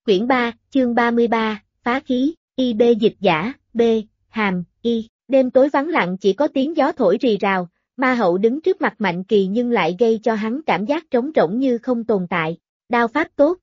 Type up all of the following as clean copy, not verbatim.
Quyển 3, chương 33, phá khí, IB dịch giả, B, hàm, Y. Đêm tối vắng lặng chỉ có tiếng gió thổi rì rào, ma hậu đứng trước mặt Mạnh Kỳ nhưng lại gây cho hắn cảm giác trống rỗng như không tồn tại. Đao pháp tốt.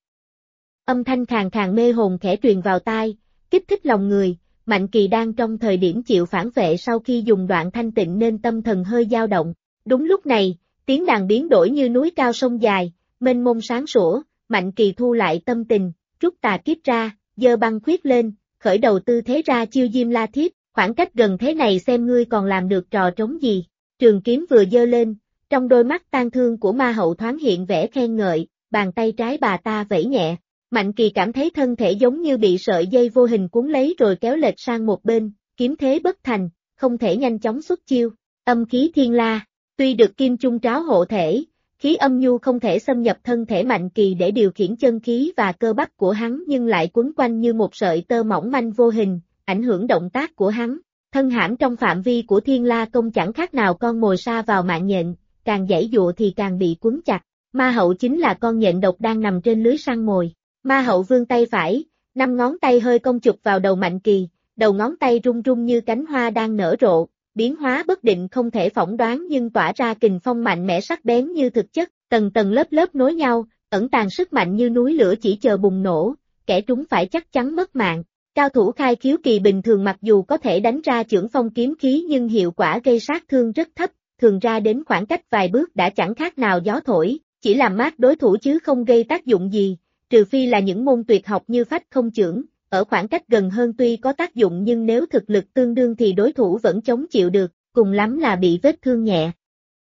Âm thanh khàn khàn mê hồn khẽ truyền vào tai, kích thích lòng người. Mạnh Kỳ đang trong thời điểm chịu phản vệ sau khi dùng đoạn thanh tịnh nên tâm thần hơi dao động. Đúng lúc này, tiếng đàn biến đổi như núi cao sông dài, mênh mông sáng sủa. Mạnh Kỳ thu lại tâm tình, rút tà kiếp ra, giơ băng khuyết lên, khởi đầu tư thế ra chiêu Diêm La Thiếp, khoảng cách gần thế này xem ngươi còn làm được trò trống gì. Trường kiếm vừa giơ lên, trong đôi mắt tang thương của ma hậu thoáng hiện vẻ khen ngợi, bàn tay trái bà ta vẫy nhẹ. Mạnh Kỳ cảm thấy thân thể giống như bị sợi dây vô hình cuốn lấy rồi kéo lệch sang một bên, kiếm thế bất thành, không thể nhanh chóng xuất chiêu. Âm khí thiên la, tuy được kim chung tráo hộ thể, khí âm nhu không thể xâm nhập thân thể Mạnh Kỳ để điều khiển chân khí và cơ bắp của hắn nhưng lại quấn quanh như một sợi tơ mỏng manh vô hình, ảnh hưởng động tác của hắn. Thân hãm trong phạm vi của thiên la công chẳng khác nào con mồi sa vào mạng nhện, càng giãy dụa thì càng bị quấn chặt. Ma hậu chính là con nhện độc đang nằm trên lưới săn mồi. Ma hậu vươn tay phải, 5 ngón tay hơi cong chụp vào đầu Mạnh Kỳ, đầu ngón tay rung rung như cánh hoa đang nở rộ, biến hóa bất định không thể phỏng đoán nhưng tỏa ra kình phong mạnh mẽ sắc bén như thực chất, tầng tầng lớp lớp nối nhau, ẩn tàng sức mạnh như núi lửa chỉ chờ bùng nổ, kẻ trúng phải chắc chắn mất mạng. Cao thủ khai khiếu kỳ bình thường mặc dù có thể đánh ra chưởng phong kiếm khí nhưng hiệu quả gây sát thương rất thấp, thường ra đến khoảng cách vài bước đã chẳng khác nào gió thổi, chỉ làm mát đối thủ chứ không gây tác dụng gì, trừ phi là những môn tuyệt học như phách không chưởng, ở khoảng cách gần hơn tuy có tác dụng nhưng nếu thực lực tương đương thì đối thủ vẫn chống chịu được, cùng lắm là bị vết thương nhẹ.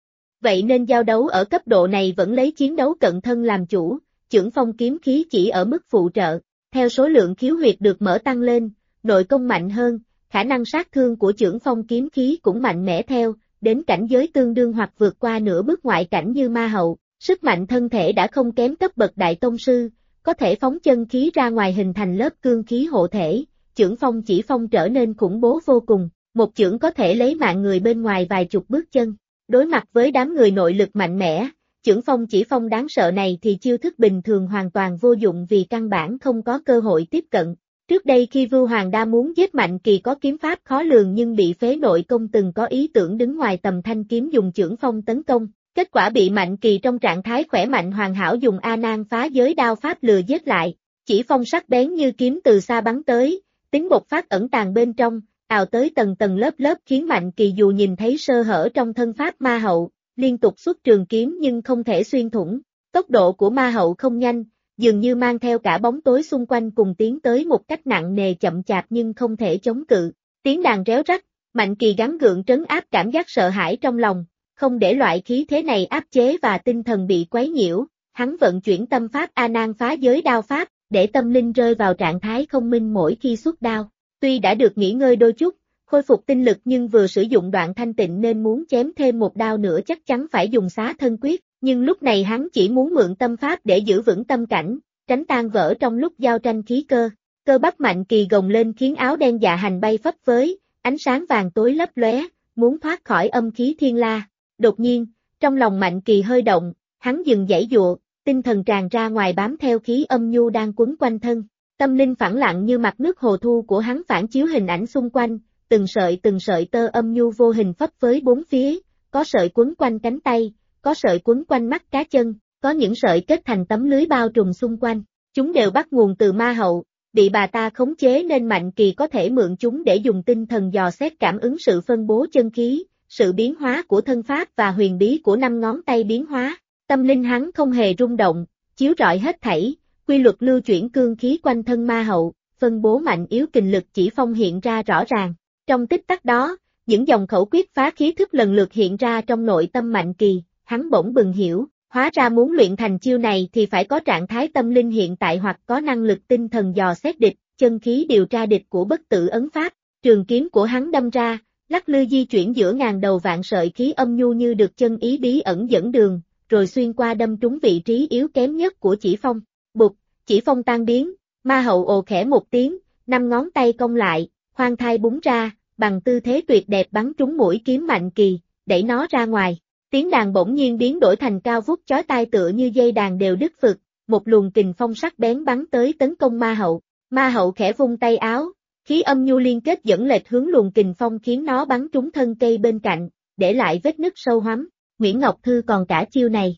Vậy nên giao đấu ở cấp độ này vẫn lấy chiến đấu cận thân làm chủ, chưởng phong kiếm khí chỉ ở mức phụ trợ. Theo số lượng khiếu huyệt được mở tăng lên, nội công mạnh hơn, khả năng sát thương của chưởng phong kiếm khí cũng mạnh mẽ theo, đến cảnh giới tương đương hoặc vượt qua nửa bước ngoại cảnh như ma hậu, sức mạnh thân thể đã không kém cấp bậc đại tông sư, có thể phóng chân khí ra ngoài hình thành lớp cương khí hộ thể, chưởng phong chỉ phong trở nên khủng bố vô cùng, một chưởng có thể lấy mạng người bên ngoài vài chục bước chân. Đối mặt với đám người nội lực mạnh mẽ, chưởng phong chỉ phong đáng sợ này thì chiêu thức bình thường hoàn toàn vô dụng vì căn bản không có cơ hội tiếp cận. Trước đây khi Vưu Hoàng Đa muốn giết Mạnh Kỳ có kiếm pháp khó lường nhưng bị phế nội công từng có ý tưởng đứng ngoài tầm thanh kiếm dùng chưởng phong tấn công, kết quả bị Mạnh Kỳ trong trạng thái khỏe mạnh hoàn hảo dùng A Nan phá giới đao pháp lừa giết lại. Chỉ phong sắc bén như kiếm từ xa bắn tới, tính bộc phát ẩn tàng bên trong, ào tới tầng tầng lớp lớp khiến Mạnh Kỳ dù nhìn thấy sơ hở trong thân pháp ma hậu, liên tục xuất trường kiếm nhưng không thể xuyên thủng. Tốc độ của ma hậu không nhanh, dường như mang theo cả bóng tối xung quanh cùng tiến tới một cách nặng nề chậm chạp nhưng không thể chống cự. Tiếng đàn réo rắt, Mạnh Kỳ gắng gượng trấn áp cảm giác sợ hãi trong lòng, không để loại khí thế này áp chế và tinh thần bị quấy nhiễu. Hắn vận chuyển tâm pháp A Nan phá giới đao pháp, để tâm linh rơi vào trạng thái không minh mỗi khi xuất đao. Tuy đã được nghỉ ngơi đôi chút, khôi phục tinh lực nhưng vừa sử dụng đoạn thanh tịnh nên muốn chém thêm một đao nữa chắc chắn phải dùng xá thân quyết, nhưng lúc này hắn chỉ muốn mượn tâm pháp để giữ vững tâm cảnh, tránh tan vỡ trong lúc giao tranh khí cơ. Cơ bắp Mạnh Kỳ gồng lên khiến áo đen dạ hành bay phấp phới, ánh sáng vàng tối lấp lóe, muốn thoát khỏi âm khí thiên la. Đột nhiên, trong lòng Mạnh Kỳ hơi động, hắn dừng giãy giụa, tinh thần tràn ra ngoài bám theo khí âm nhu đang quấn quanh thân. Tâm linh phẳng lặng như mặt nước hồ thu của hắn phản chiếu hình ảnh xung quanh, từng sợi tơ âm nhu vô hình phấp phới bốn phía, có sợi quấn quanh cánh tay, có sợi quấn quanh mắt cá chân, có những sợi kết thành tấm lưới bao trùm xung quanh. Chúng đều bắt nguồn từ ma hậu, bị bà ta khống chế nên Mạnh Kỳ có thể mượn chúng để dùng tinh thần dò xét cảm ứng sự phân bố chân khí, sự biến hóa của thân pháp và huyền bí của 5 ngón tay biến hóa. Tâm linh hắn không hề rung động, chiếu rọi hết thảy, quy luật lưu chuyển cương khí quanh thân ma hậu, phân bố mạnh yếu kình lực chỉ phong hiện ra rõ ràng. Trong tích tắc đó, những dòng khẩu quyết phá khí thức lần lượt hiện ra trong nội tâm Mạnh Kỳ, hắn bỗng bừng hiểu, hóa ra muốn luyện thành chiêu này thì phải có trạng thái tâm linh hiện tại hoặc có năng lực tinh thần dò xét địch, chân khí điều tra địch của bất tử ấn pháp. Trường kiếm của hắn đâm ra, lắc lư di chuyển giữa ngàn đầu vạn sợi khí âm nhu như được chân ý bí ẩn dẫn đường, rồi xuyên qua đâm trúng vị trí yếu kém nhất của chỉ phong. Bụt, chỉ phong tan biến, ma hậu ồ khẽ một tiếng, 5 ngón tay cong lại, khoan thai búng ra, bằng tư thế tuyệt đẹp bắn trúng mũi kiếm Mạnh Kỳ, đẩy nó ra ngoài. Tiếng đàn bỗng nhiên biến đổi thành cao vút chói tai tựa như dây đàn đều đứt phực, một luồng kình phong sắc bén bắn tới tấn công ma hậu. Ma hậu khẽ vung tay áo, khí âm nhu liên kết dẫn lệch hướng luồng kình phong khiến nó bắn trúng thân cây bên cạnh, để lại vết nứt sâu hoắm. Nguyễn Ngọc Thư còn cả chiêu này.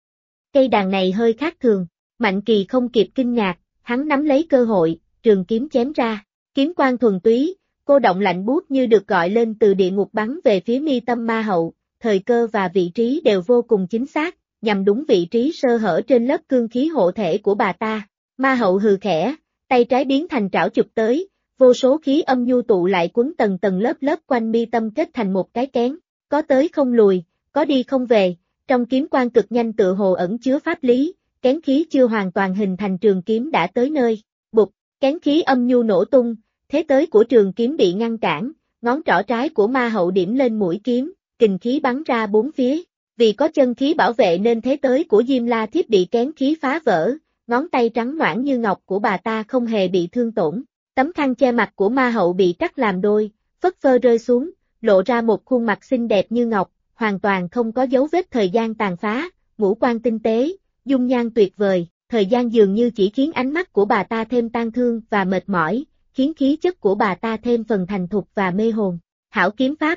Cây đàn này hơi khác thường, Mạnh Kỳ không kịp kinh ngạc, hắn nắm lấy cơ hội, trường kiếm chém ra, kiếm quang thuần túy, cô động lạnh buốt như được gọi lên từ địa ngục bắn về phía mi tâm ma hậu, thời cơ và vị trí đều vô cùng chính xác, nhằm đúng vị trí sơ hở trên lớp cương khí hộ thể của bà ta. Ma hậu hừ khẽ, tay trái biến thành trảo chụp tới, vô số khí âm nhu tụ lại quấn tầng tầng lớp lớp quanh mi tâm kết thành một cái kén, có tới không lùi, có đi không về, trong kiếm quang cực nhanh tựa hồ ẩn chứa pháp lý, kén khí chưa hoàn toàn hình thành trường kiếm đã tới nơi, bụp, kén khí âm nhu nổ tung, thế tới của trường kiếm bị ngăn cản, ngón trỏ trái của ma hậu điểm lên mũi kiếm, kình khí bắn ra bốn phía, vì có chân khí bảo vệ nên thế tới của Diêm La Thiếp bị kén khí phá vỡ, ngón tay trắng nõn như ngọc của bà ta không hề bị thương tổn, tấm khăn che mặt của ma hậu bị cắt làm đôi, phất phơ rơi xuống, lộ ra một khuôn mặt xinh đẹp như ngọc, hoàn toàn không có dấu vết thời gian tàn phá, ngũ quan tinh tế, dung nhan tuyệt vời, thời gian dường như chỉ khiến ánh mắt của bà ta thêm tang thương và mệt mỏi, khiến khí chất của bà ta thêm phần thành thục và mê hồn. Hảo kiếm pháp.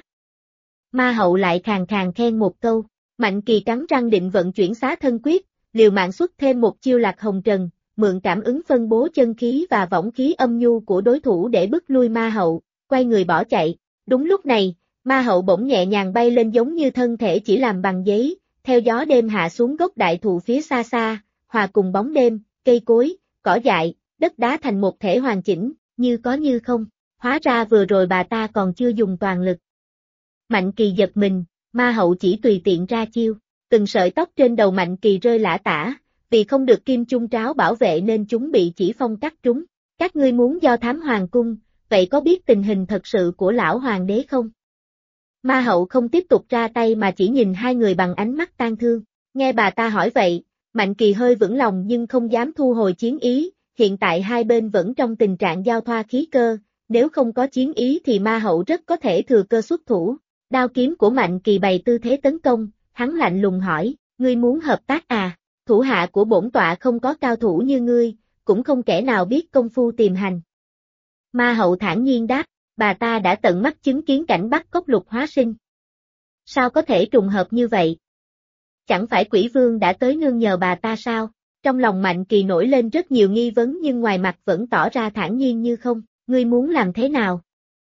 Ma hậu lại khàn khàn khen một câu, Mạnh Kỳ cắn răng định vận chuyển xá thân quyết, liều mạng xuất thêm một chiêu lạc hồng trần, mượn cảm ứng phân bố chân khí và võng khí âm nhu của đối thủ để bức lui ma hậu, quay người bỏ chạy. Đúng lúc này, ma hậu bỗng nhẹ nhàng bay lên giống như thân thể chỉ làm bằng giấy, theo gió đêm hạ xuống gốc đại thụ phía xa xa, hòa cùng bóng đêm, cây cối, cỏ dại, đất đá thành một thể hoàn chỉnh, như có như không. Hóa ra vừa rồi bà ta còn chưa dùng toàn lực. Mạnh Kỳ giật mình, ma hậu chỉ tùy tiện ra chiêu, từng sợi tóc trên đầu Mạnh Kỳ rơi lả tả, vì không được kim chung tráo bảo vệ nên chúng bị chỉ phong cắt trúng. Các ngươi muốn do thám hoàng cung, vậy có biết tình hình thật sự của lão hoàng đế không? Ma hậu không tiếp tục ra tay mà chỉ nhìn hai người bằng ánh mắt tang thương. Nghe bà ta hỏi vậy, Mạnh Kỳ hơi vững lòng nhưng không dám thu hồi chiến ý, hiện tại hai bên vẫn trong tình trạng giao thoa khí cơ, nếu không có chiến ý thì ma hậu rất có thể thừa cơ xuất thủ. Đao kiếm của Mạnh Kỳ bày tư thế tấn công, hắn lạnh lùng hỏi, ngươi muốn hợp tác à? Thủ hạ của bổn tọa không có cao thủ như ngươi, cũng không kẻ nào biết công phu tìm hành. Ma hậu thản nhiên đáp, bà ta đã tận mắt chứng kiến cảnh bắt cóc Lục Hóa Sinh. Sao có thể trùng hợp như vậy? Chẳng phải Quỷ Vương đã tới nương nhờ bà ta sao? Trong lòng Mạnh Kỳ nổi lên rất nhiều nghi vấn nhưng ngoài mặt vẫn tỏ ra thản nhiên như không. Ngươi muốn làm thế nào?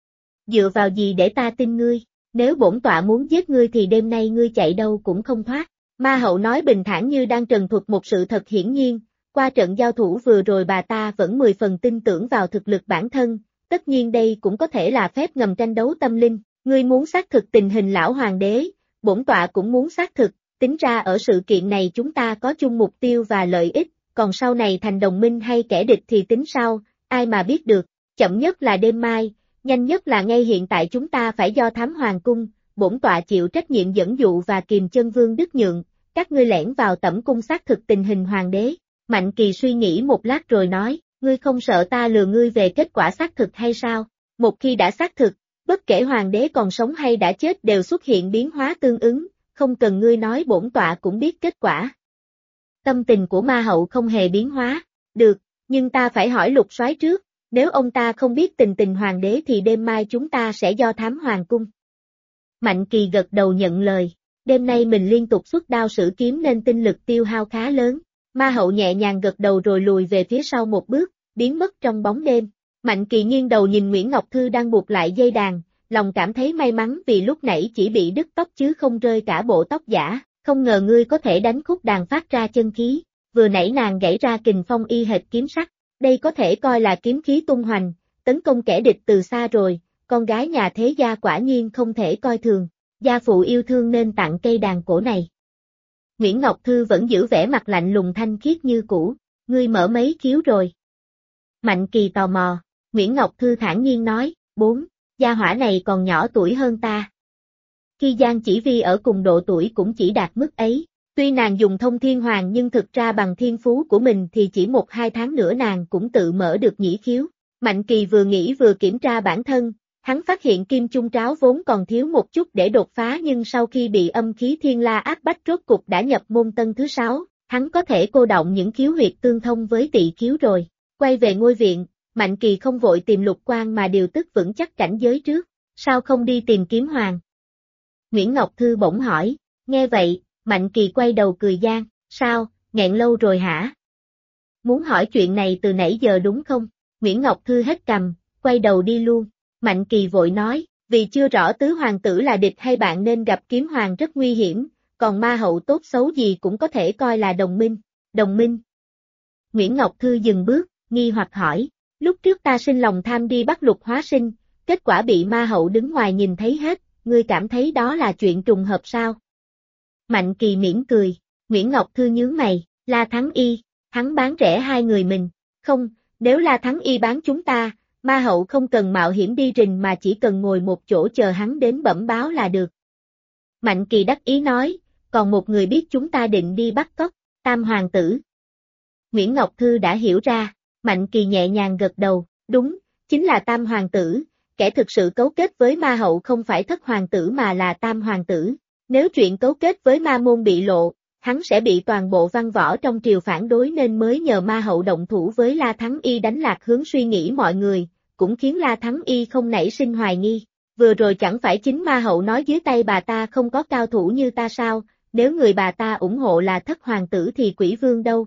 Dựa vào gì để ta tin ngươi? Nếu bổn tọa muốn giết ngươi thì đêm nay ngươi chạy đâu cũng không thoát. Ma hậu nói bình thản như đang trần thuật một sự thật hiển nhiên. Qua trận giao thủ vừa rồi bà ta vẫn 10 phần tin tưởng vào thực lực bản thân. Tất nhiên đây cũng có thể là phép ngầm tranh đấu tâm linh. Ngươi muốn xác thực tình hình lão hoàng đế, bổn tọa cũng muốn xác thực. Tính ra ở sự kiện này chúng ta có chung mục tiêu và lợi ích. Còn sau này thành đồng minh hay kẻ địch thì tính sau, ai mà biết được. Chậm nhất là đêm mai, nhanh nhất là ngay hiện tại chúng ta phải do thám hoàng cung, bổn tọa chịu trách nhiệm dẫn dụ và kìm chân Vương Đức Nhượng, các ngươi lẻn vào tẩm cung xác thực tình hình hoàng đế. Mạnh Kỳ suy nghĩ một lát rồi nói, ngươi không sợ ta lừa ngươi về kết quả xác thực hay sao? Một khi đã xác thực, bất kể hoàng đế còn sống hay đã chết đều xuất hiện biến hóa tương ứng, không cần ngươi nói bổn tọa cũng biết kết quả. Tâm tình của ma hậu không hề biến hóa, được, nhưng ta phải hỏi Lục soái trước. Nếu ông ta không biết tình hoàng đế thì đêm mai chúng ta sẽ do thám hoàng cung. Mạnh Kỳ gật đầu nhận lời, đêm nay mình liên tục xuất đao sử kiếm nên tinh lực tiêu hao khá lớn. Ma hậu nhẹ nhàng gật đầu rồi lùi về phía sau một bước, biến mất trong bóng đêm. Mạnh Kỳ nghiêng đầu nhìn Nguyễn Ngọc Thư đang buộc lại dây đàn, lòng cảm thấy may mắn vì lúc nãy chỉ bị đứt tóc chứ không rơi cả bộ tóc giả, không ngờ ngươi có thể đánh khúc đàn phát ra chân khí, vừa nãy nàng gãy ra kình phong y hệt kiếm sắc. Đây có thể coi là kiếm khí tung hoành, tấn công kẻ địch từ xa rồi, con gái nhà thế gia quả nhiên không thể coi thường, gia phụ yêu thương nên tặng cây đàn cổ này. Nguyễn Ngọc Thư vẫn giữ vẻ mặt lạnh lùng thanh khiết như cũ, ngươi mở mấy khiếu rồi. Mạnh Kỳ tò mò, Nguyễn Ngọc Thư thản nhiên nói, 4, gia hỏa này còn nhỏ tuổi hơn ta. Khi Giang Chỉ Vi ở cùng độ tuổi cũng chỉ đạt mức ấy. Tuy nàng dùng thông thiên hoàng nhưng thực ra bằng thiên phú của mình thì chỉ 1-2 tháng nữa nàng cũng tự mở được nhĩ khiếu. Mạnh Kỳ vừa nghĩ vừa kiểm tra bản thân, hắn phát hiện kim chung tráo vốn còn thiếu một chút để đột phá nhưng sau khi bị âm khí thiên la áp bách rốt cục đã nhập môn tân thứ 6, hắn có thể cô động những khiếu huyệt tương thông với tỵ khiếu rồi. Quay về ngôi viện, Mạnh Kỳ không vội tìm Lục Quan mà điều tức vững chắc cảnh giới trước, sao không đi tìm Kiếm Hoàng? Nguyễn Ngọc Thư bỗng hỏi, nghe vậy, Mạnh Kỳ quay đầu cười gian, sao, nghẹn lâu rồi hả? Muốn hỏi chuyện này từ nãy giờ đúng không? Nguyễn Ngọc Thư hết cằm, quay đầu đi luôn. Mạnh Kỳ vội nói, vì chưa rõ tứ hoàng tử là địch hay bạn nên gặp Kiếm Hoàng rất nguy hiểm, còn ma hậu tốt xấu gì cũng có thể coi là đồng minh. Đồng minh? Nguyễn Ngọc Thư dừng bước, nghi hoặc hỏi, lúc trước ta sinh lòng tham đi bắt Lục Hóa Sinh, kết quả bị ma hậu đứng ngoài nhìn thấy hết, ngươi cảm thấy đó là chuyện trùng hợp sao? Mạnh Kỳ mỉm cười, Nguyễn Ngọc Thư nhướng mày, La Thắng Y, hắn bán rẻ hai người mình, không, nếu La Thắng Y bán chúng ta, ma hậu không cần mạo hiểm đi rình mà chỉ cần ngồi một chỗ chờ hắn đến bẩm báo là được. Mạnh Kỳ đắc ý nói, còn một người biết chúng ta định đi bắt cóc, Tam Hoàng tử. Nguyễn Ngọc Thư đã hiểu ra, Mạnh Kỳ nhẹ nhàng gật đầu, đúng, chính là Tam Hoàng tử, kẻ thực sự cấu kết với ma hậu không phải Thất Hoàng tử mà là Tam Hoàng tử. Nếu chuyện cấu kết với ma môn bị lộ, hắn sẽ bị toàn bộ văn võ trong triều phản đối nên mới nhờ ma hậu động thủ với La Thắng Y đánh lạc hướng suy nghĩ mọi người, cũng khiến La Thắng Y không nảy sinh hoài nghi. Vừa rồi chẳng phải chính ma hậu nói dưới tay bà ta không có cao thủ như ta sao, nếu người bà ta ủng hộ là Thất Hoàng tử thì Quỷ Vương đâu?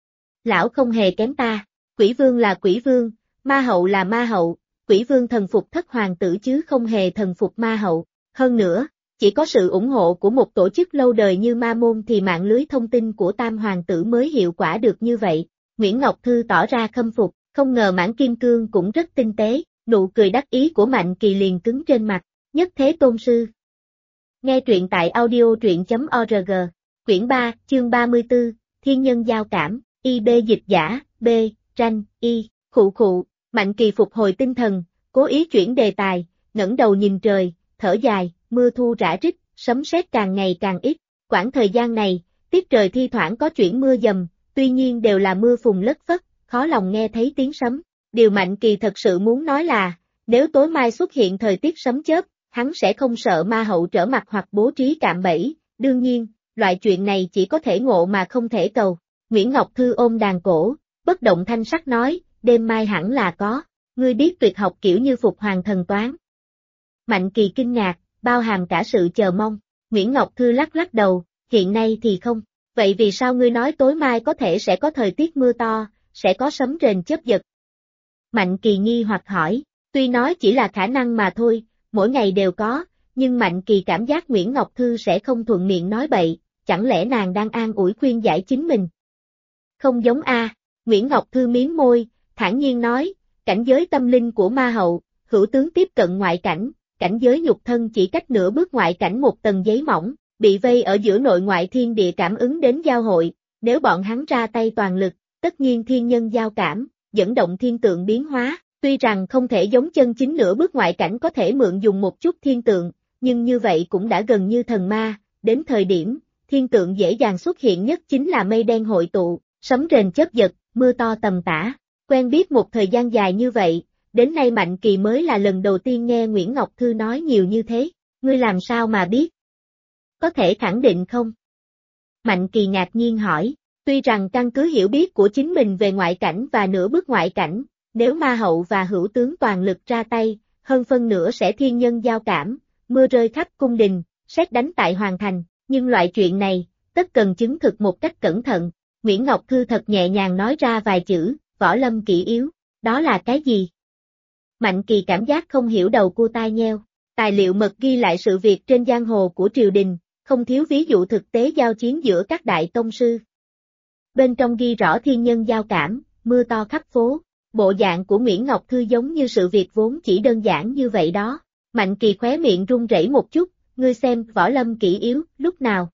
Lão không hề kém ta, Quỷ Vương là Quỷ Vương, ma hậu là ma hậu, Quỷ Vương thần phục Thất Hoàng tử chứ không hề thần phục ma hậu. Hơn nữa, chỉ có sự ủng hộ của một tổ chức lâu đời như ma môn thì mạng lưới thông tin của Tam Hoàng tử mới hiệu quả được như vậy. Nguyễn Ngọc Thư tỏ ra khâm phục, không ngờ Mãn Kim Cương cũng rất tinh tế, nụ cười đắc ý của Mạnh Kỳ liền cứng trên mặt, nhất thế tôn sư. Nghe truyện tại audio.org, quyển 3, chương 34, Thiên nhân giao cảm, IB dịch giả, B, tranh, Y, khụ, Mạnh Kỳ phục hồi tinh thần, cố ý chuyển đề tài, ngẩng đầu nhìn trời, thở dài, mưa thu rã rích, sấm sét càng ngày càng ít, quãng thời gian này, tiết trời thi thoảng có chuyển mưa dầm, tuy nhiên đều là mưa phùn lất phất, khó lòng nghe thấy tiếng sấm. Điều Mạnh Kỳ thật sự muốn nói là, nếu tối mai xuất hiện thời tiết sấm chớp, hắn sẽ không sợ ma hậu trở mặt hoặc bố trí cạm bẫy, đương nhiên, loại chuyện này chỉ có thể ngộ mà không thể cầu. Nguyễn Ngọc Thư ôm đàn cổ, bất động thanh sắc nói, đêm mai hẳn là có, ngươi biết tuyệt học kiểu như Phục Hoàng thần toán. Mạnh Kỳ kinh ngạc, bao hàm cả sự chờ mong, Nguyễn Ngọc Thư lắc đầu, hiện nay thì không, vậy vì sao ngươi nói tối mai có thể sẽ có thời tiết mưa to, sẽ có sấm rền chớp giật? Mạnh Kỳ nghi hoặc hỏi, tuy nói chỉ là khả năng mà thôi, mỗi ngày đều có, nhưng Mạnh Kỳ cảm giác Nguyễn Ngọc Thư sẽ không thuận miệng nói bậy, chẳng lẽ nàng đang an ủi khuyên giải chính mình? Không giống a, Nguyễn Ngọc Thư miếm môi, thản nhiên nói, cảnh giới tâm linh của ma hậu, hữu tướng tiếp cận ngoại cảnh, cảnh giới nhục thân chỉ cách nửa bước ngoại cảnh một tầng giấy mỏng, bị vây ở giữa nội ngoại thiên địa cảm ứng đến giao hội, nếu bọn hắn ra tay toàn lực, tất nhiên thiên nhân giao cảm, dẫn động thiên tượng biến hóa, tuy rằng không thể giống chân chính nửa bước ngoại cảnh có thể mượn dùng một chút thiên tượng, nhưng như vậy cũng đã gần như thần ma, đến thời điểm, thiên tượng dễ dàng xuất hiện nhất chính là mây đen hội tụ, sấm rền chớp giật, mưa to tầm tã, quen biết một thời gian dài như vậy. Đến nay Mạnh Kỳ mới là lần đầu tiên nghe Nguyễn Ngọc Thư nói nhiều như thế, ngươi làm sao mà biết? Có thể khẳng định không? Mạnh Kỳ ngạc nhiên hỏi, tuy rằng căn cứ hiểu biết của chính mình về ngoại cảnh và nửa bước ngoại cảnh, nếu ma hậu và hữu tướng toàn lực ra tay, hơn phân nửa sẽ thiên nhân giao cảm, mưa rơi khắp cung đình, sét đánh tại hoàng thành, nhưng loại chuyện này, tất cần chứng thực một cách cẩn thận. Nguyễn Ngọc Thư thật nhẹ nhàng nói ra vài chữ, Võ Lâm kỷ yếu, đó là cái gì? Mạnh Kỳ cảm giác không hiểu đầu cua tai nheo, tài liệu mật ghi lại sự việc trên giang hồ của triều đình, không thiếu ví dụ thực tế giao chiến giữa các đại tông sư. Bên trong ghi rõ thiên nhân giao cảm, mưa to khắp phố, bộ dạng của Nguyễn Ngọc Thư giống như sự việc vốn chỉ đơn giản như vậy đó. Mạnh Kỳ khóe miệng run rẩy một chút, ngươi xem Võ Lâm kỷ yếu, lúc nào?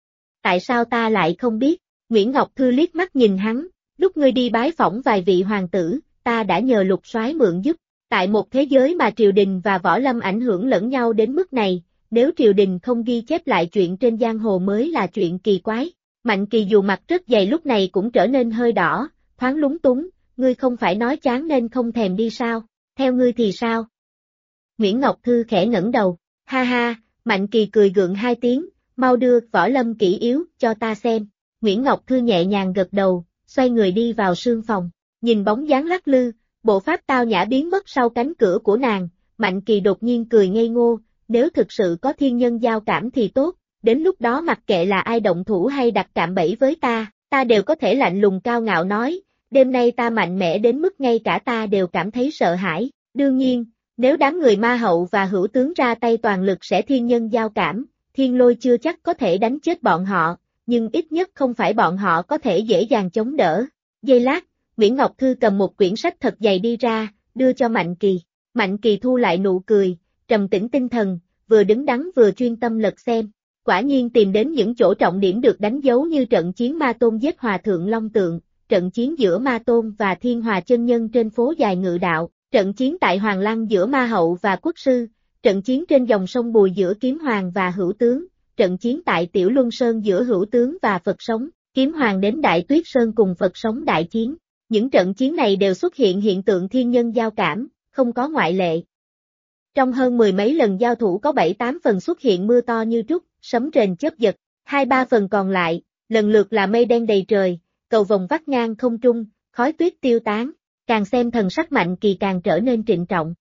Tại sao ta lại không biết? Nguyễn Ngọc Thư liếc mắt nhìn hắn, lúc ngươi đi bái phỏng vài vị hoàng tử, ta đã nhờ Lục soái mượn giúp. Tại một thế giới mà triều đình và võ lâm ảnh hưởng lẫn nhau đến mức này, nếu triều đình không ghi chép lại chuyện trên giang hồ mới là chuyện kỳ quái. Mạnh Kỳ dù mặt rất dày lúc này cũng trở nên hơi đỏ, thoáng lúng túng, ngươi không phải nói chán nên không thèm đi sao, theo ngươi thì sao? Nguyễn Ngọc Thư khẽ ngẩng đầu, ha ha, Mạnh Kỳ cười gượng hai tiếng, mau đưa Võ Lâm kỷ yếu cho ta xem. Nguyễn Ngọc Thư nhẹ nhàng gật đầu, xoay người đi vào sương phòng, nhìn bóng dáng lắc lư, bộ pháp tao nhã biến mất sau cánh cửa của nàng, Mạnh Kỳ đột nhiên cười ngây ngô, nếu thực sự có thiên nhân giao cảm thì tốt, đến lúc đó mặc kệ là ai động thủ hay đặt cạm bẫy với ta đều có thể lạnh lùng cao ngạo nói, đêm nay ta mạnh mẽ đến mức ngay cả ta đều cảm thấy sợ hãi, đương nhiên, nếu đám người Ma Hậu và Hữu Tướng ra tay toàn lực sẽ thiên nhân giao cảm, Thiên Lôi chưa chắc có thể đánh chết bọn họ, nhưng ít nhất không phải bọn họ có thể dễ dàng chống đỡ. Giây lát, Nguyễn Ngọc Thư cầm một quyển sách thật dày đi ra, đưa cho Mạnh Kỳ. Mạnh Kỳ thu lại nụ cười, trầm tĩnh tinh thần, vừa đứng đắn vừa chuyên tâm lật xem. Quả nhiên tìm đến những chỗ trọng điểm được đánh dấu như trận chiến Ma Tôn giết Hòa Thượng Long Tượng, trận chiến giữa Ma Tôn và Thiên Hòa Chân Nhân trên phố dài Ngự Đạo, trận chiến tại Hoàng Lăng giữa Ma Hậu và Quốc Sư, trận chiến trên dòng sông Bùi giữa Kiếm Hoàng và Hữu Tướng, trận chiến tại Tiểu Luân Sơn giữa Hữu Tướng và Phật Sống, Kiếm Hoàng đến Đại Tuyết Sơn cùng Phật Sống đại chiến. Những trận chiến này đều xuất hiện hiện tượng thiên nhân giao cảm, không có ngoại lệ. Trong hơn mười mấy lần giao thủ có 7-8 phần xuất hiện mưa to như trút, sấm rền chớp giật, 2-3 phần còn lại, lần lượt là mây đen đầy trời, cầu vồng vắt ngang không trung, khói tuyết tiêu tán, càng xem thần sắc Mạnh Kỳ càng trở nên trịnh trọng.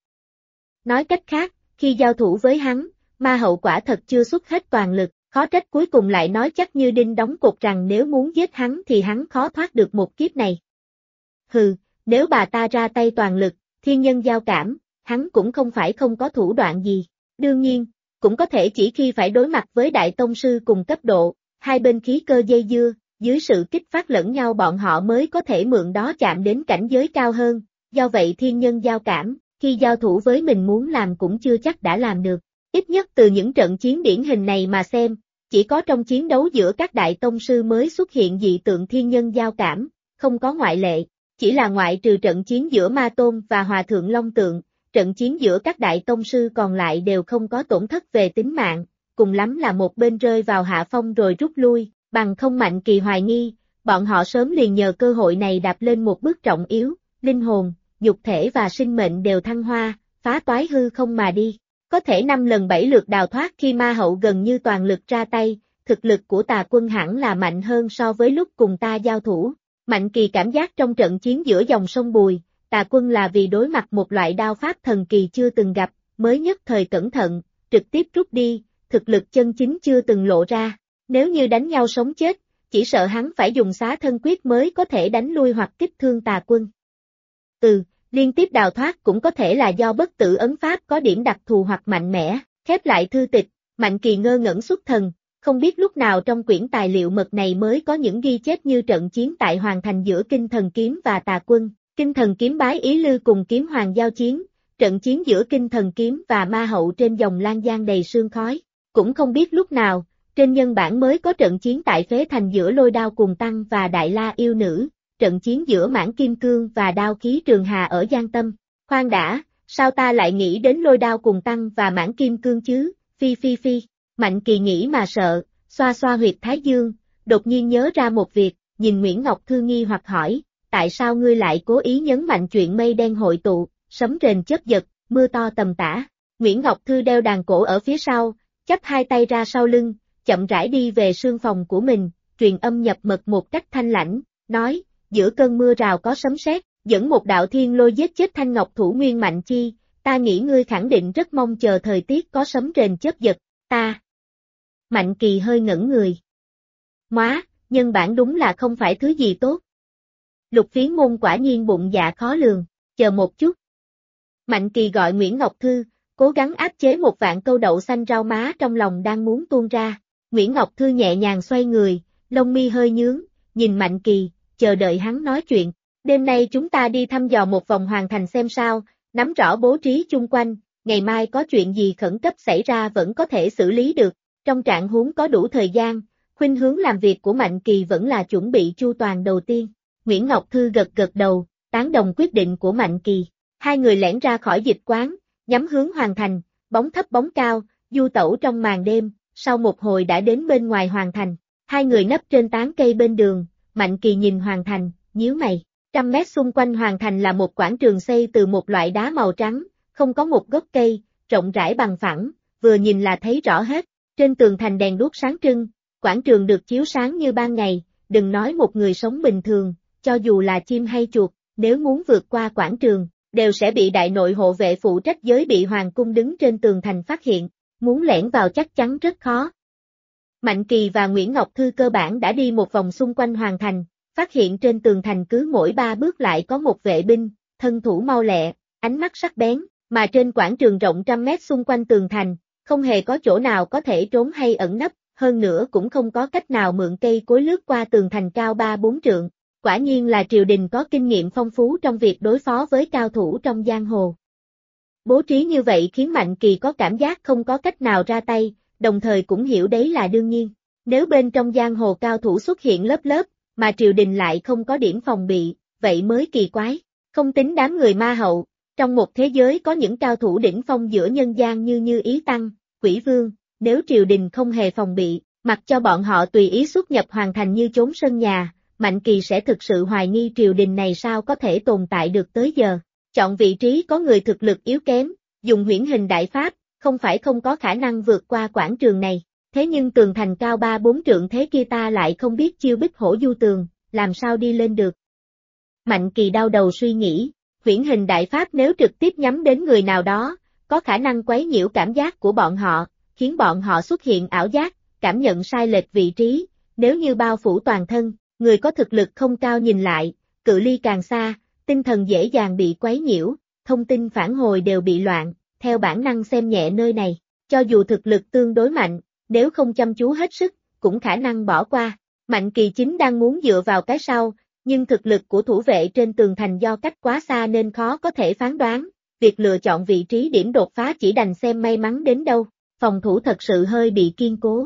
Nói cách khác, khi giao thủ với hắn, Ma Hậu quả thật chưa xuất hết toàn lực, khó trách cuối cùng lại nói chắc như đinh đóng cột rằng nếu muốn giết hắn thì hắn khó thoát được một kiếp này. Hừ, nếu bà ta ra tay toàn lực, thiên nhân giao cảm, hắn cũng không phải không có thủ đoạn gì. Đương nhiên, cũng có thể chỉ khi phải đối mặt với đại tông sư cùng cấp độ, hai bên khí cơ dây dưa, dưới sự kích phát lẫn nhau bọn họ mới có thể mượn đó chạm đến cảnh giới cao hơn. Do vậy thiên nhân giao cảm, khi giao thủ với mình muốn làm cũng chưa chắc đã làm được. Ít nhất từ những trận chiến điển hình này mà xem, chỉ có trong chiến đấu giữa các đại tông sư mới xuất hiện dị tượng thiên nhân giao cảm, không có ngoại lệ. Chỉ là ngoại trừ trận chiến giữa Ma Tôn và Hòa Thượng Long Tượng, trận chiến giữa các đại tông sư còn lại đều không có tổn thất về tính mạng, cùng lắm là một bên rơi vào hạ phong rồi rút lui, bằng không Mạnh Kỳ hoài nghi, bọn họ sớm liền nhờ cơ hội này đạp lên một bước trọng yếu, linh hồn, nhục thể và sinh mệnh đều thăng hoa, phá toái hư không mà đi. Có thể 5 lần 7 lượt đào thoát khi Ma Hậu gần như toàn lực ra tay, thực lực của Tà Quân hẳn là mạnh hơn so với lúc cùng ta giao thủ. Mạnh Kỳ cảm giác trong trận chiến giữa dòng sông Bùi, Tà Quân là vì đối mặt một loại đao pháp thần kỳ chưa từng gặp, mới nhất thời cẩn thận, trực tiếp rút đi, thực lực chân chính chưa từng lộ ra. Nếu như đánh nhau sống chết, chỉ sợ hắn phải dùng xá thân quyết mới có thể đánh lui hoặc kích thương Tà Quân. Liên tiếp đào thoát cũng có thể là do bất tử ấn pháp có điểm đặc thù hoặc mạnh mẽ. Khép lại thư tịch, Mạnh Kỳ ngơ ngẩn xuất thần, không biết lúc nào trong quyển tài liệu mật này mới có những ghi chép như trận chiến tại Hoàng Thành giữa Kinh Thần Kiếm và Tà Quân, Kinh Thần Kiếm bái Ý Lư cùng Kiếm Hoàng giao chiến, trận chiến giữa Kinh Thần Kiếm và Ma Hậu trên dòng Lan Giang đầy sương khói. Cũng không biết lúc nào, trên nhân bản mới có trận chiến tại Phế Thành giữa Lôi Đao Cùng Tăng và Đại La Yêu Nữ, trận chiến giữa Mãn Kim Cương và Đao Khí Trường Hà ở Giang Tâm. Khoan đã, sao ta lại nghĩ đến Lôi Đao Cùng Tăng và Mãn Kim Cương chứ, phi. Mạnh Kỳ nghĩ mà sợ, xoa xoa huyệt thái dương, đột nhiên nhớ ra một việc, nhìn Nguyễn Ngọc Thư nghi hoặc hỏi, tại sao ngươi lại cố ý nhấn mạnh chuyện mây đen hội tụ, sấm rền chớp giật, mưa to tầm tã. Nguyễn Ngọc Thư đeo đàn cổ ở phía sau, chắp hai tay ra sau lưng, chậm rãi đi về sương phòng của mình, truyền âm nhập mật một cách thanh lãnh, nói, giữa cơn mưa rào có sấm sét, dẫn một đạo thiên lôi giết chết Thanh Ngọc Thủ Nguyên Mạnh Chi, ta nghĩ ngươi khẳng định rất mong chờ thời tiết có sấm rền chớp giật, ta. Mạnh Kỳ hơi ngẩn người. Móa, nhân bản đúng là không phải thứ gì tốt. Lục Phiến Môn quả nhiên bụng dạ khó lường, chờ một chút. Mạnh Kỳ gọi Nguyễn Ngọc Thư, cố gắng áp chế một vạn câu đậu xanh rau má trong lòng đang muốn tuôn ra. Nguyễn Ngọc Thư nhẹ nhàng xoay người, lông mi hơi nhướng, nhìn Mạnh Kỳ, chờ đợi hắn nói chuyện. Đêm nay chúng ta đi thăm dò một vòng Hoàng Thành xem sao, nắm rõ bố trí chung quanh, ngày mai có chuyện gì khẩn cấp xảy ra vẫn có thể xử lý được. Trong trạng huống có đủ thời gian, khuynh hướng làm việc của Mạnh Kỳ vẫn là chuẩn bị chu toàn đầu tiên. Nguyễn Ngọc Thư gật đầu, tán đồng quyết định của Mạnh Kỳ. Hai người lẻn ra khỏi dịch quán, nhắm hướng Hoàng Thành, bóng thấp bóng cao, du tẩu trong màn đêm, sau một hồi đã đến bên ngoài Hoàng Thành. Hai người nấp trên tán cây bên đường, Mạnh Kỳ nhìn Hoàng Thành, nhíu mày. 100 mét xung quanh Hoàng Thành là một quảng trường xây từ một loại đá màu trắng, không có một gốc cây, rộng rãi bằng phẳng, vừa nhìn là thấy rõ hết. Trên tường thành đèn đuốc sáng trưng, quảng trường được chiếu sáng như ban ngày, đừng nói một người sống bình thường, cho dù là chim hay chuột, nếu muốn vượt qua quảng trường, đều sẽ bị đại nội hộ vệ phụ trách giới bị hoàng cung đứng trên tường thành phát hiện, muốn lẻn vào chắc chắn rất khó. Mạnh Kỳ và Nguyễn Ngọc Thư cơ bản đã đi một vòng xung quanh hoàng thành, phát hiện trên tường thành cứ mỗi 3 bước lại có một vệ binh, thân thủ mau lẹ, ánh mắt sắc bén, mà trên quảng trường rộng trăm mét xung quanh tường thành, không hề có chỗ nào có thể trốn hay ẩn nấp, hơn nữa cũng không có cách nào mượn cây cối lướt qua tường thành cao 3-4 trượng. Quả nhiên là triều đình có kinh nghiệm phong phú trong việc đối phó với cao thủ trong giang hồ. Bố trí như vậy khiến Mạnh Kỳ có cảm giác không có cách nào ra tay, đồng thời cũng hiểu đấy là đương nhiên. Nếu bên trong giang hồ cao thủ xuất hiện lớp lớp, mà triều đình lại không có điểm phòng bị, vậy mới kỳ quái. Không tính đám người ma hậu, trong một thế giới có những cao thủ đỉnh phong giữa nhân gian như Ý Tăng, Quỷ Vương, nếu triều đình không hề phòng bị, mặc cho bọn họ tùy ý xuất nhập hoàn thành như chốn sân nhà, Mạnh Kỳ sẽ thực sự hoài nghi triều đình này sao có thể tồn tại được tới giờ. Chọn vị trí có người thực lực yếu kém, dùng huyễn hình đại pháp, không phải không có khả năng vượt qua quảng trường này. Thế nhưng tường thành cao 3-4 trượng thế kia ta lại không biết chiêu bích hổ du tường, làm sao đi lên được. Mạnh Kỳ đau đầu suy nghĩ, huyễn hình đại pháp nếu trực tiếp nhắm đến người nào đó, có khả năng quấy nhiễu cảm giác của bọn họ, khiến bọn họ xuất hiện ảo giác, cảm nhận sai lệch vị trí, nếu như bao phủ toàn thân, người có thực lực không cao nhìn lại, cự ly càng xa, tinh thần dễ dàng bị quấy nhiễu, thông tin phản hồi đều bị loạn, theo bản năng xem nhẹ nơi này, cho dù thực lực tương đối mạnh, nếu không chăm chú hết sức, cũng khả năng bỏ qua. Mạnh Kỳ chính đang muốn dựa vào cái sau, nhưng thực lực của thủ vệ trên tường thành do cách quá xa nên khó có thể phán đoán, việc lựa chọn vị trí điểm đột phá chỉ đành xem may mắn đến đâu, phòng thủ thật sự hơi bị kiên cố.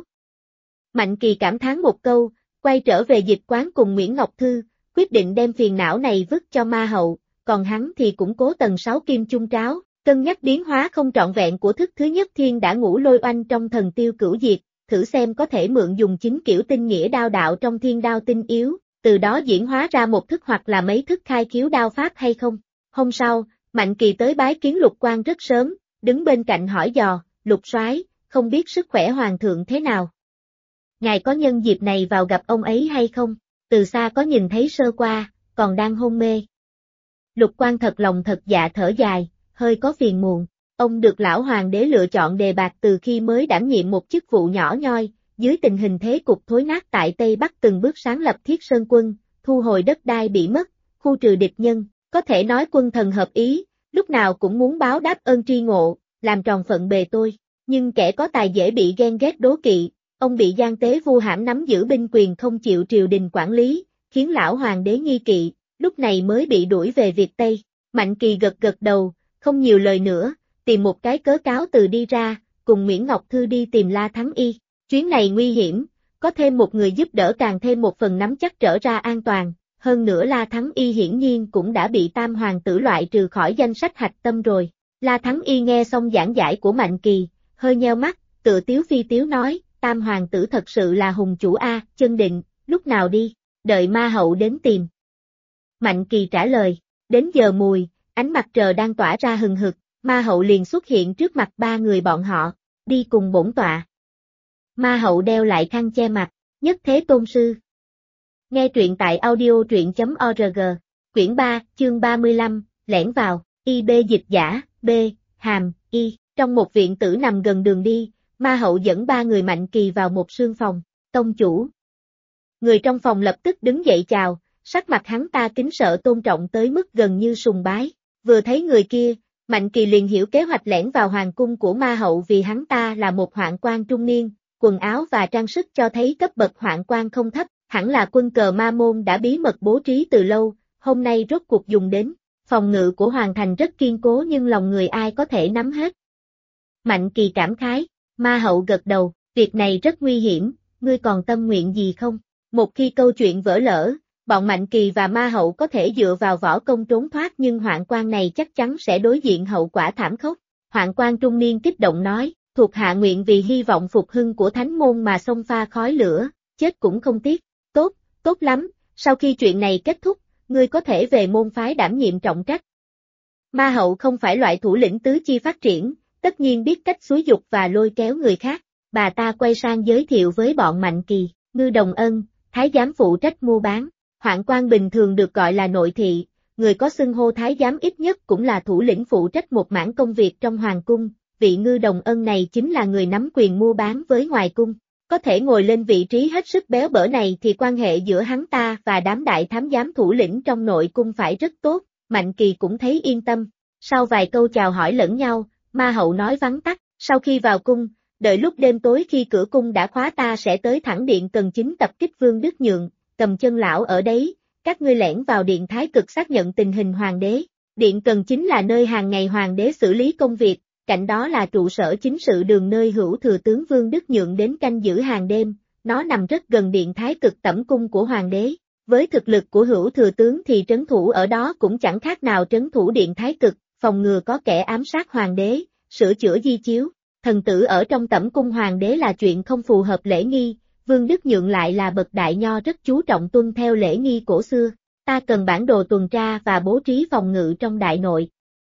Mạnh Kỳ cảm thán một câu, quay trở về dịch quán cùng Nguyễn Ngọc Thư, quyết định đem phiền não này vứt cho ma hậu, còn hắn thì củng cố tầng 6 kim chung tráo, cân nhắc biến hóa không trọn vẹn của thức thứ nhất thiên đã ngủ lôi oanh trong thần tiêu cửu diệt, thử xem có thể mượn dùng chính kiểu tinh nghĩa đao đạo trong thiên đao tinh yếu, từ đó diễn hóa ra một thức hoặc là mấy thức khai khiếu đao pháp hay không. Hôm sau, Mạnh Kỳ tới bái kiến Lục Quan rất sớm, đứng bên cạnh hỏi dò, Lục soái, không biết sức khỏe hoàng thượng thế nào? Ngài có nhân dịp này vào gặp ông ấy hay không? Từ xa có nhìn thấy sơ qua, còn đang hôn mê. Lục Quan thật lòng thật dạ thở dài, hơi có phiền muộn. Ông được lão hoàng đế lựa chọn đề bạt từ khi mới đảm nhiệm một chức vụ nhỏ nhoi, dưới tình hình thế cục thối nát tại Tây Bắc từng bước sáng lập Thiết Sơn Quân, thu hồi đất đai bị mất, khu trừ địch nhân, có thể nói quân thần hợp ý, lúc nào cũng muốn báo đáp ơn tri ngộ, làm tròn phận bề tôi. Nhưng kẻ có tài dễ bị ghen ghét đố kỵ, ông bị Giang Tế Vu hãm nắm giữ binh quyền không chịu triều đình quản lý, khiến lão hoàng đế nghi kỵ, lúc này mới bị đuổi về Việt Tây. Mạnh Kỳ gật gật đầu, không nhiều lời nữa, tìm một cái cớ cáo từ đi ra, cùng Nguyễn Ngọc Thư đi tìm La Thắng Y. Chuyến này nguy hiểm, có thêm một người giúp đỡ càng thêm một phần nắm chắc trở ra an toàn, hơn nữa La Thắng Y hiển nhiên cũng đã bị Tam hoàng tử loại trừ khỏi danh sách hạch tâm rồi. La Thắng Y nghe xong giảng giải của Mạnh Kỳ, hơi nheo mắt, tựa tiếu phi tiếu nói, Tam hoàng tử thật sự là hùng chủ a, chân định, lúc nào đi, đợi ma hậu đến tìm. Mạnh Kỳ trả lời, đến giờ mùi, ánh mặt trời đang tỏa ra hừng hực, ma hậu liền xuất hiện trước mặt 3 người bọn họ, đi cùng bổn tọa. Ma hậu đeo lại khăn che mặt, nhất thế tôn sư. Nghe truyện tại audio truyện.org, quyển 3, chương 35, lẻn vào, IB dịch giả, B, hàm, Y, trong một viện tử nằm gần đường đi, ma hậu dẫn 3 người Mạnh Kỳ vào một sương phòng, tông chủ. Người trong phòng lập tức đứng dậy chào, sắc mặt hắn ta kính sợ tôn trọng tới mức gần như sùng bái, vừa thấy người kia, Mạnh Kỳ liền hiểu kế hoạch lẻn vào hoàng cung của ma hậu vì hắn ta là một hoạn quan trung niên, quần áo và trang sức cho thấy cấp bậc hoạn quan không thấp, hẳn là quân cờ ma môn đã bí mật bố trí từ lâu, hôm nay rốt cuộc dùng đến. Phòng ngự của hoàng thành rất kiên cố nhưng lòng người ai có thể nắm hết. Mạnh Kỳ cảm khái, ma hậu gật đầu, việc này rất nguy hiểm, ngươi còn tâm nguyện gì không? Một khi câu chuyện vỡ lỡ, bọn Mạnh Kỳ và ma hậu có thể dựa vào võ công trốn thoát nhưng hoạn quan này chắc chắn sẽ đối diện hậu quả thảm khốc. Hoạn quan trung niên kích động nói, thuộc hạ nguyện vì hy vọng phục hưng của thánh môn mà xông pha khói lửa, chết cũng không tiếc. Tốt, tốt lắm, sau khi chuyện này kết thúc, ngươi có thể về môn phái đảm nhiệm trọng trách. Ma hậu không phải loại thủ lĩnh tứ chi phát triển, tất nhiên biết cách xúi giục và lôi kéo người khác. Bà ta quay sang giới thiệu với bọn Mạnh Kỳ, Ngư Đồng Ân, Thái giám phụ trách mua bán. Hoạn quan bình thường được gọi là nội thị, người có xưng hô thái giám ít nhất cũng là thủ lĩnh phụ trách một mảng công việc trong hoàng cung, vị Ngư Đồng Ân này chính là người nắm quyền mua bán với ngoài cung. Có thể ngồi lên vị trí hết sức béo bở này thì quan hệ giữa hắn ta và đám đại thám giám thủ lĩnh trong nội cung phải rất tốt, Mạnh Kỳ cũng thấy yên tâm. Sau vài câu chào hỏi lẫn nhau, Ma Hậu nói vắn tắt, sau khi vào cung, đợi lúc đêm tối khi cửa cung đã khóa ta sẽ tới thẳng điện Cần Chính tập kích Vương Đức Nhượng, Cầm Chân lão ở đấy, các ngươi lẻn vào điện Thái Cực xác nhận tình hình hoàng đế. Điện Cần Chính là nơi hàng ngày hoàng đế xử lý công việc, cạnh đó là trụ sở chính sự đường nơi Hữu Thừa tướng Vương Đức Nhượng đến canh giữ hàng đêm, nó nằm rất gần điện Thái Cực tẩm cung của hoàng đế. Với thực lực của Hữu Thừa tướng thì trấn thủ ở đó cũng chẳng khác nào trấn thủ điện Thái Cực, phòng ngừa có kẻ ám sát hoàng đế, sửa chữa di chiếu. Thần tử ở trong tẩm cung hoàng đế là chuyện không phù hợp lễ nghi, Vương Đức Nhượng lại là bậc đại nho rất chú trọng tuân theo lễ nghi cổ xưa. Ta cần bản đồ tuần tra và bố trí phòng ngự trong đại nội.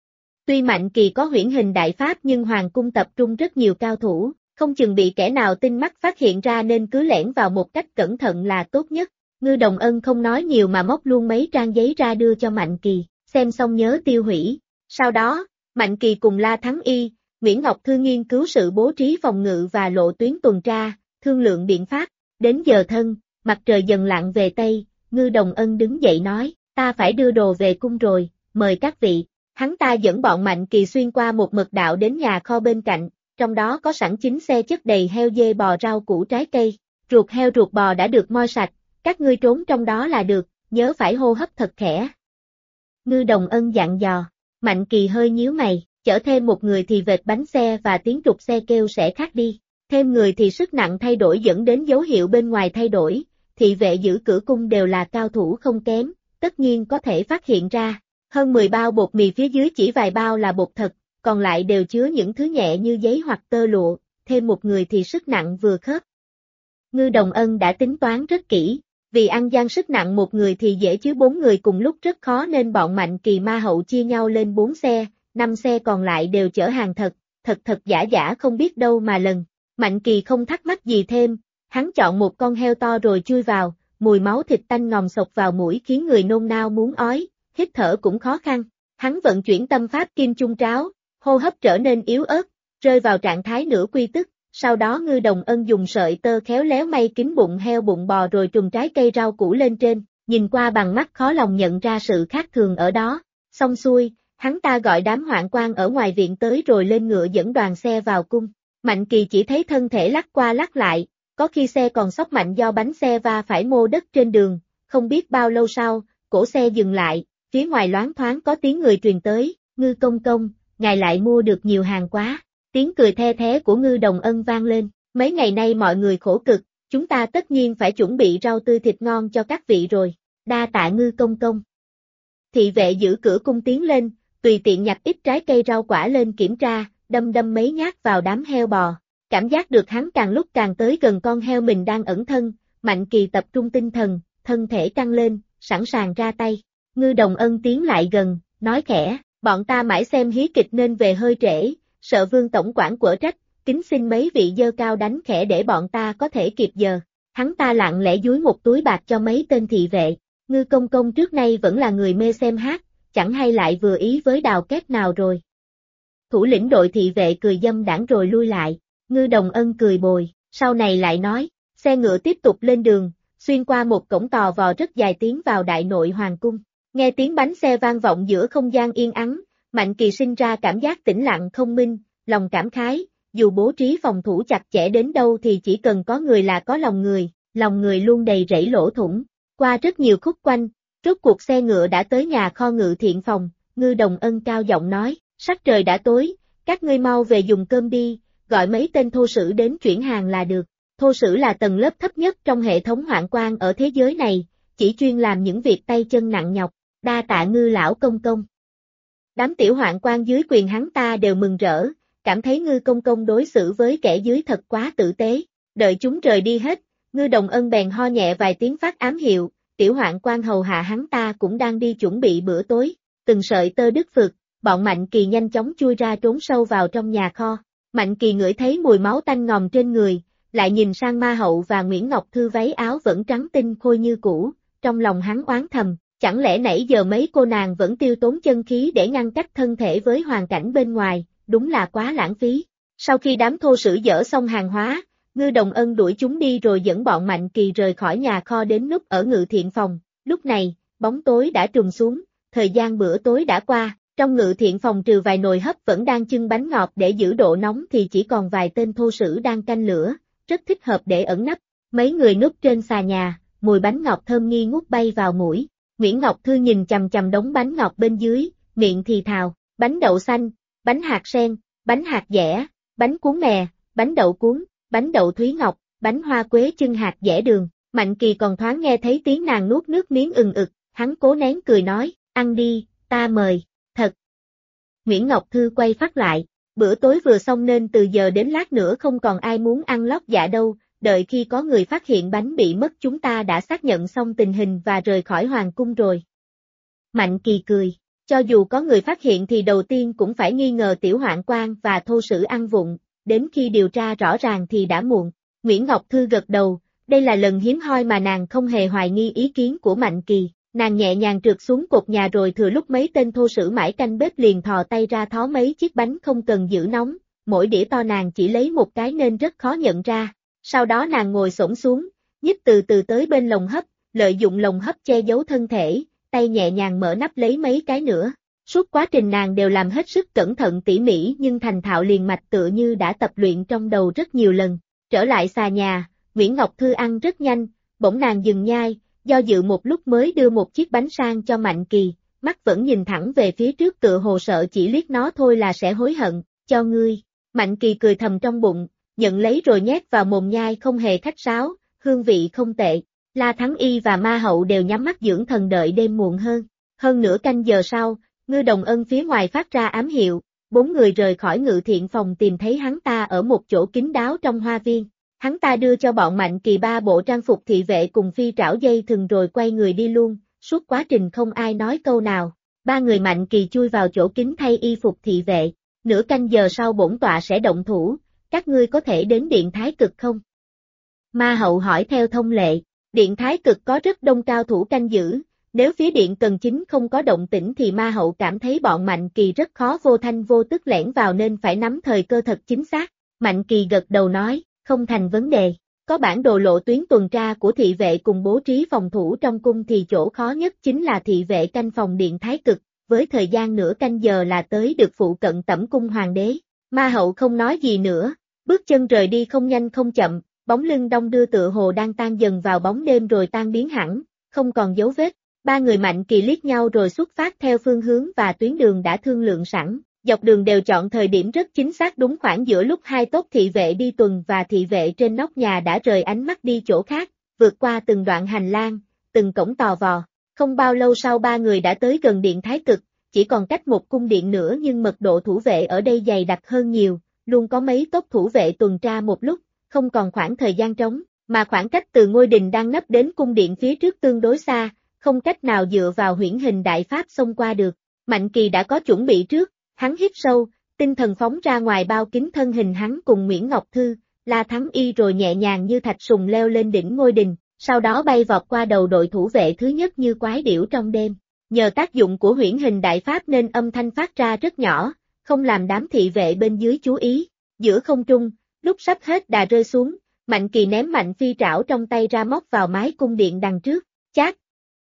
Tuy Mạnh Kỳ có huyễn hình đại pháp nhưng hoàng cung tập trung rất nhiều cao thủ, không chừng bị kẻ nào tinh mắt phát hiện ra nên cứ lẻn vào một cách cẩn thận là tốt nhất. Ngư Đồng Ân không nói nhiều mà móc luôn mấy trang giấy ra đưa cho Mạnh Kỳ, xem xong nhớ tiêu hủy. Sau đó, Mạnh Kỳ cùng La Thắng Y, Nguyễn Ngọc Thư nghiên cứu sự bố trí phòng ngự và lộ tuyến tuần tra, thương lượng biện pháp. Đến giờ thân, mặt trời dần lặn về Tây, Ngư Đồng Ân đứng dậy nói, ta phải đưa đồ về cung rồi, mời các vị. Hắn ta dẫn bọn Mạnh Kỳ xuyên qua một mật đạo đến nhà kho bên cạnh, trong đó có sẵn 9 xe chất đầy heo dê bò rau củ trái cây, ruột heo ruột bò đã được moi sạch, các ngươi trốn trong đó là được, nhớ phải hô hấp thật khẽ. Ngư Đồng Ân dặn dò, Mạnh Kỳ hơi nhíu mày, chở thêm một người thì vệt bánh xe và tiếng trục xe kêu sẽ khác đi, thêm người thì sức nặng thay đổi dẫn đến dấu hiệu bên ngoài thay đổi, thị vệ giữ cửa cung đều là cao thủ không kém, tất nhiên có thể phát hiện ra. Hơn 10 bao bột mì phía dưới chỉ vài bao là bột thật, còn lại đều chứa những thứ nhẹ như giấy hoặc tơ lụa, thêm một người thì sức nặng vừa khớp. Ngư Đồng Ân đã tính toán rất kỹ, vì ăn gian sức nặng một người thì dễ chứ 4 người cùng lúc rất khó nên bọn Mạnh Kỳ Ma Hậu chia nhau lên 4 xe, 5 xe còn lại đều chở hàng thật, thật giả giả không biết đâu mà lần. Mạnh Kỳ không thắc mắc gì thêm, hắn chọn một con heo to rồi chui vào, mùi máu thịt tanh ngòm xộc vào mũi khiến người nôn nao muốn ói. Hít thở cũng khó khăn, hắn vận chuyển tâm pháp kim chung tráo, hô hấp trở nên yếu ớt, rơi vào trạng thái nửa quy tức, sau đó Ngư Đồng Ân dùng sợi tơ khéo léo may kín bụng heo bụng bò rồi trùm trái cây rau củ lên trên, nhìn qua bằng mắt khó lòng nhận ra sự khác thường ở đó. Xong xuôi, hắn ta gọi đám hoạn quan ở ngoài viện tới rồi lên ngựa dẫn đoàn xe vào cung. Mạnh Kỳ chỉ thấy thân thể lắc qua lắc lại, có khi xe còn xóc mạnh do bánh xe va phải mô đất trên đường, không biết bao lâu sau, cổ xe dừng lại. Phía ngoài loáng thoáng có tiếng người truyền tới, Ngư công công, ngài lại mua được nhiều hàng quá. Tiếng cười the thé của Ngư Đồng Ân vang lên, mấy ngày nay mọi người khổ cực, chúng ta tất nhiên phải chuẩn bị rau tươi thịt ngon cho các vị rồi, đa tạ Ngư công công. Thị vệ giữ cửa cung tiến lên, tùy tiện nhặt ít trái cây rau quả lên kiểm tra, đâm mấy nhát vào đám heo bò. Cảm giác được hắn càng lúc càng tới gần con heo mình đang ẩn thân, Mạnh Kỳ tập trung tinh thần, thân thể căng lên, sẵn sàng ra tay. Ngư Đồng Ân tiến lại gần, nói khẽ, bọn ta mãi xem hí kịch nên về hơi trễ, sợ Vương tổng quản quở trách, kính xin mấy vị dơ cao đánh khẽ để bọn ta có thể kịp giờ. Hắn ta lặng lẽ dúi một túi bạc cho mấy tên thị vệ, Ngư công công trước nay vẫn là người mê xem hát, chẳng hay lại vừa ý với đào kép nào rồi. Thủ lĩnh đội thị vệ cười dâm đãng rồi lui lại, Ngư Đồng Ân cười bồi, sau này lại nói, xe ngựa tiếp tục lên đường, xuyên qua một cổng tò vò rất dài tiến vào đại nội hoàng cung. Nghe tiếng bánh xe vang vọng giữa không gian yên ắng, Mạnh Kỳ sinh ra cảm giác tĩnh lặng không minh, lòng cảm khái, dù bố trí phòng thủ chặt chẽ đến đâu thì chỉ cần có người là có lòng người luôn đầy rẫy lỗ thủng. Qua rất nhiều khúc quanh, rốt cuộc xe ngựa đã tới nhà kho ngự thiện phòng, Ngư Đồng Ân cao giọng nói, sắc trời đã tối, các ngươi mau về dùng cơm đi, gọi mấy tên thô sử đến chuyển hàng là được. Thô sử là tầng lớp thấp nhất trong hệ thống hoạn quan ở thế giới này, chỉ chuyên làm những việc tay chân nặng nhọc. Đa tạ Ngư lão công công. Đám tiểu hoạn quan dưới quyền hắn ta đều mừng rỡ, cảm thấy Ngư công công đối xử với kẻ dưới thật quá tử tế. Đợi chúng rời đi hết, Ngư Đồng Ân bèn ho nhẹ vài tiếng phát ám hiệu, tiểu hoạn quan hầu hạ hắn ta cũng đang đi chuẩn bị bữa tối. Từng sợi tơ đứt phượt, bọn Mạnh Kỳ nhanh chóng chui ra trốn sâu vào trong nhà kho. Mạnh Kỳ ngửi thấy mùi máu tanh ngòm trên người, lại nhìn sang Ma Hậu và Nguyễn Ngọc Thư váy áo vẫn trắng tinh khôi như cũ, trong lòng hắn oán thầm, chẳng lẽ nãy giờ mấy cô nàng vẫn tiêu tốn chân khí để ngăn cách thân thể với hoàn cảnh bên ngoài, đúng là quá lãng phí. Sau khi đám thô sử dỡ xong hàng hóa, Ngư Đồng Ân đuổi chúng đi rồi dẫn bọn Mạnh Kỳ rời khỏi nhà kho đến núp ở Ngự Thiện phòng. Lúc này, bóng tối đã trùm xuống, thời gian bữa tối đã qua, trong Ngự Thiện phòng trừ vài nồi hấp vẫn đang chưng bánh ngọt để giữ độ nóng thì chỉ còn vài tên thô sử đang canh lửa, rất thích hợp để ẩn nấp. Mấy người núp trên xà nhà, mùi bánh ngọt thơm nghi ngút bay vào mũi. Nguyễn Ngọc Thư nhìn chằm chằm đống bánh ngọt bên dưới, miệng thì thào, bánh đậu xanh, bánh hạt sen, bánh hạt dẻ, bánh cuốn mè, bánh đậu cuốn, bánh đậu Thúy Ngọc, bánh hoa quế chưng hạt dẻ đường. Mạnh Kỳ còn thoáng nghe thấy tiếng nàng nuốt nước miếng ừng ực, hắn cố nén cười nói, ăn đi, ta mời, thật. Nguyễn Ngọc Thư quay phát lại, bữa tối vừa xong nên từ giờ đến lát nữa không còn ai muốn ăn lót dạ đâu, đợi khi có người phát hiện bánh bị mất chúng ta đã xác nhận xong tình hình và rời khỏi hoàng cung rồi. Mạnh Kỳ cười, cho dù có người phát hiện thì đầu tiên cũng phải nghi ngờ tiểu hoạn quan và thô sử ăn vụng, đến khi điều tra rõ ràng thì đã muộn. Nguyễn Ngọc Thư gật đầu, đây là lần hiếm hoi mà nàng không hề hoài nghi ý kiến của Mạnh Kỳ, nàng nhẹ nhàng trượt xuống cột nhà rồi thừa lúc mấy tên thô sử mãi canh bếp liền thò tay ra thó mấy chiếc bánh không cần giữ nóng, mỗi đĩa to nàng chỉ lấy một cái nên rất khó nhận ra. Sau đó nàng ngồi xổm xuống, nhích từ từ tới bên lồng hấp, lợi dụng lồng hấp che giấu thân thể, tay nhẹ nhàng mở nắp lấy mấy cái nữa. Suốt quá trình nàng đều làm hết sức cẩn thận tỉ mỉ nhưng thành thạo liền mạch tựa như đã tập luyện trong đầu rất nhiều lần. Trở lại xà nhà, Nguyễn Ngọc Thư ăn rất nhanh, bỗng nàng dừng nhai, do dự một lúc mới đưa một chiếc bánh sang cho Mạnh Kỳ, mắt vẫn nhìn thẳng về phía trước tựa hồ sợ chỉ liếc nó thôi là sẽ hối hận, cho ngươi. Mạnh Kỳ cười thầm trong bụng, nhận lấy rồi nhét vào mồm nhai không hề khách sáo, hương vị không tệ. La Thắng Y và Ma Hậu đều nhắm mắt dưỡng thần đợi đêm muộn hơn. Hơn nửa canh giờ sau, Ngư Đồng Ân phía ngoài phát ra ám hiệu, 4 người rời khỏi Ngự Thiện phòng tìm thấy hắn ta ở một chỗ kín đáo trong hoa viên. Hắn ta đưa cho bọn Mạnh Kỳ 3 bộ trang phục thị vệ cùng phi trảo dây thừng rồi quay người đi luôn, suốt quá trình không ai nói câu nào. 3 người Mạnh Kỳ chui vào chỗ kín thay y phục thị vệ, nửa canh giờ sau bổn tọa sẽ động thủ, các ngươi có thể đến Điện Thái Cực không? Ma Hậu hỏi theo thông lệ, Điện Thái Cực có rất đông cao thủ canh giữ, nếu phía Điện Cần Chính không có động tĩnh thì Ma Hậu cảm thấy bọn Mạnh Kỳ rất khó vô thanh vô tức lẻn vào nên phải nắm thời cơ thật chính xác. Mạnh Kỳ gật đầu nói, không thành vấn đề, có bản đồ lộ tuyến tuần tra của thị vệ cùng bố trí phòng thủ trong cung thì chỗ khó nhất chính là thị vệ canh phòng Điện Thái Cực, với thời gian nửa canh giờ là tới được phụ cận Tẩm cung hoàng đế. Ma Hậu không nói gì nữa, bước chân rời đi không nhanh không chậm, bóng lưng đong đưa tựa hồ đang tan dần vào bóng đêm rồi tan biến hẳn, không còn dấu vết. 3 người Mạnh Kỳ liếc nhau rồi xuất phát theo phương hướng và tuyến đường đã thương lượng sẵn, dọc đường đều chọn thời điểm rất chính xác đúng khoảng giữa lúc 2 tốp thị vệ đi tuần và thị vệ trên nóc nhà đã rời ánh mắt đi chỗ khác, vượt qua từng đoạn hành lang, từng cổng tò vò. Không bao lâu sau 3 người đã tới gần Điện Thái Cực, chỉ còn cách một cung điện nữa nhưng mật độ thủ vệ ở đây dày đặc hơn nhiều, luôn có mấy tốp thủ vệ tuần tra một lúc, không còn khoảng thời gian trống, mà khoảng cách từ ngôi đình đang nấp đến cung điện phía trước tương đối xa, không cách nào dựa vào huyễn hình đại pháp xông qua được. Mạnh Kỳ đã có chuẩn bị trước, hắn hít sâu, tinh thần phóng ra ngoài bao kính thân hình hắn cùng Nguyễn Ngọc Thư, La Thắng Y rồi nhẹ nhàng như thạch sùng leo lên đỉnh ngôi đình, sau đó bay vọt qua đầu đội thủ vệ thứ nhất như quái điểu trong đêm. Nhờ tác dụng của huyễn hình đại pháp nên âm thanh phát ra rất nhỏ, không làm đám thị vệ bên dưới chú ý. Giữa không trung, lúc sắp hết đà rơi xuống, Mạnh Kỳ ném mạnh phi trảo trong tay ra móc vào mái cung điện đằng trước, chát.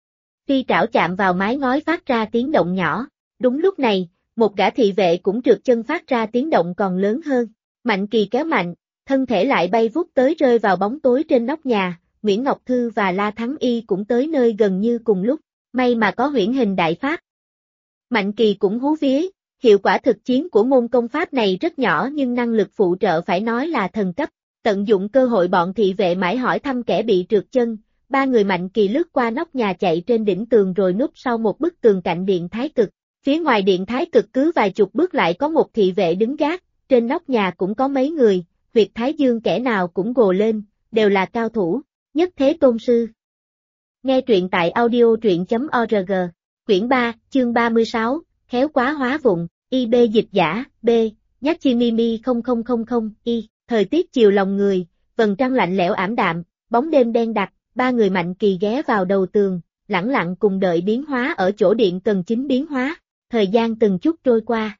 Phi trảo chạm vào mái ngói phát ra tiếng động nhỏ. Đúng lúc này, một gã thị vệ cũng trượt chân phát ra tiếng động còn lớn hơn. Mạnh Kỳ kéo mạnh, thân thể lại bay vút tới rơi vào bóng tối trên nóc nhà. Nguyễn Ngọc Thư và La Thắng Y cũng tới nơi gần như cùng lúc. May mà có huyễn hình đại pháp. Mạnh Kỳ cũng hú vía, hiệu quả thực chiến của môn công pháp này rất nhỏ nhưng năng lực phụ trợ phải nói là thần cấp. Tận dụng cơ hội bọn thị vệ mãi hỏi thăm kẻ bị trượt chân, 3 người Mạnh Kỳ lướt qua nóc nhà chạy trên đỉnh tường rồi núp sau một bức tường cạnh Điện Thái Cực. Phía ngoài Điện Thái Cực cứ vài chục bước lại có một thị vệ đứng gác, trên nóc nhà cũng có mấy người, huyệt thái dương kẻ nào cũng gồ lên, đều là cao thủ, nhất thế tôn sư. Nghe truyện tại audio.org, quyển 3, chương 36, khéo quá hóa vụng, IB dịch giả, B, Nhachimimi 0000, Y, thời tiết chiều lòng người, vầng trăng lạnh lẽo ảm đạm, bóng đêm đen đặc, ba người Mạnh Kỳ ghé vào đầu tường, lẳng lặng cùng đợi biến hóa ở chỗ điện cần chính biến hóa, thời gian từng chút trôi qua.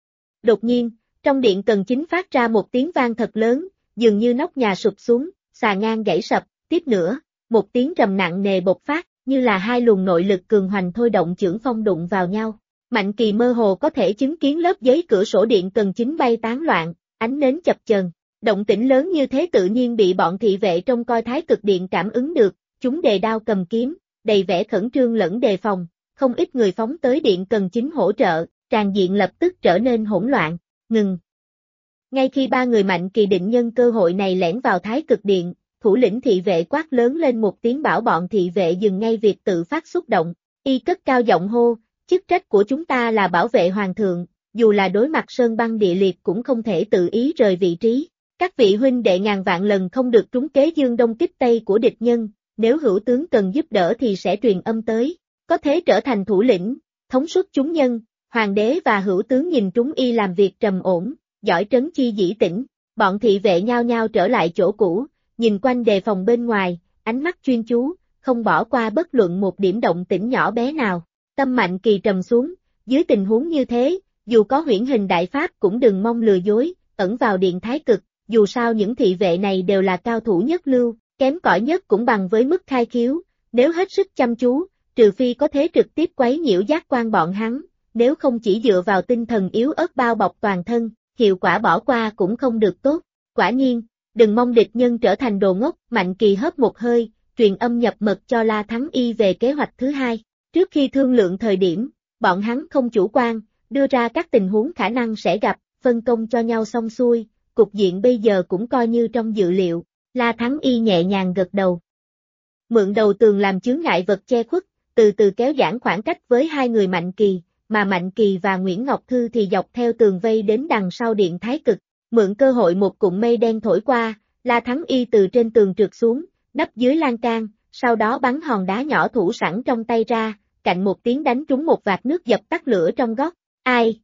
Đột nhiên, trong điện cần chính phát ra một tiếng vang thật lớn, dường như nóc nhà sụp xuống, xà ngang gãy sập, tiếp nữa, một tiếng trầm nặng nề bộc phát, như là hai luồng nội lực cường hoành thôi động chưởng phong đụng vào nhau. Mạnh Kỳ mơ hồ có thể chứng kiến lớp giấy cửa sổ điện cần chính bay tán loạn, ánh nến chập chờn. Động tĩnh lớn như thế tự nhiên bị bọn thị vệ trông coi Thái Cực Điện cảm ứng được, chúng đề đao cầm kiếm, đầy vẻ khẩn trương lẫn đề phòng, không ít người phóng tới điện cần chính hỗ trợ, tràng diện lập tức trở nên hỗn loạn, ngừng. Ngay khi ba người Mạnh Kỳ định nhân cơ hội này lẻn vào Thái Cực Điện, thủ lĩnh thị vệ quát lớn lên một tiếng bảo bọn thị vệ dừng ngay việc tự phát xúc động, y cất cao giọng hô, chức trách của chúng ta là bảo vệ hoàng thượng, dù là đối mặt sơn băng địa liệt cũng không thể tự ý rời vị trí. Các vị huynh đệ ngàn vạn lần không được trúng kế dương đông kích tây của địch nhân, nếu hữu tướng cần giúp đỡ thì sẽ truyền âm tới, có thế trở thành thủ lĩnh, thống suất chúng nhân, hoàng đế và hữu tướng nhìn trúng y làm việc trầm ổn, giỏi trấn chi dĩ tĩnh, bọn thị vệ nhao nhao trở lại chỗ cũ, nhìn quanh đề phòng bên ngoài, ánh mắt chuyên chú, không bỏ qua bất luận một điểm động tĩnh nhỏ bé nào, tâm Mạnh Kỳ trầm xuống, dưới tình huống như thế, dù có huyễn hình đại pháp cũng đừng mong lừa dối, ẩn vào điện Thái Cực. Dù sao những thị vệ này đều là cao thủ nhất lưu, kém cỏi nhất cũng bằng với mức khai khiếu, nếu hết sức chăm chú, trừ phi có thế trực tiếp quấy nhiễu giác quan bọn hắn, nếu không chỉ dựa vào tinh thần yếu ớt bao bọc toàn thân, hiệu quả bỏ qua cũng không được tốt. Quả nhiên, đừng mong địch nhân trở thành đồ ngốc, Mạnh Kỳ hớp một hơi, truyền âm nhập mật cho La Thắng Y về kế hoạch thứ hai. Trước khi thương lượng thời điểm, bọn hắn không chủ quan, đưa ra các tình huống khả năng sẽ gặp, phân công cho nhau xong xuôi. Cục diện bây giờ cũng coi như trong dự liệu, La Thắng Y nhẹ nhàng gật đầu. Mượn đầu tường làm chướng ngại vật che khuất, từ từ kéo giãn khoảng cách với hai người Mạnh Kỳ, mà Mạnh Kỳ và Nguyễn Ngọc Thư thì dọc theo tường vây đến đằng sau điện Thái Cực. Mượn cơ hội một cụm mây đen thổi qua, La Thắng Y từ trên tường trượt xuống, nấp dưới lan can, sau đó bắn hòn đá nhỏ thủ sẵn trong tay ra, cạnh một tiếng đánh trúng một vạt nước dập tắt lửa trong góc. Ai?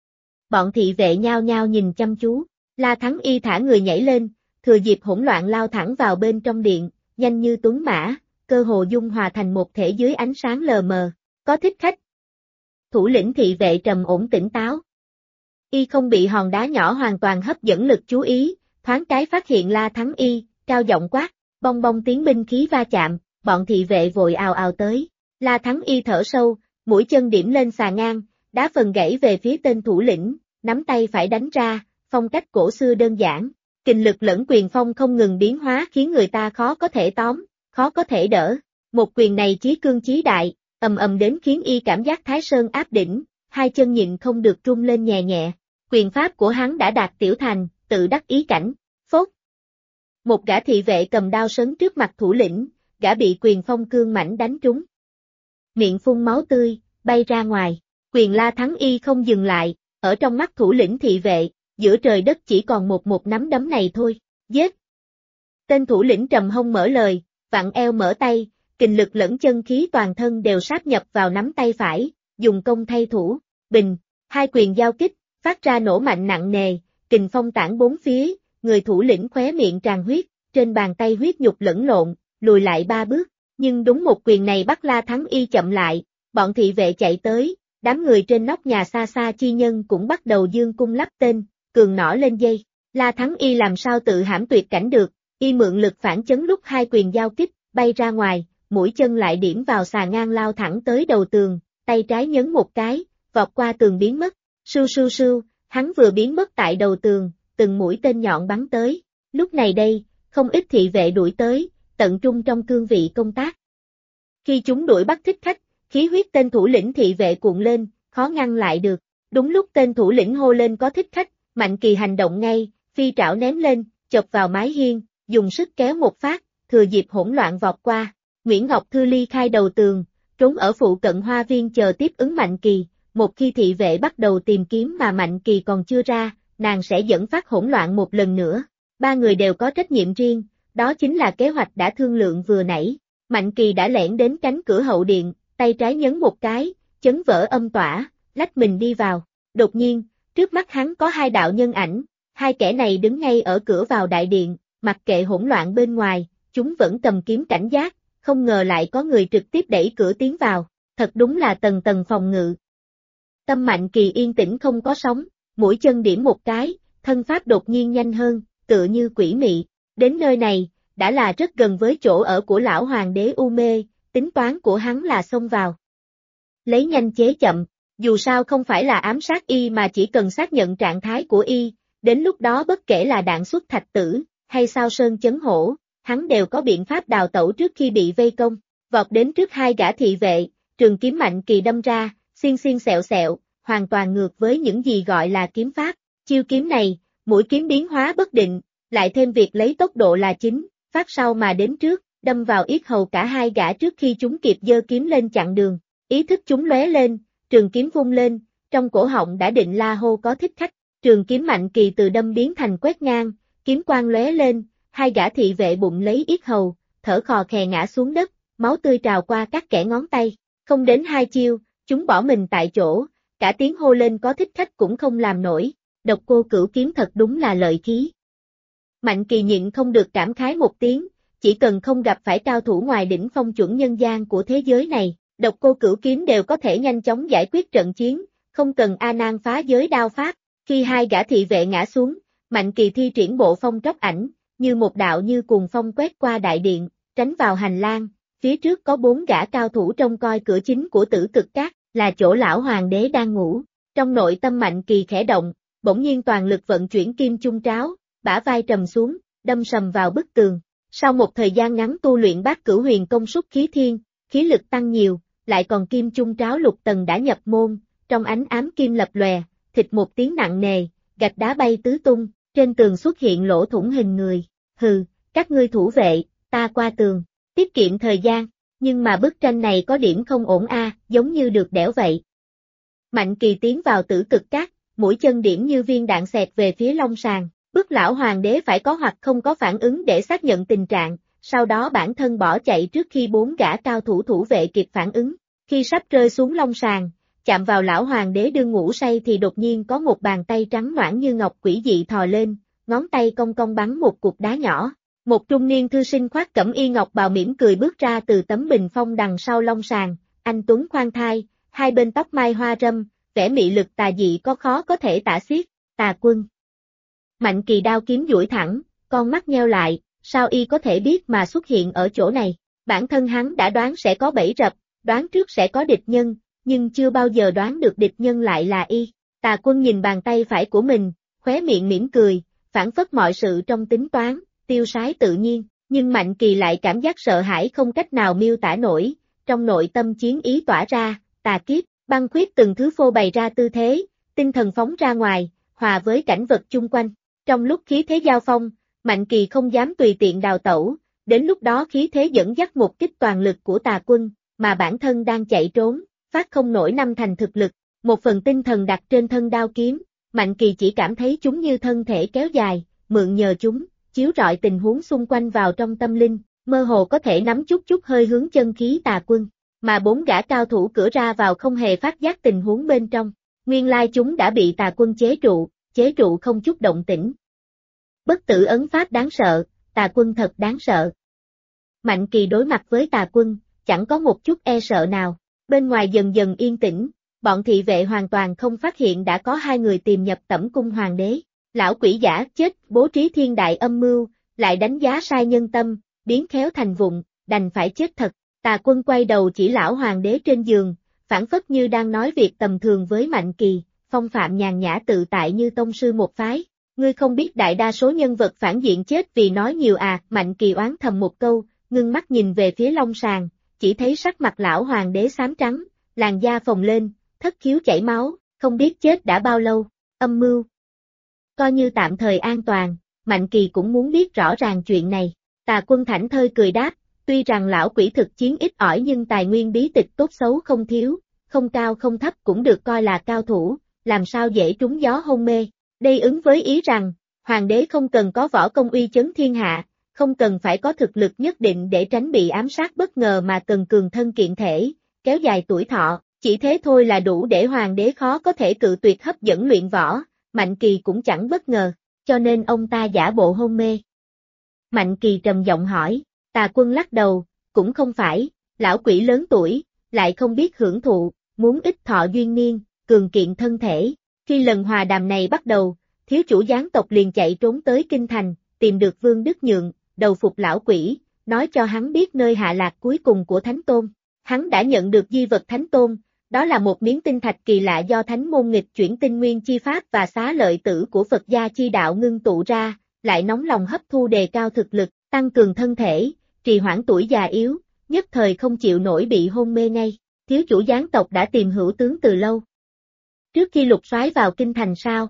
Bọn thị vệ nhao nhao nhìn chăm chú. La Thắng Y thả người nhảy lên, thừa dịp hỗn loạn lao thẳng vào bên trong điện, nhanh như tuấn mã, cơ hồ dung hòa thành một thể dưới ánh sáng lờ mờ. Có thích khách. Thủ lĩnh thị vệ trầm ổn tỉnh táo. Y không bị hòn đá nhỏ hoàn toàn hấp dẫn lực chú ý, thoáng cái phát hiện La Thắng Y, cao giọng quát, bong bong tiếng binh khí va chạm, bọn thị vệ vội ào ào tới. La Thắng Y thở sâu, mũi chân điểm lên xà ngang, đá phần gãy về phía tên thủ lĩnh, nắm tay phải đánh ra. Phong cách cổ xưa đơn giản, kình lực lẫn quyền phong không ngừng biến hóa khiến người ta khó có thể tóm, khó có thể đỡ. Một quyền này chí cương chí đại, ầm ầm đến khiến y cảm giác Thái Sơn áp đỉnh, hai chân nhịn không được rung lên nhẹ nhẹ. Quyền pháp của hắn đã đạt tiểu thành, tự đắc ý cảnh. Phốt. Một gã thị vệ cầm đao sấn trước mặt thủ lĩnh, gã bị quyền phong cương mãnh đánh trúng. Miệng phun máu tươi, bay ra ngoài. Quyền La Thắng Y không dừng lại, ở trong mắt thủ lĩnh thị vệ. Giữa trời đất chỉ còn một nắm đấm này thôi, giết. Tên thủ lĩnh trầm hông mở lời, vặn eo mở tay, kình lực lẫn chân khí toàn thân đều sáp nhập vào nắm tay phải, dùng công thay thủ, bình, hai quyền giao kích, phát ra nổ mạnh nặng nề, kình phong tản bốn phía, người thủ lĩnh khóe miệng tràn huyết, trên bàn tay huyết nhục lẫn lộn, lùi lại 3 bước, nhưng đúng một quyền này bắt La Thắng Y chậm lại, bọn thị vệ chạy tới, đám người trên nóc nhà xa xa chi nhân cũng bắt đầu dương cung lắp tên. Cường nỏ lên dây, La Thắng Y làm sao tự hãm tuyệt cảnh được, y mượn lực phản chấn lúc hai quyền giao kích, bay ra ngoài, mũi chân lại điểm vào xà ngang lao thẳng tới đầu tường, tay trái nhấn một cái, vọt qua tường biến mất, sưu sưu sưu, hắn vừa biến mất tại đầu tường, từng mũi tên nhọn bắn tới, lúc này đây, không ít thị vệ đuổi tới, tận trung trong cương vị công tác. Khi chúng đuổi bắt thích khách, khí huyết tên thủ lĩnh thị vệ cuộn lên, khó ngăn lại được, đúng lúc tên thủ lĩnh hô lên có thích khách, Mạnh Kỳ hành động ngay, phi trảo ném lên, chộp vào mái hiên, dùng sức kéo một phát, thừa dịp hỗn loạn vọt qua. Nguyễn Ngọc Thư ly khai đầu tường, trốn ở phụ cận hoa viên chờ tiếp ứng Mạnh Kỳ. Một khi thị vệ bắt đầu tìm kiếm mà Mạnh Kỳ còn chưa ra, nàng sẽ dẫn phát hỗn loạn một lần nữa. Ba người đều có trách nhiệm riêng, đó chính là kế hoạch đã thương lượng vừa nãy. Mạnh Kỳ đã lẻn đến cánh cửa hậu điện, tay trái nhấn một cái, chấn vỡ âm tỏa, lách mình đi vào. Đột nhiên, trước mắt hắn có hai đạo nhân ảnh, hai kẻ này đứng ngay ở cửa vào đại điện, mặc kệ hỗn loạn bên ngoài, chúng vẫn cầm kiếm cảnh giác, không ngờ lại có người trực tiếp đẩy cửa tiến vào, thật đúng là tầng tầng phòng ngự. Tâm Mạnh Kỳ yên tĩnh không có sóng, mũi chân điểm một cái, thân pháp đột nhiên nhanh hơn, tựa như quỷ mị, đến nơi này, đã là rất gần với chỗ ở của lão hoàng đế U Mê, tính toán của hắn là xông vào. Lấy nhanh chế chậm, dù sao không phải là ám sát y mà chỉ cần xác nhận trạng thái của y, đến lúc đó bất kể là đạn xuất thạch tử, hay sao sơn chấn hổ, hắn đều có biện pháp đào tẩu trước khi bị vây công, vọt đến trước hai gã thị vệ, trường kiếm Mạnh Kỳ đâm ra, xiên xiên xẹo xẹo, hoàn toàn ngược với những gì gọi là kiếm pháp, chiêu kiếm này, mũi kiếm biến hóa bất định, lại thêm việc lấy tốc độ là chính, phát sau mà đến trước, đâm vào yết hầu cả hai gã trước khi chúng kịp giơ kiếm lên chặn đường, ý thức chúng lóe lên, trường kiếm vung lên, trong cổ họng đã định la hô có thích khách, trường kiếm Mạnh Kỳ từ đâm biến thành quét ngang, kiếm quang lóe lên, hai gã thị vệ bụng lấy yết hầu, thở khò khè ngã xuống đất, máu tươi trào qua các kẽ ngón tay, không đến hai chiêu, chúng bỏ mình tại chỗ, cả tiếng hô lên có thích khách cũng không làm nổi, Độc Cô Cửu kiếm thật đúng là lợi khí. Mạnh Kỳ nhịn không được cảm khái một tiếng, chỉ cần không gặp phải cao thủ ngoài đỉnh phong chuẩn nhân gian của thế giới này, Độc Cô Cửu kiếm đều có thể nhanh chóng giải quyết trận chiến, không cần A Nan phá giới đao pháp. Khi hai gã thị vệ ngã xuống, Mạnh Kỳ thi triển bộ phong tróc ảnh, như một đạo như cuồng phong quét qua đại điện, tránh vào hành lang, phía trước có 4 gã cao thủ trông coi cửa chính của Tử Cực Các, là chỗ lão hoàng đế đang ngủ. Trong nội tâm Mạnh Kỳ khẽ động, bỗng nhiên toàn lực vận chuyển kim chung tráo, bả vai trầm xuống, đâm sầm vào bức tường. Sau một thời gian ngắn tu luyện Bát Cửu Huyền công suất khí thiên, khí lực tăng nhiều, lại còn kim chung tráo lục tầng đã nhập môn, trong ánh ám kim lập lòe, thịt một tiếng nặng nề, gạch đá bay tứ tung, trên tường xuất hiện lỗ thủng hình người. Hừ, các ngươi thủ vệ, ta qua tường, tiết kiệm thời gian, nhưng mà bức tranh này có điểm không ổn giống như được đẽo vậy. Mạnh Kỳ tiến vào Tử Cực Các, mũi chân điểm như viên đạn xẹt về phía long sàng, bức lão hoàng đế phải có hoặc không có phản ứng để xác nhận tình trạng, sau đó bản thân bỏ chạy trước khi 4 gã cao thủ thủ vệ kịp phản ứng. Khi sắp rơi xuống long sàng, chạm vào lão hoàng đế đương ngủ say thì đột nhiên có một bàn tay trắng noãn như ngọc quỷ dị thò lên, ngón tay cong cong bắn một cục đá nhỏ. Một trung niên thư sinh khoác cẩm y ngọc bào mỉm cười bước ra từ tấm bình phong đằng sau long sàng, anh tuấn khoan thai, hai bên tóc mai hoa râm, vẻ mị lực tà dị có khó có thể tả xiết, Tà Quân. Mạnh Kỳ đao kiếm duỗi thẳng, con mắt nheo lại, sao y có thể biết mà xuất hiện ở chỗ này, bản thân hắn đã đoán sẽ có bẫy rập, đoán trước sẽ có địch nhân, nhưng chưa bao giờ đoán được địch nhân lại là y. Tà Quân nhìn bàn tay phải của mình, khóe miệng mỉm cười, phản phất mọi sự trong tính toán, tiêu sái tự nhiên, nhưng Mạnh Kỳ lại cảm giác sợ hãi không cách nào miêu tả nổi, trong nội tâm chiến ý tỏa ra, tà kiếp, băng khuyết từng thứ phô bày ra tư thế, tinh thần phóng ra ngoài, hòa với cảnh vật chung quanh. Trong lúc khí thế giao phong, Mạnh Kỳ không dám tùy tiện đào tẩu, đến lúc đó khí thế dẫn dắt một kích toàn lực của Tà Quân, mà bản thân đang chạy trốn, phát không nổi năm thành thực lực, một phần tinh thần đặt trên thân đao kiếm, Mạnh Kỳ chỉ cảm thấy chúng như thân thể kéo dài, mượn nhờ chúng, chiếu rọi tình huống xung quanh vào trong tâm linh, mơ hồ có thể nắm chút chút hơi hướng chân khí Tà Quân, mà 4 gã cao thủ cửa ra vào không hề phát giác tình huống bên trong, nguyên lai chúng đã bị Tà Quân chế trụ không chút động tĩnh. Bất tử ấn pháp đáng sợ, Tà Quân thật đáng sợ. Mạnh Kỳ đối mặt với Tà Quân, chẳng có một chút e sợ nào, bên ngoài dần dần yên tĩnh, bọn thị vệ hoàn toàn không phát hiện đã có 2 người tìm nhập Tẩm cung hoàng đế. Lão quỷ giả chết, bố trí thiên đại âm mưu, lại đánh giá sai nhân tâm, biến khéo thành vụng, đành phải chết thật. Tà Quân quay đầu chỉ lão hoàng đế trên giường, phảng phất như đang nói việc tầm thường với Mạnh Kỳ, phong phạm nhàn nhã tự tại như tông sư một phái. Ngươi không biết đại đa số nhân vật phản diện chết vì nói nhiều Mạnh Kỳ oán thầm một câu, ngưng mắt nhìn về phía long sàng, chỉ thấy sắc mặt lão hoàng đế xám trắng, làn da phồng lên, thất khiếu chảy máu, không biết chết đã bao lâu, âm mưu. Coi như tạm thời an toàn, Mạnh Kỳ cũng muốn biết rõ ràng chuyện này. Tà Quân thảnh thơi cười đáp, tuy rằng lão quỷ thực chiến ít ỏi nhưng tài nguyên bí tịch tốt xấu không thiếu, không cao không thấp cũng được coi là cao thủ, làm sao dễ trúng gió hôn mê. Đây ứng với ý rằng, hoàng đế không cần có võ công uy chấn thiên hạ, không cần phải có thực lực nhất định để tránh bị ám sát bất ngờ mà cần cường thân kiện thể, kéo dài tuổi thọ, chỉ thế thôi là đủ để hoàng đế khó có thể cự tuyệt hấp dẫn luyện võ, Mạnh Kỳ cũng chẳng bất ngờ, cho nên ông ta giả bộ hôn mê. Mạnh Kỳ trầm giọng hỏi, Tà Quân lắc đầu, cũng không phải, lão quỷ lớn tuổi, lại không biết hưởng thụ, muốn ít thọ duyên niên, cường kiện thân thể. Khi lần hòa đàm này bắt đầu, thiếu chủ gián tộc liền chạy trốn tới Kinh Thành, tìm được Vương Đức Nhượng, đầu phục lão quỷ, nói cho hắn biết nơi hạ lạc cuối cùng của Thánh Tôn. Hắn đã nhận được di vật Thánh Tôn, đó là một miếng tinh thạch kỳ lạ do Thánh môn nghịch chuyển tinh nguyên chi pháp và xá lợi tử của Phật gia chi đạo ngưng tụ ra, lại nóng lòng hấp thu đề cao thực lực, tăng cường thân thể, trì hoãn tuổi già yếu, nhất thời không chịu nổi bị hôn mê ngay. Thiếu chủ gián tộc đã tìm hữu tướng từ lâu. Trước khi lục soái vào Kinh Thành sao?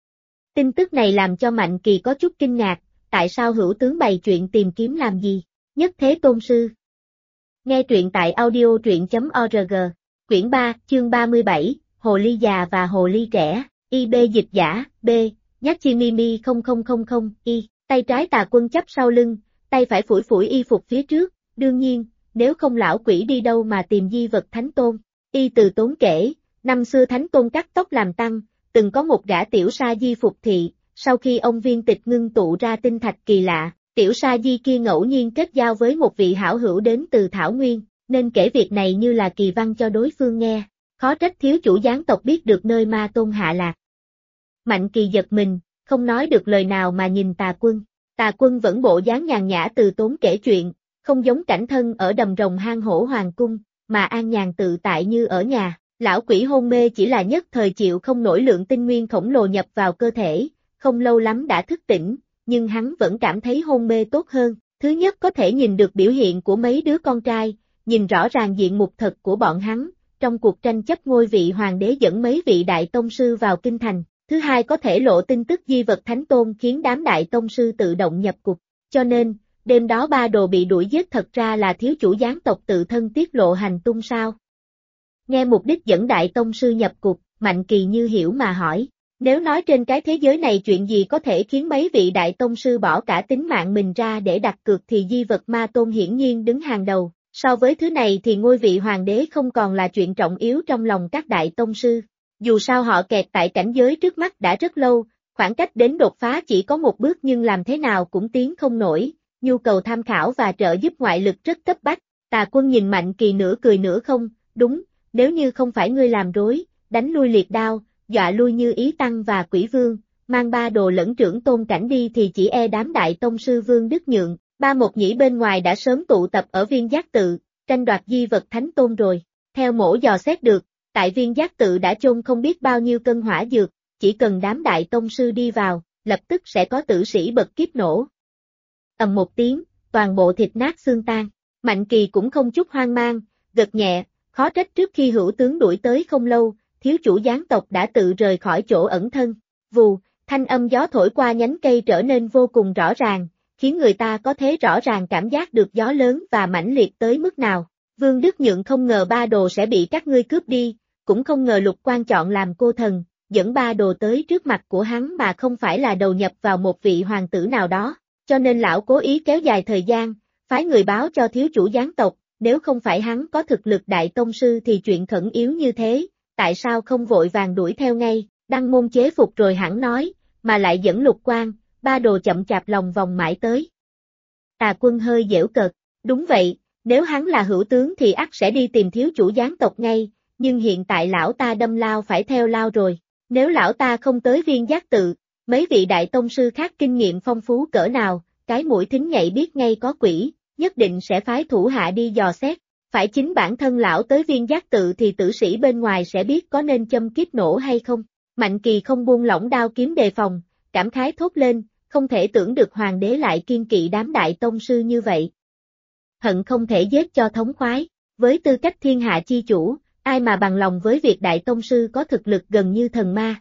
Tin tức này làm cho Mạnh Kỳ có chút kinh ngạc, tại sao hữu tướng bày chuyện tìm kiếm làm gì? Nhất Thế Tôn Sư. Nghe truyện tại audio.org, quyển 3, chương 37, Hồ Ly già và Hồ Ly trẻ, IB dịch giả, B, Yachimimi 0000, Y, tay trái Tà Quân chắp sau lưng, tay phải phủi phủi y phục phía trước, đương nhiên, nếu không lão quỷ đi đâu mà tìm di vật Thánh Tôn. Y từ tốn kể, năm xưa Thánh Tôn cắt tóc làm tăng, từng có một gã tiểu sa di phục thị, sau khi ông viên tịch ngưng tụ ra tinh thạch kỳ lạ, tiểu sa di kia ngẫu nhiên kết giao với một vị hảo hữu đến từ Thảo Nguyên, nên kể việc này như là kỳ văn cho đối phương nghe, khó trách thiếu chủ gián tộc biết được nơi ma tôn hạ lạc. Mạnh Kỳ giật mình, không nói được lời nào mà nhìn Tà Quân. Tà Quân vẫn bộ dáng nhàn nhã từ tốn kể chuyện, không giống cảnh thân ở đầm rồng hang hổ hoàng cung, mà an nhàn tự tại như ở nhà. Lão quỷ hôn mê chỉ là nhất thời chịu không nổi lượng tinh nguyên khổng lồ nhập vào cơ thể, không lâu lắm đã thức tỉnh, nhưng hắn vẫn cảm thấy hôn mê tốt hơn. Thứ nhất có thể nhìn được biểu hiện của mấy đứa con trai, nhìn rõ ràng diện mục thật của bọn hắn, trong cuộc tranh chấp ngôi vị hoàng đế dẫn mấy vị đại tông sư vào kinh thành. Thứ hai có thể lộ tin tức di vật Thánh Tôn khiến đám đại tông sư tự động nhập cục. Cho nên, đêm đó ba đồ bị đuổi giết thật ra là thiếu chủ gián tộc tự thân tiết lộ hành tung sao? Nghe mục đích dẫn đại tông sư nhập cục, Mạnh Kỳ như hiểu mà hỏi. Nếu nói trên cái thế giới này chuyện gì có thể khiến mấy vị đại tông sư bỏ cả tính mạng mình ra để đặt cược thì di vật ma tôn hiển nhiên đứng hàng đầu. So với thứ này thì ngôi vị hoàng đế không còn là chuyện trọng yếu trong lòng các đại tông sư. Dù sao họ kẹt tại cảnh giới trước mắt đã rất lâu, khoảng cách đến đột phá chỉ có một bước nhưng làm thế nào cũng tiến không nổi, nhu cầu tham khảo và trợ giúp ngoại lực rất cấp bách. Tà Quân nhìn Mạnh Kỳ nửa cười nửa không, đúng, nếu như không phải ngươi làm rối, đánh lui liệt đao, dọa lui Như Ý Tăng và Quỷ Vương, mang ba đồ lẫn trưởng tôn cảnh đi thì chỉ e đám đại tông sư Vương Đức Nhượng, ba một nhĩ bên ngoài đã sớm tụ tập ở Viên Giác Tự, tranh đoạt di vật Thánh Tôn rồi. Theo mổ dò xét được, tại Viên Giác Tự đã chôn không biết bao nhiêu cân hỏa dược, chỉ cần đám đại tông sư đi vào, lập tức sẽ có tử sĩ bật kiếp nổ. Ầm một tiếng, toàn bộ thịt nát xương tan. Mạnh Kỳ cũng không chút hoang mang, gật nhẹ, khó trách trước khi hữu tướng đuổi tới không lâu, thiếu chủ gián tộc đã tự rời khỏi chỗ ẩn thân. Vù, thanh âm gió thổi qua nhánh cây trở nên vô cùng rõ ràng, khiến người ta có thể rõ ràng cảm giác được gió lớn và mãnh liệt tới mức nào. Vương Đức Nhượng không ngờ ba đồ sẽ bị các ngươi cướp đi, cũng không ngờ Lục Quan chọn làm cô thần, dẫn ba đồ tới trước mặt của hắn mà không phải là đầu nhập vào một vị hoàng tử nào đó, cho nên lão cố ý kéo dài thời gian, phái người báo cho thiếu chủ gián tộc, nếu không phải hắn có thực lực đại tông sư thì chuyện khẩn yếu như thế, tại sao không vội vàng đuổi theo ngay, đăng môn chế phục rồi hẳn nói, mà lại dẫn Lục Quan, ba đồ chậm chạp lòng vòng mãi tới. Tà Quân hơi giễu cợt, đúng vậy, nếu hắn là hữu tướng thì ắt sẽ đi tìm thiếu chủ gián tộc ngay, nhưng hiện tại lão ta đâm lao phải theo lao rồi, nếu lão ta không tới Viên Giác Tự, mấy vị đại tông sư khác kinh nghiệm phong phú cỡ nào, cái mũi thính nhạy biết ngay có quỷ, nhất định sẽ phái thủ hạ đi dò xét, phải chính bản thân lão tới Viên Giác Tự thì tử sĩ bên ngoài sẽ biết có nên châm kiếp nổ hay không. Mạnh Kỳ không buông lỏng đao kiếm đề phòng, cảm khái thốt lên, không thể tưởng được hoàng đế lại kiên kỵ đám đại tông sư như vậy. Hận không thể giết cho thống khoái, với tư cách thiên hạ chi chủ, ai mà bằng lòng với việc đại tông sư có thực lực gần như thần ma.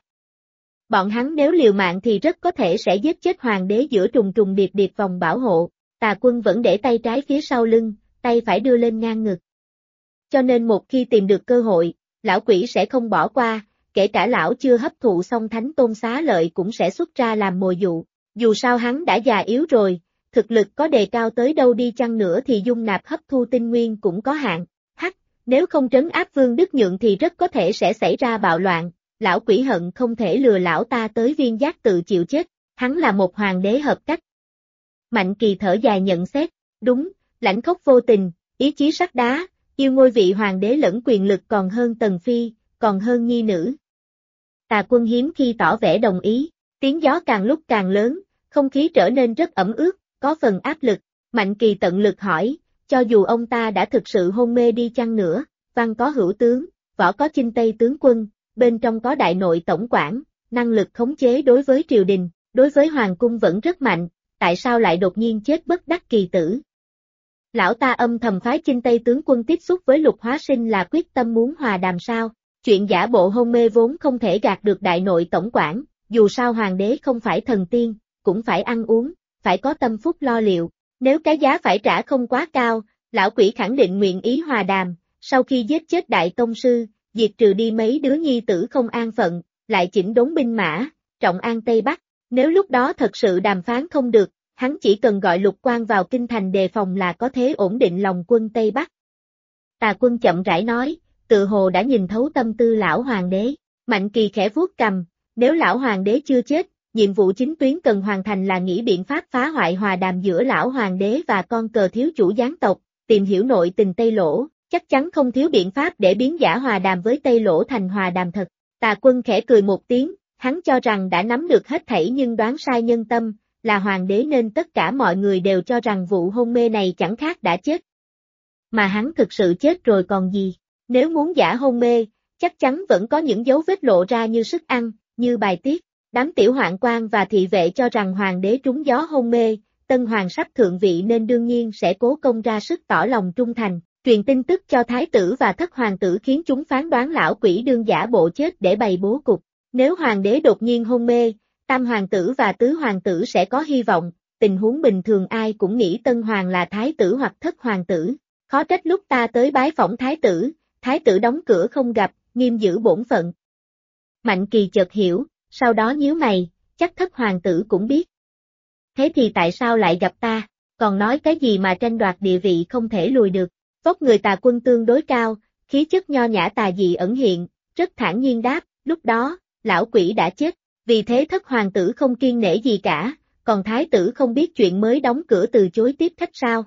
Bọn hắn nếu liều mạng thì rất có thể sẽ giết chết hoàng đế giữa trùng trùng điệp điệp vòng bảo hộ. Tà Quân vẫn để tay trái phía sau lưng, tay phải đưa lên ngang ngực. Cho nên một khi tìm được cơ hội, lão quỷ sẽ không bỏ qua, kể cả lão chưa hấp thụ xong Thánh Tôn xá lợi cũng sẽ xuất ra làm mồi dụ. Dù sao hắn đã già yếu rồi, thực lực có đề cao tới đâu đi chăng nữa thì dung nạp hấp thu tinh nguyên cũng có hạn. Hắc, nếu không trấn áp Vương Đức Nhượng thì rất có thể sẽ xảy ra bạo loạn, lão quỷ hận không thể lừa lão ta tới Viên Giác Tự chịu chết, hắn là một hoàng đế hợp cách. Mạnh Kỳ thở dài nhận xét, đúng, lãnh khốc vô tình, ý chí sắt đá, yêu ngôi vị hoàng đế lẫn quyền lực còn hơn Tần Phi, còn hơn nhi nữ. Tà Quân hiếm khi tỏ vẻ đồng ý, tiếng gió càng lúc càng lớn, không khí trở nên rất ẩm ướt, có phần áp lực. Mạnh Kỳ tận lực hỏi, cho dù ông ta đã thực sự hôn mê đi chăng nữa, văn có hữu tướng, võ có chinh tây tướng quân, bên trong có đại nội tổng quản, năng lực khống chế đối với triều đình, đối với hoàng cung vẫn rất mạnh, tại sao lại đột nhiên chết bất đắc kỳ tử? Lão ta âm thầm phái chinh tây tướng quân tiếp xúc với Lục Hóa Sinh là quyết tâm muốn hòa đàm sao? Chuyện giả bộ hôn mê vốn không thể gạt được đại nội tổng quản, dù sao hoàng đế không phải thần tiên, cũng phải ăn uống, phải có tâm phúc lo liệu. Nếu cái giá phải trả không quá cao, lão quỷ khẳng định nguyện ý hòa đàm, sau khi giết chết đại tông sư, diệt trừ đi mấy đứa nhi tử không an phận, lại chỉnh đốn binh mã, trọng an Tây Bắc. Nếu lúc đó thật sự đàm phán không được, hắn chỉ cần gọi Lục Quan vào kinh thành đề phòng là có thể ổn định lòng quân Tây Bắc. Tà Quân chậm rãi nói, tự hồ đã nhìn thấu tâm tư lão hoàng đế. Mạnh Kỳ khẽ vuốt cằm, nếu lão hoàng đế chưa chết, nhiệm vụ chính tuyến cần hoàn thành là nghĩ biện pháp phá hoại hòa đàm giữa lão hoàng đế và con cờ thiếu chủ gián tộc, tìm hiểu nội tình Tây Lỗ, chắc chắn không thiếu biện pháp để biến giả hòa đàm với Tây Lỗ thành hòa đàm thật. Tà Quân khẽ cười một tiếng, hắn cho rằng đã nắm được hết thảy nhưng đoán sai nhân tâm, là hoàng đế nên tất cả mọi người đều cho rằng vụ hôn mê này chẳng khác đã chết. Mà hắn thực sự chết rồi còn gì, nếu muốn giả hôn mê, chắc chắn vẫn có những dấu vết lộ ra như sức ăn, như bài tiết. Đám tiểu hoạn quan và thị vệ cho rằng hoàng đế trúng gió hôn mê, tân hoàng sắp thượng vị nên đương nhiên sẽ cố công ra sức tỏ lòng trung thành, truyền tin tức cho thái tử và thất hoàng tử khiến chúng phán đoán lão quỷ đương giả bộ chết để bày bố cục. Nếu hoàng đế đột nhiên hôn mê, tam hoàng tử và tứ hoàng tử sẽ có hy vọng, tình huống bình thường ai cũng nghĩ tân hoàng là thái tử hoặc thất hoàng tử. Khó trách lúc ta tới bái phỏng thái tử đóng cửa không gặp, nghiêm giữ bổn phận. Mạnh Kỳ chợt hiểu, sau đó nhíu mày, chắc thất hoàng tử cũng biết. Thế thì tại sao lại gặp ta, còn nói cái gì mà tranh đoạt địa vị không thể lùi được. Vóc người Tà Quân tương đối cao, khí chất nho nhã tà dị ẩn hiện, rất thản nhiên đáp, lúc đó, lão quỷ đã chết, vì thế thất hoàng tử không kiêng nể gì cả, còn thái tử không biết chuyện mới đóng cửa từ chối tiếp khách sao.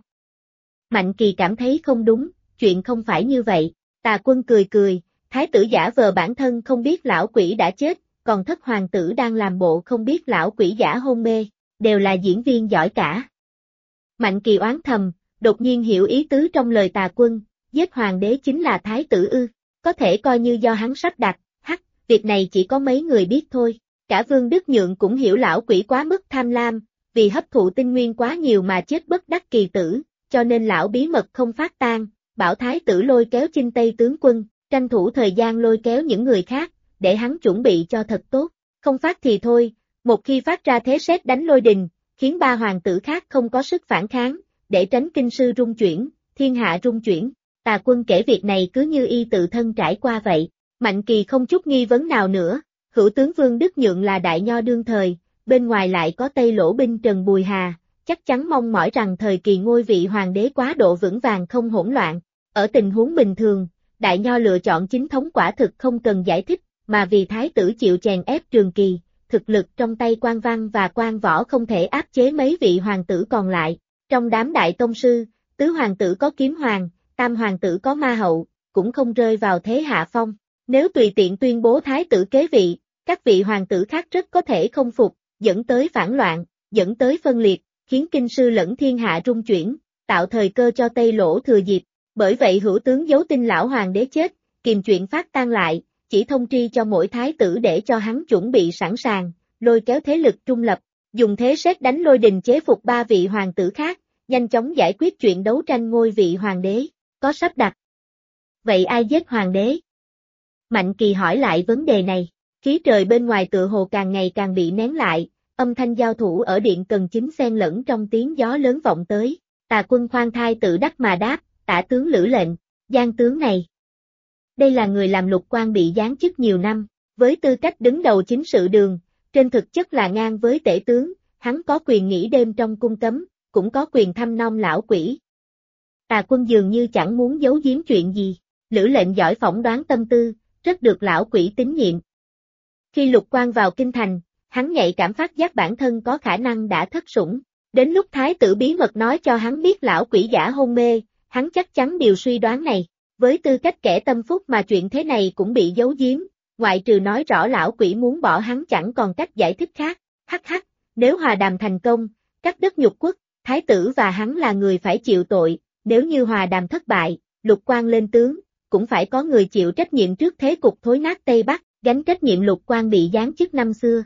Mạnh Kỳ cảm thấy không đúng, chuyện không phải như vậy. Tà Quân cười cười, thái tử giả vờ bản thân không biết lão quỷ đã chết, còn thất hoàng tử đang làm bộ không biết lão quỷ giả hôn mê, đều là diễn viên giỏi cả. Mạnh Kỳ oán thầm, đột nhiên hiểu ý tứ trong lời Tà Quân, giết hoàng đế chính là thái tử ư, có thể coi như do hắn sắp đặt, việc này chỉ có mấy người biết thôi. Cả Vương Đức Nhượng cũng hiểu lão quỷ quá mức tham lam, vì hấp thụ tinh nguyên quá nhiều mà chết bất đắc kỳ tử, cho nên lão bí mật không phát tang, bảo thái tử lôi kéo chinh tây tướng quân, tranh thủ thời gian lôi kéo những người khác, để hắn chuẩn bị cho thật tốt, không phát thì thôi, một khi phát ra thế sét đánh lôi đình, khiến ba hoàng tử khác không có sức phản kháng, để tránh kinh sư rung chuyển, thiên hạ rung chuyển. Tà Quân kể việc này cứ như y tự thân trải qua vậy. Mạnh Kỳ không chút nghi vấn nào nữa, hữu tướng Vương Đức Nhượng là đại nho đương thời, bên ngoài lại có Tây Lỗ binh Trần Bùi Hà, chắc chắn mong mỏi rằng thời kỳ ngôi vị hoàng đế quá độ vững vàng không hỗn loạn. Ở tình huống bình thường, đại nho lựa chọn chính thống quả thực không cần giải thích, mà vì thái tử chịu chèn ép Trường Kỳ, thực lực trong tay quan văn và quan võ không thể áp chế mấy vị hoàng tử còn lại. Trong đám đại tông sư, tứ hoàng tử có Kiếm Hoàng, tam hoàng tử có Ma Hậu, cũng không rơi vào thế hạ phong. Nếu tùy tiện tuyên bố thái tử kế vị, các vị hoàng tử khác rất có thể không phục, dẫn tới phản loạn, dẫn tới phân liệt, khiến kinh sư lẫn thiên hạ rung chuyển, tạo thời cơ cho Tây Lỗ thừa dịp. Bởi vậy hữu tướng giấu tin lão hoàng đế chết, kìm chuyện phát tang lại, chỉ thông tri cho mỗi thái tử để cho hắn chuẩn bị sẵn sàng, lôi kéo thế lực trung lập, dùng thế sét đánh lôi đình chế phục ba vị hoàng tử khác, nhanh chóng giải quyết chuyện đấu tranh ngôi vị hoàng đế, có sắp đặt. Vậy ai giết hoàng đế? Mạnh Kỳ hỏi lại vấn đề này, khí trời bên ngoài tựa hồ càng ngày càng bị nén lại, âm thanh giao thủ ở điện Cần Chính xen lẫn trong tiếng gió lớn vọng tới. Tà Quân khoan thai tự đắc mà đáp, tả tướng Lữ Lệnh, Giang tướng này. Đây là người làm Lục Quan bị giáng chức nhiều năm, với tư cách đứng đầu chính sự đường, trên thực chất là ngang với tể tướng, hắn có quyền nghỉ đêm trong cung cấm, cũng có quyền thăm nom lão quỷ. Tà Quân dường như chẳng muốn giấu giếm chuyện gì, Lữ Lệnh giỏi phỏng đoán tâm tư, rất được lão quỷ tín nhiệm. Khi Lục Quan vào kinh thành, hắn nhạy cảm phát giác bản thân có khả năng đã thất sủng, Đến lúc thái tử bí mật nói cho hắn biết lão quỷ giả hôn mê, hắn chắc chắn điều suy đoán này. Với tư cách kẻ tâm phúc mà chuyện thế này cũng bị giấu giếm, ngoại trừ nói rõ lão quỷ muốn bỏ hắn chẳng còn cách giải thích khác. Hắc hắc, nếu hòa đàm thành công, cắt đất nhục quốc, thái tử và hắn là người phải chịu tội, nếu như hòa đàm thất bại, Lục Quan lên tướng, cũng phải có người chịu trách nhiệm trước thế cục thối nát Tây Bắc, gánh trách nhiệm Lục Quan bị giáng chức năm xưa.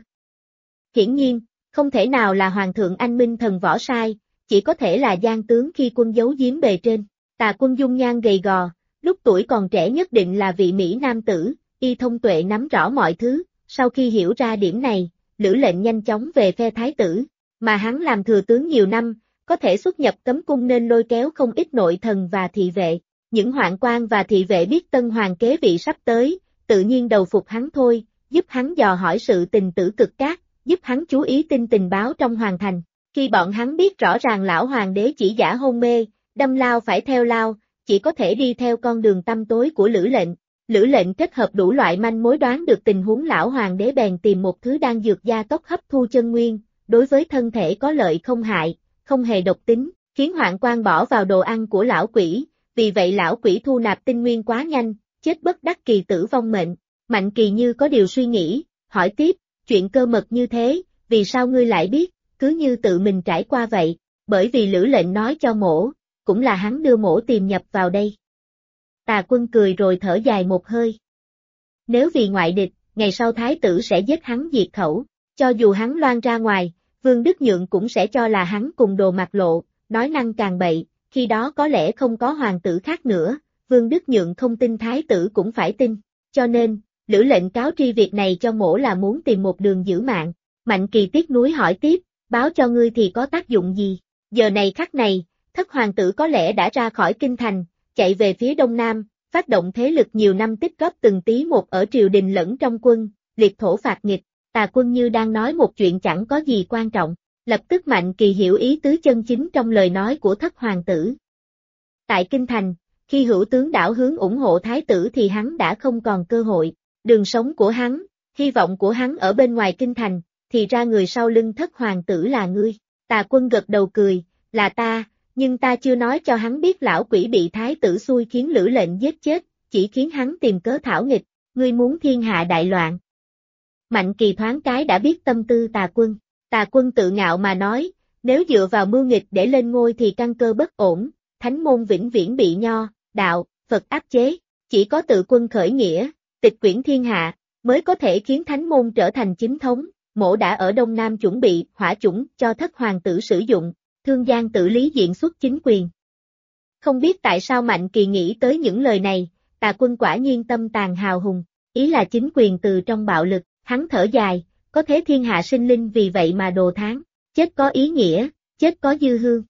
Hiển nhiên, không thể nào là Hoàng thượng Anh Minh thần võ sai, chỉ có thể là gian tướng khi quân giấu giếm bề trên. Tà Quân dung nhan gầy gò, lúc tuổi còn trẻ nhất định là vị Mỹ nam tử, y thông tuệ nắm rõ mọi thứ, sau khi hiểu ra điểm này, Lữ Lệnh nhanh chóng về phe thái tử, mà hắn làm thừa tướng nhiều năm, có thể xuất nhập cấm cung nên lôi kéo không ít nội thần và thị vệ. Những hoạn quan và thị vệ biết tân hoàng kế vị sắp tới, tự nhiên đầu phục hắn thôi, giúp hắn dò hỏi sự tình tử cực cát, giúp hắn chú ý tin tình báo trong hoàng thành. Khi bọn hắn biết rõ ràng lão hoàng đế chỉ giả hôn mê, đâm lao phải theo lao, chỉ có thể đi theo con đường tăm tối của Lữ Lệnh. Lữ Lệnh kết hợp đủ loại manh mối đoán được tình huống lão hoàng đế bèn tìm một thứ đan dược gia tốc hấp thu chân nguyên, đối với thân thể có lợi không hại, không hề độc tính, khiến hoạn quan bỏ vào đồ ăn của lão quỷ, vì vậy lão quỷ thu nạp tinh nguyên quá nhanh, chết bất đắc kỳ tử vong mệnh. Mạnh Kỳ như có điều suy nghĩ, hỏi tiếp, chuyện cơ mật như thế, vì sao ngươi lại biết, cứ như tự mình trải qua vậy, bởi vì Lữ Lệnh nói cho mỗ, cũng là hắn đưa mỗ tìm nhập vào đây. Tà Quân cười rồi thở dài một hơi. Nếu vì ngoại địch, ngày sau thái tử sẽ giết hắn diệt khẩu, cho dù hắn loan ra ngoài, Vương Đức Nhượng cũng sẽ cho là hắn cùng đồ mặt lộ, nói năng càng bậy, khi đó có lẽ không có hoàng tử khác nữa, Vương Đức Nhượng không tin thái tử cũng phải tin, cho nên, Lữ Lệnh cáo tri việc này cho mỗ là muốn tìm một đường giữ mạng. Mạnh Kỳ tiếc nuối hỏi tiếp, báo cho ngươi thì có tác dụng gì? Giờ này khắc này, thất hoàng tử có lẽ đã ra khỏi kinh thành, chạy về phía đông nam, phát động thế lực nhiều năm tích góp từng tí một ở triều đình lẫn trong quân, liệt thổ phạt nghịch. Tà Quân như đang nói một chuyện chẳng có gì quan trọng, lập tức Mạnh Kỳ hiểu ý tứ chân chính trong lời nói của thất hoàng tử. Tại kinh thành, khi hữu tướng đảo hướng ủng hộ thái tử thì hắn đã không còn cơ hội, đường sống của hắn, hy vọng của hắn ở bên ngoài kinh thành, thì ra người sau lưng thất hoàng tử là ngươi. Tà Quân gật đầu cười, là ta, nhưng ta chưa nói cho hắn biết lão quỷ bị thái tử xui khiến Lữ Lệnh giết chết, chỉ khiến hắn tìm cớ thảo nghịch, ngươi muốn thiên hạ đại loạn. Mạnh Kỳ thoáng cái đã biết tâm tư Tà Quân. Tà Quân tự ngạo mà nói, nếu dựa vào mưu nghịch để lên ngôi thì căn cơ bất ổn, thánh môn vĩnh viễn bị nho, đạo, Phật áp chế, chỉ có tự quân khởi nghĩa, tịch quyển thiên hạ, mới có thể khiến thánh môn trở thành chính thống. Mỗ đã ở Đông Nam chuẩn bị hỏa chủng cho thất hoàng tử sử dụng, Thương Giang tự lý diện xuất chính quyền. Không biết tại sao Mạnh Kỳ nghĩ tới những lời này, Tà Quân quả nhiên tâm tàn hào hùng, ý là chính quyền từ trong bạo lực, hắn thở dài, có thế thiên hạ sinh linh vì vậy mà đồ tháng, chết có ý nghĩa, chết có dư hương.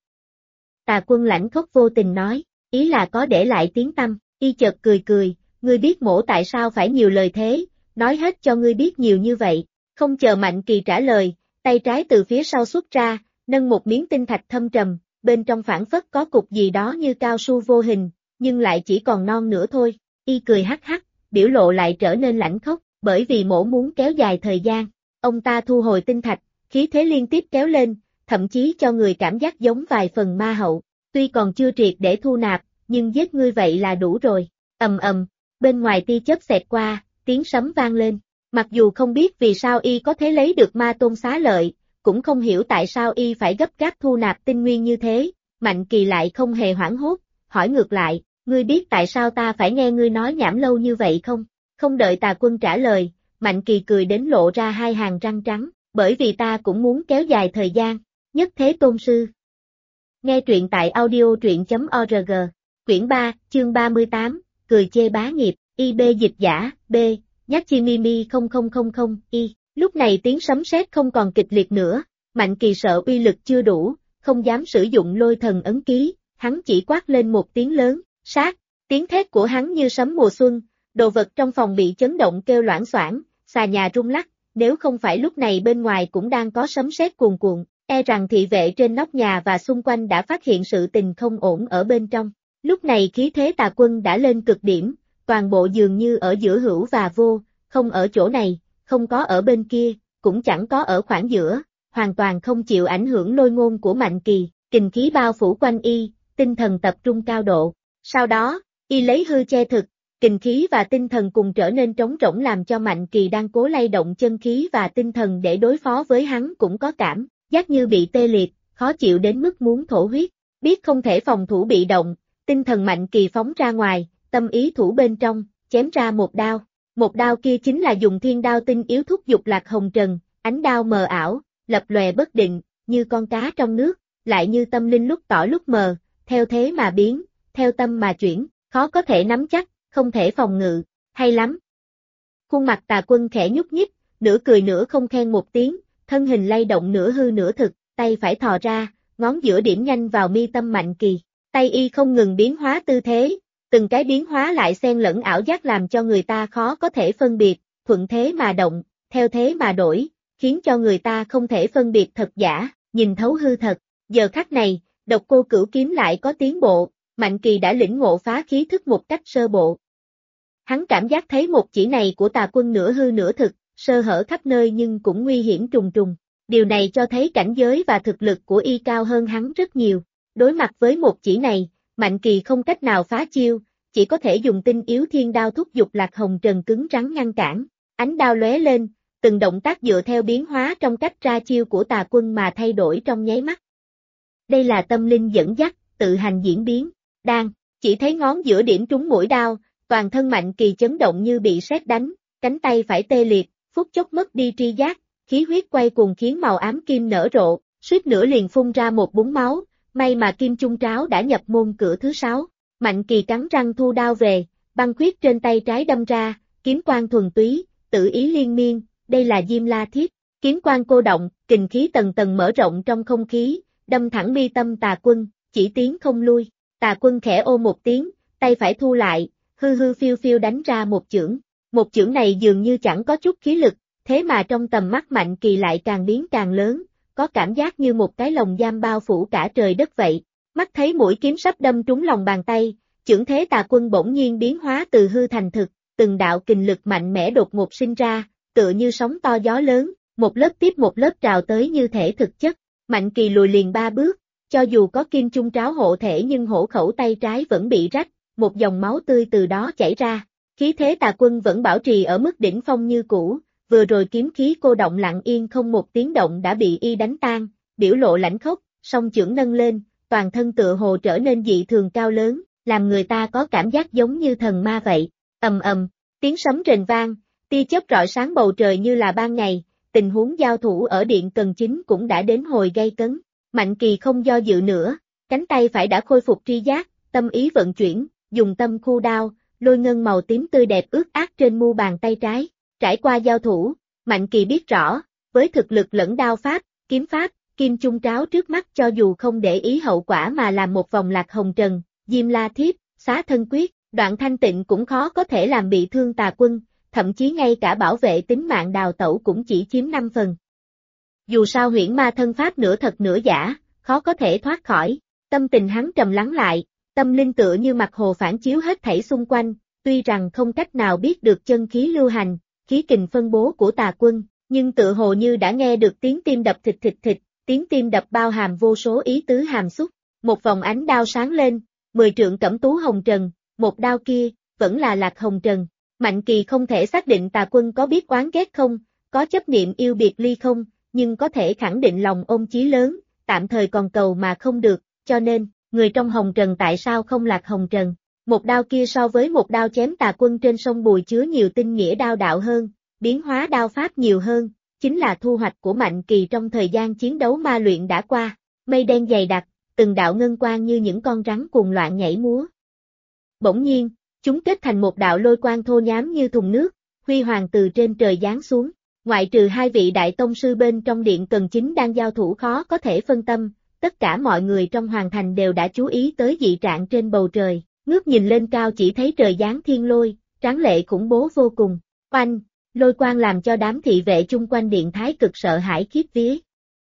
Tà Quân lãnh khốc vô tình nói, ý là có để lại tiếng tăm, y chợt cười cười, ngươi biết mỗ tại sao phải nhiều lời thế, nói hết cho ngươi biết nhiều như vậy. Không chờ Mạnh Kỳ trả lời, tay trái từ phía sau xuất ra, nâng một miếng tinh thạch thâm trầm, bên trong phảng phất có cục gì đó như cao su vô hình, nhưng lại chỉ còn non nữa thôi. Y cười hắc hắc, biểu lộ lại trở nên lãnh khốc, bởi vì mỗ muốn kéo dài thời gian. Ông ta thu hồi tinh thạch, khí thế liên tiếp kéo lên, thậm chí cho người cảm giác giống vài phần ma hậu. Tuy còn chưa triệt để thu nạp, nhưng giết ngươi vậy là đủ rồi. Ầm ầm, bên ngoài tia chớp xẹt qua, tiếng sấm vang lên. Mặc dù không biết vì sao y có thể lấy được ma tôn xá lợi, cũng không hiểu tại sao y phải gấp gáp thu nạp tinh nguyên như thế, Mạnh Kỳ lại không hề hoảng hốt, hỏi ngược lại, ngươi biết tại sao ta phải nghe ngươi nói nhảm lâu như vậy không? Không đợi Tà Quân trả lời, Mạnh Kỳ cười đến lộ ra hai hàng răng trắng, bởi vì ta cũng muốn kéo dài thời gian, nhất thế tôn sư. Nghe truyện tại audio truyện.org, quyển 3, chương 38, cười chê bá nghiệp, IB dịch giả, B. Yachimimi 0000 y. Lúc này tiếng sấm sét không còn kịch liệt nữa, Mạnh Kỳ sợ uy lực chưa đủ, không dám sử dụng lôi thần ấn ký, hắn chỉ quát lên một tiếng lớn, sát, tiếng thét của hắn như sấm mùa xuân, đồ vật trong phòng bị chấn động kêu loảng xoảng, xà nhà rung lắc, nếu không phải lúc này bên ngoài cũng đang có sấm sét cuồn cuộn, e rằng thị vệ trên nóc nhà và xung quanh đã phát hiện sự tình không ổn ở bên trong. Lúc này khí thế Tà Quân đã lên cực điểm, toàn bộ dường như ở giữa hữu và vô, không ở chỗ này, không có ở bên kia, cũng chẳng có ở khoảng giữa, hoàn toàn không chịu ảnh hưởng lôi ngôn của Mạnh Kỳ, kình khí bao phủ quanh y, tinh thần tập trung cao độ. Sau đó, y lấy hư che thực, kình khí và tinh thần cùng trở nên trống rỗng làm cho Mạnh Kỳ đang cố lay động chân khí và tinh thần để đối phó với hắn cũng có cảm giác như bị tê liệt, khó chịu đến mức muốn thổ huyết. Biết không thể phòng thủ bị động, tinh thần Mạnh Kỳ phóng ra ngoài, tâm ý thủ bên trong, chém ra một đao. Một đao kia chính là dùng thiên đao tinh yếu thúc giục Lạc Hồng Trần, ánh đao mờ ảo, lập lòe bất định, như con cá trong nước, lại như tâm linh lúc tỏ lúc mờ, theo thế mà biến, theo tâm mà chuyển, khó có thể nắm chắc, không thể phòng ngự, hay lắm. Khuôn mặt Tà Quân khẽ nhúc nhích, nửa cười nửa không khen một tiếng, thân hình lay động nửa hư nửa thực, tay phải thò ra, ngón giữa điểm nhanh vào mi tâm Mạnh Kỳ, tay y không ngừng biến hóa tư thế, từng cái biến hóa lại xen lẫn ảo giác làm cho người ta khó có thể phân biệt, thuận thế mà động, theo thế mà đổi, khiến cho người ta không thể phân biệt thật giả, nhìn thấu hư thật. Giờ khắc này, Độc Cô Cửu kiếm lại có tiến bộ, Mạnh Kỳ đã lĩnh ngộ phá khí thức một cách sơ bộ. Hắn cảm giác thấy một chỉ này của Tà Quân nửa hư nửa thực, sơ hở khắp nơi nhưng cũng nguy hiểm trùng trùng. Điều này cho thấy cảnh giới và thực lực của y cao hơn hắn rất nhiều. Đối mặt với một chỉ này, Mạnh Kỳ không cách nào phá chiêu, chỉ có thể dùng tinh yếu thiên đao thúc giục Lạc Hồng Trần cứng rắn ngăn cản. Ánh đao lóe lên, từng động tác dựa theo biến hóa trong cách ra chiêu của Tà Quân mà thay đổi trong nháy mắt. Đây là tâm linh dẫn dắt, tự hành diễn biến. Chỉ thấy ngón giữa điểm trúng mũi đao, toàn thân Mạnh Kỳ chấn động như bị sét đánh, cánh tay phải tê liệt, phút chốc mất đi tri giác, khí huyết quay cuồng khiến màu ám kim nở rộ, suýt nữa liền phun ra một búng máu, may mà Kim Trung Tráo đã nhập môn cửa thứ 6. Mạnh Kỳ cắn răng thu đao về, băng khuyết trên tay trái đâm ra, kiếm quang thuần túy, tự ý liên miên, đây là Diêm La Thiết, kiếm quang cô động, kình khí tầng tầng mở rộng trong không khí, đâm thẳng mi tâm Tà Quân, chỉ tiến không lui. Tà Quân khẽ ô một tiếng, tay phải thu lại, hư hư phiêu phiêu đánh ra một chưởng. Một chưởng này dường như chẳng có chút khí lực, thế mà trong tầm mắt Mạnh Kỳ lại càng biến càng lớn, có cảm giác như một cái lồng giam bao phủ cả trời đất vậy. Mắt thấy mũi kiếm sắp đâm trúng lòng bàn tay, chưởng thế Tà Quân bỗng nhiên biến hóa từ hư thành thực, từng đạo kình lực mạnh mẽ đột ngột sinh ra, tựa như sóng to gió lớn, một lớp tiếp một lớp trào tới như thể thực chất. Mạnh Kỳ lùi liền 3 bước, cho dù có Kim Trung Tráo hộ thể nhưng hổ khẩu tay trái vẫn bị rách, một dòng máu tươi từ đó chảy ra. Khí thế Tà Quân vẫn bảo trì ở mức đỉnh phong như cũ, vừa rồi kiếm khí cô động lặng yên không một tiếng động đã bị y đánh tan, biểu lộ lãnh khốc, song chưởng nâng lên, toàn thân tựa hồ trở nên dị thường cao lớn, làm người ta có cảm giác giống như thần ma vậy. Ầm ầm, tiếng sấm rền vang, tia chớp rọi sáng bầu trời như là ban ngày, tình huống giao thủ ở Điện Cần Chính cũng đã đến hồi gay cấn. Mạnh Kỳ không do dự nữa, cánh tay phải đã khôi phục tri giác, tâm ý vận chuyển, dùng tâm khu đao, lôi ngân màu tím tươi đẹp ướt át trên mu bàn tay trái. Trải qua giao thủ, Mạnh Kỳ biết rõ, với thực lực lẫn đao pháp, kiếm pháp, Kim Trung Tráo trước mắt cho dù không để ý hậu quả mà làm một vòng Lạc Hồng Trần, Diêm La Thiếp, Xá Thân Quyết, Đoạn Thanh Tịnh cũng khó có thể làm bị thương Tà Quân, thậm chí ngay cả bảo vệ tính mạng đào tẩu cũng chỉ chiếm 5 phần. Dù sao huyễn ma thân pháp nửa thật nửa giả, khó có thể thoát khỏi, tâm tình hắn trầm lắng lại, tâm linh tựa như mặt hồ phản chiếu hết thảy xung quanh, tuy rằng không cách nào biết được chân khí lưu hành, khí kình phân bố của Tà Quân, nhưng tựa hồ như đã nghe được tiếng tim đập thịt thịt thịt, tiếng tim đập bao hàm vô số ý tứ hàm xúc, một vòng ánh đao sáng lên, 10 trượng cẩm tú hồng trần, một đao kia, vẫn là Lạc Hồng Trần. Mạnh Kỳ không thể xác định Tà Quân có biết oán ghét không, có chấp niệm yêu biệt ly không, nhưng có thể khẳng định lòng ôm chí lớn, tạm thời còn cầu mà không được, cho nên, người trong Hồng Trần tại sao không Lạc Hồng Trần? Một đao kia so với một đao chém Tà Quân trên sông Bùi chứa nhiều tinh nghĩa đao đạo hơn, biến hóa đao pháp nhiều hơn, chính là thu hoạch của Mạnh Kỳ trong thời gian chiến đấu ma luyện đã qua. Mây đen dày đặc, từng đạo ngân quang như những con rắn cuồng loạn nhảy múa. Bỗng nhiên, chúng kết thành một đạo lôi quang thô nhám như thùng nước, huy hoàng từ trên trời giáng xuống. Ngoại trừ 2 vị đại tông sư bên trong Điện Cần Chính đang giao thủ khó có thể phân tâm, tất cả mọi người trong hoàng thành đều đã chú ý tới dị trạng trên bầu trời, ngước nhìn lên cao chỉ thấy trời giáng thiên lôi, tráng lệ khủng bố vô cùng. Oanh, lôi quang làm cho đám thị vệ chung quanh điện thái cực sợ hãi khiếp vía.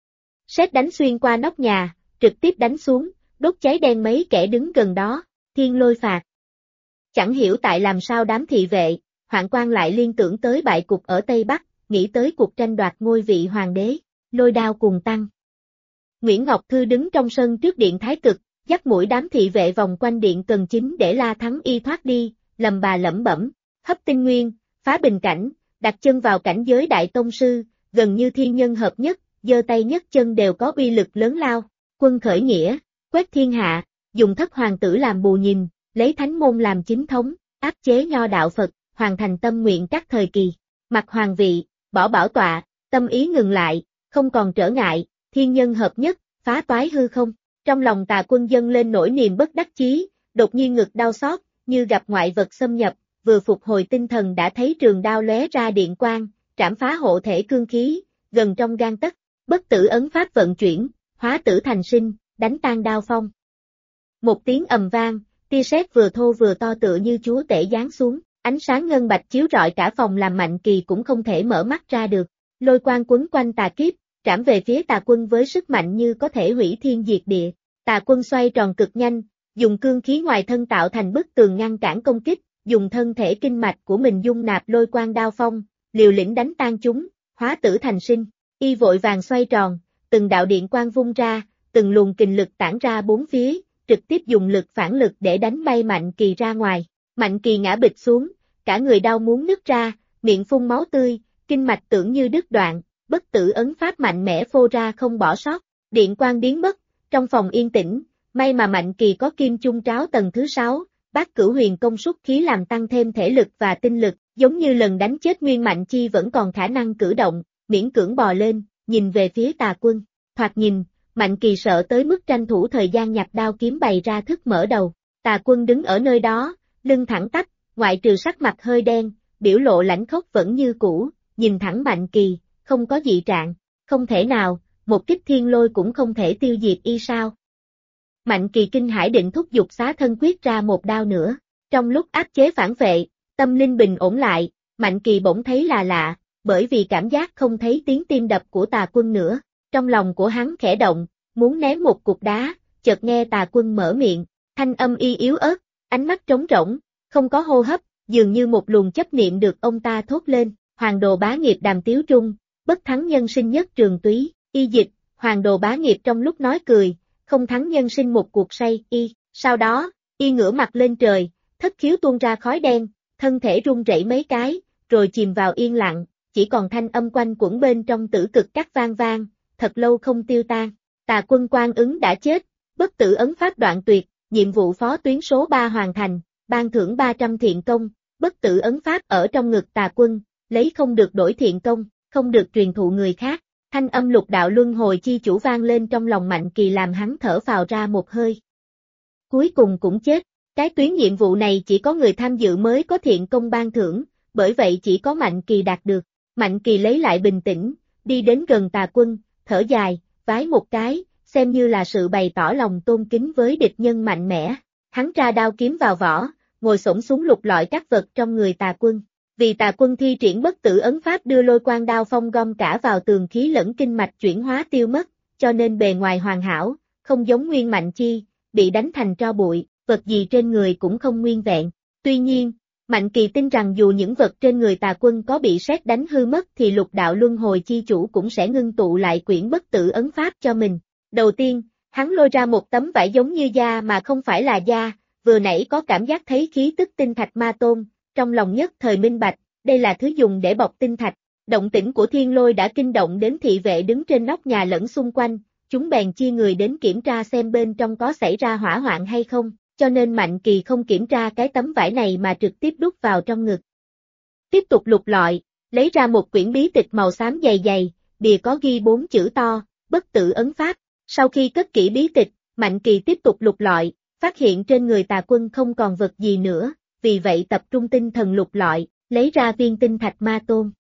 Sét đánh xuyên qua nóc nhà, trực tiếp đánh xuống, đốt cháy đen mấy kẻ đứng gần đó, thiên lôi phạt. Chẳng hiểu tại làm sao đám thị vệ, hoạn quan lại liên tưởng tới bại cục ở Tây Bắc, nghĩ tới cuộc tranh đoạt ngôi vị hoàng đế. lôi đao cùng tăng. Nguyễn Ngọc Thư đứng trong sân trước điện thái cực, dắt mũi đám thị vệ vòng quanh điện Cần Chính để La Thắng Y thoát đi, lầm bà lẩm bẩm, hấp tinh nguyên, phá bình cảnh, đặt chân vào cảnh giới đại tông sư, gần như thiên nhân hợp nhất, giơ tay nhấc chân đều có uy lực lớn lao, quân khởi nghĩa, quét thiên hạ, dùng thất hoàng tử làm bù nhìn, lấy thánh môn làm chính thống, áp chế nho đạo Phật, hoàn thành tâm nguyện các thời kỳ, mặc hoàng vị, bỏ bảo tọa, tâm ý ngừng lại, không còn trở ngại, thiên nhân hợp nhất, phá toái hư không. Trong lòng Tà Quân dâng lên nỗi niềm bất đắc chí, đột nhiên ngực đau xót, như gặp ngoại vật xâm nhập, vừa phục hồi tinh thần đã thấy trường đao lóe ra điện quang, trảm phá hộ thể cương khí, gần trong gang tấc, bất tử ấn pháp vận chuyển, hóa tử thành sinh, đánh tan đao phong. Một tiếng ầm vang, tia sét vừa thô vừa to tựa như chúa tể giáng xuống, ánh sáng ngân bạch chiếu rọi cả phòng làm Mạnh Kỳ cũng không thể mở mắt ra được. Lôi quang quấn quanh Tà Kiếp, trảm về phía Tà Quân với sức mạnh như có thể hủy thiên diệt địa. Tà Quân xoay tròn cực nhanh, dùng cương khí ngoài thân tạo thành bức tường ngăn cản công kích, dùng thân thể kinh mạch của mình dung nạp lôi quang đao phong, liều lĩnh đánh tan chúng, hóa tử thành sinh. Y vội vàng xoay tròn, từng đạo điện quang vung ra, từng luồng kình lực tản ra bốn phía, trực tiếp dùng lực phản lực để đánh bay Mạnh Kỳ ra ngoài. Mạnh Kỳ ngã bịch xuống, cả người đau muốn nứt ra, miệng phun máu tươi, kinh mạch tưởng như đứt đoạn, bất tử ấn pháp mạnh mẽ phô ra không bỏ sót. Điện quang biến mất, trong phòng yên tĩnh, may mà Mạnh Kỳ có kim chung tráo tầng thứ 6, Bát Cửu Huyền công suất khí làm tăng thêm thể lực và tinh lực, giống như lần đánh chết Nguyên Mạnh Chi vẫn còn khả năng cử động, miễn cưỡng bò lên, nhìn về phía Tà Quân. Thoạt nhìn, Mạnh Kỳ sợ tới mức tranh thủ thời gian nhặt đao kiếm bày ra thức mở đầu. Tà Quân đứng ở nơi đó, lưng thẳng tắp, ngoại trừ sắc mặt hơi đen, biểu lộ lãnh khốc vẫn như cũ, nhìn thẳng Mạnh Kỳ, không có dị trạng, không thể nào, một kích thiên lôi cũng không thể tiêu diệt y sao. Mạnh Kỳ kinh hãi định thúc giục xá thân quyết ra một đao nữa, trong lúc áp chế phản vệ, tâm linh bình ổn lại, Mạnh Kỳ bỗng thấy là lạ, bởi vì cảm giác không thấy tiếng tim đập của Tà Quân nữa, trong lòng của hắn khẽ động, muốn ném một cục đá, chợt nghe Tà Quân mở miệng, thanh âm y yếu ớt, ánh mắt trống rỗng, không có hô hấp, dường như một luồng chấp niệm được ông ta thốt lên, Hoàng Đồ Bá Nghiệp Đàm Tiếu Trung, bất thắng nhân sinh nhất trường túy, y dịch, Hoàng Đồ Bá Nghiệp trong lúc nói cười, không thắng nhân sinh một cuộc say, sau đó, y ngửa mặt lên trời, thất khiếu tuôn ra khói đen, thân thể rung rẩy mấy cái, rồi chìm vào yên lặng, chỉ còn thanh âm quanh quẩn bên trong tử cực cắt vang vang, thật lâu không tiêu tan. Tà Quân Quan ứng đã chết, bất tử ấn pháp đoạn tuyệt, nhiệm vụ phó tuyến số 3 hoàn thành, ban thưởng 300 thiện công, bất tử ấn pháp ở trong ngực Tà Quân, lấy không được đổi thiện công, không được truyền thụ người khác. Thanh âm lục đạo luân hồi chi chủ vang lên trong lòng Mạnh Kỳ làm hắn thở phào ra một hơi. Cuối cùng cũng chết, cái tuyến nhiệm vụ này chỉ có người tham dự mới có thiện công ban thưởng, bởi vậy chỉ có Mạnh Kỳ đạt được. Mạnh Kỳ lấy lại bình tĩnh, đi đến gần Tà Quân, thở dài, vái một cái, xem như là sự bày tỏ lòng tôn kính với địch nhân mạnh mẽ. Hắn tra đao kiếm vào vỏ, ngồi xổm xuống lục lọi các vật trong người Tà Quân. Vì Tà Quân thi triển bất tử ấn pháp đưa lôi quang đao phong gom cả vào tường khí lẫn kinh mạch chuyển hóa tiêu mất, cho nên bề ngoài hoàn hảo, không giống Nguyên Mạnh Chi, bị đánh thành tro bụi, vật gì trên người cũng không nguyên vẹn. Tuy nhiên, Mạnh Kỳ tin rằng dù những vật trên người Tà Quân có bị sét đánh hư mất thì lục đạo luân hồi chi chủ cũng sẽ ngưng tụ lại quyển bất tử ấn pháp cho mình. Đầu tiên, hắn lôi ra một tấm vải giống như da mà không phải là da, vừa nãy có cảm giác thấy khí tức tinh thạch ma tôn, trong lòng nhất thời minh bạch, đây là thứ dùng để bọc tinh thạch. Động tĩnh của thiên lôi đã kinh động đến thị vệ đứng trên nóc nhà lẫn xung quanh, chúng bèn chia người đến kiểm tra xem bên trong có xảy ra hỏa hoạn hay không, cho nên Mạnh Kỳ không kiểm tra cái tấm vải này mà trực tiếp đút vào trong ngực. Tiếp tục lục lọi, lấy ra một quyển bí tịch màu xám dày dày, bìa có ghi 4 chữ to, bất tử ấn pháp. Sau khi cất kỹ bí tịch, Mạnh Kỳ tiếp tục lục lọi, phát hiện trên người Tà Quân không còn vật gì nữa, vì vậy tập trung tinh thần lục lọi, lấy ra viên tinh thạch ma tôn.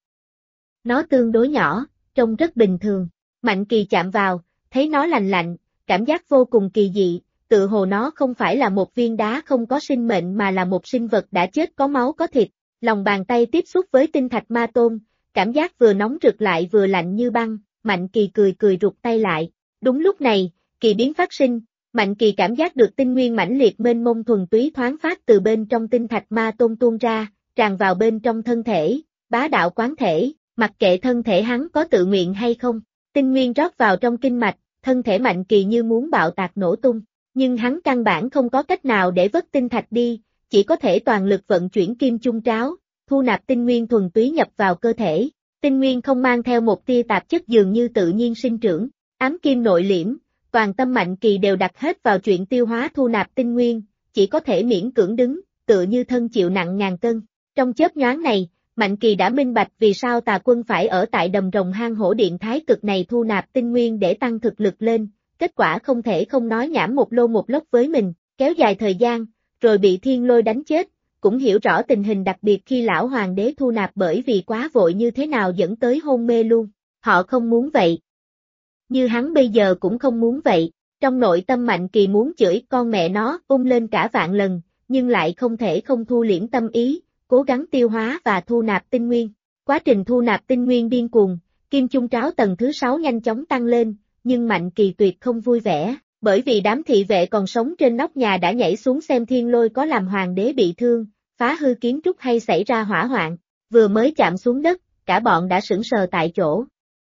Nó tương đối nhỏ, trông rất bình thường. Mạnh Kỳ chạm vào, thấy nó lành lạnh, cảm giác vô cùng kỳ dị, tự hồ nó không phải là một viên đá không có sinh mệnh mà là một sinh vật đã chết có máu có thịt. Lòng bàn tay tiếp xúc với tinh thạch ma tôn, cảm giác vừa nóng rực lại vừa lạnh như băng, Mạnh Kỳ cười cười rụt tay lại. Đúng lúc này, kỳ biến phát sinh, Mạnh Kỳ cảm giác được tinh nguyên mãnh liệt mênh mông thuần túy thoáng phát từ bên trong tinh thạch ma tôn tuôn ra, tràn vào bên trong thân thể, bá đạo quán thể, mặc kệ thân thể hắn có tự nguyện hay không. tinh nguyên rót vào trong kinh mạch, thân thể Mạnh Kỳ như muốn bạo tạc nổ tung, nhưng hắn căn bản không có cách nào để vớt tinh thạch đi, chỉ có thể toàn lực vận chuyển kim chung tráo, thu nạp tinh nguyên thuần túy nhập vào cơ thể. Tinh nguyên không mang theo một tia tạp chất dường như tự nhiên sinh trưởng, ám kim nội liễm, toàn tâm Mạnh Kỳ đều đặt hết vào chuyện tiêu hóa thu nạp tinh nguyên, chỉ có thể miễn cưỡng đứng, tựa như thân chịu nặng ngàn cân. Trong chớp nhoáng này, Mạnh Kỳ đã minh bạch vì sao Tà Quân phải ở tại đầm rồng hang hổ điện thái cực này thu nạp tinh nguyên để tăng thực lực lên, kết quả không thể không nói nhảm một lô một lốc với mình, kéo dài thời gian, rồi bị thiên lôi đánh chết, cũng hiểu rõ tình hình đặc biệt khi lão hoàng đế thu nạp bởi vì quá vội như thế nào dẫn tới hôn mê luôn. Họ không muốn vậy. Như hắn bây giờ cũng không muốn vậy, trong nội tâm Mạnh Kỳ muốn chửi con mẹ nó lên cả vạn lần, nhưng lại không thể không thu liễm tâm ý, cố gắng tiêu hóa và thu nạp tinh nguyên. Quá trình thu nạp tinh nguyên điên cuồng, kim chung tráo tầng thứ 6 nhanh chóng tăng lên, nhưng Mạnh Kỳ tuyệt không vui vẻ, bởi vì đám thị vệ còn sống trên nóc nhà đã nhảy xuống xem thiên lôi có làm hoàng đế bị thương, phá hư kiến trúc hay xảy ra hỏa hoạn, vừa mới chạm xuống đất, cả bọn đã sững sờ tại chỗ.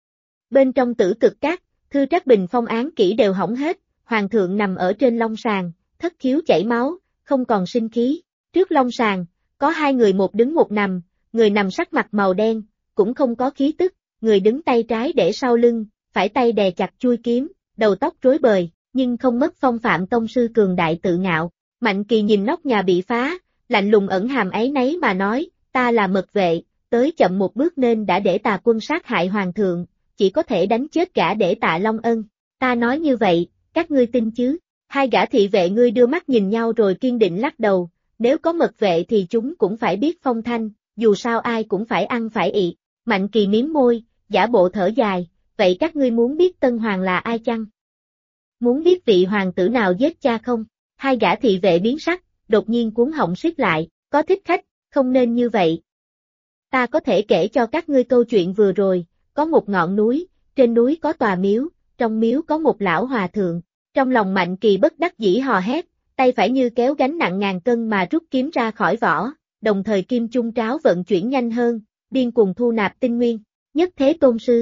Bên trong Tử Cực Các, thư trắc bình phong án kỹ đều hỏng hết, hoàng thượng nằm ở trên long sàng, thất khiếu chảy máu, không còn sinh khí. Trước long sàng, có hai người một đứng một nằm, người nằm sắc mặt màu đen, cũng không có khí tức, người đứng tay trái để sau lưng, phải tay đè chặt chuôi kiếm, đầu tóc rối bời, nhưng không mất phong phạm tông sư cường đại tự ngạo. Mạnh Kỳ nhìn nóc nhà bị phá, lạnh lùng ẩn hàm áy náy mà nói, ta là mật vệ, tới chậm một bước nên đã để Tà Quân sát hại hoàng thượng, chỉ có thể đánh chết gã để tạ Long Ân. Ta nói như vậy, các ngươi tin chứ? Hai gã thị vệ ngươi đưa mắt nhìn nhau rồi kiên định lắc đầu, nếu có mật vệ thì chúng cũng phải biết phong thanh, dù sao ai cũng phải ăn phải ị. Mạnh Kỳ miếm môi, giả bộ thở dài, vậy các ngươi muốn biết Tân Hoàng là ai chăng? Muốn biết vị hoàng tử nào giết cha không? Hai gã thị vệ biến sắc, đột nhiên cuống họng siết lại, có thích khách, không nên như vậy. Ta có thể kể cho các ngươi câu chuyện vừa rồi, có một ngọn núi, trên núi có tòa miếu, trong miếu có một lão hòa thượng. Trong lòng Mạnh Kỳ bất đắc dĩ hò hét, tay phải như kéo gánh nặng ngàn cân mà rút kiếm ra khỏi vỏ, đồng thời kim chung tráo vận chuyển nhanh hơn, điên cuồng thu nạp tinh nguyên. Nhất Thế Tôn Sư.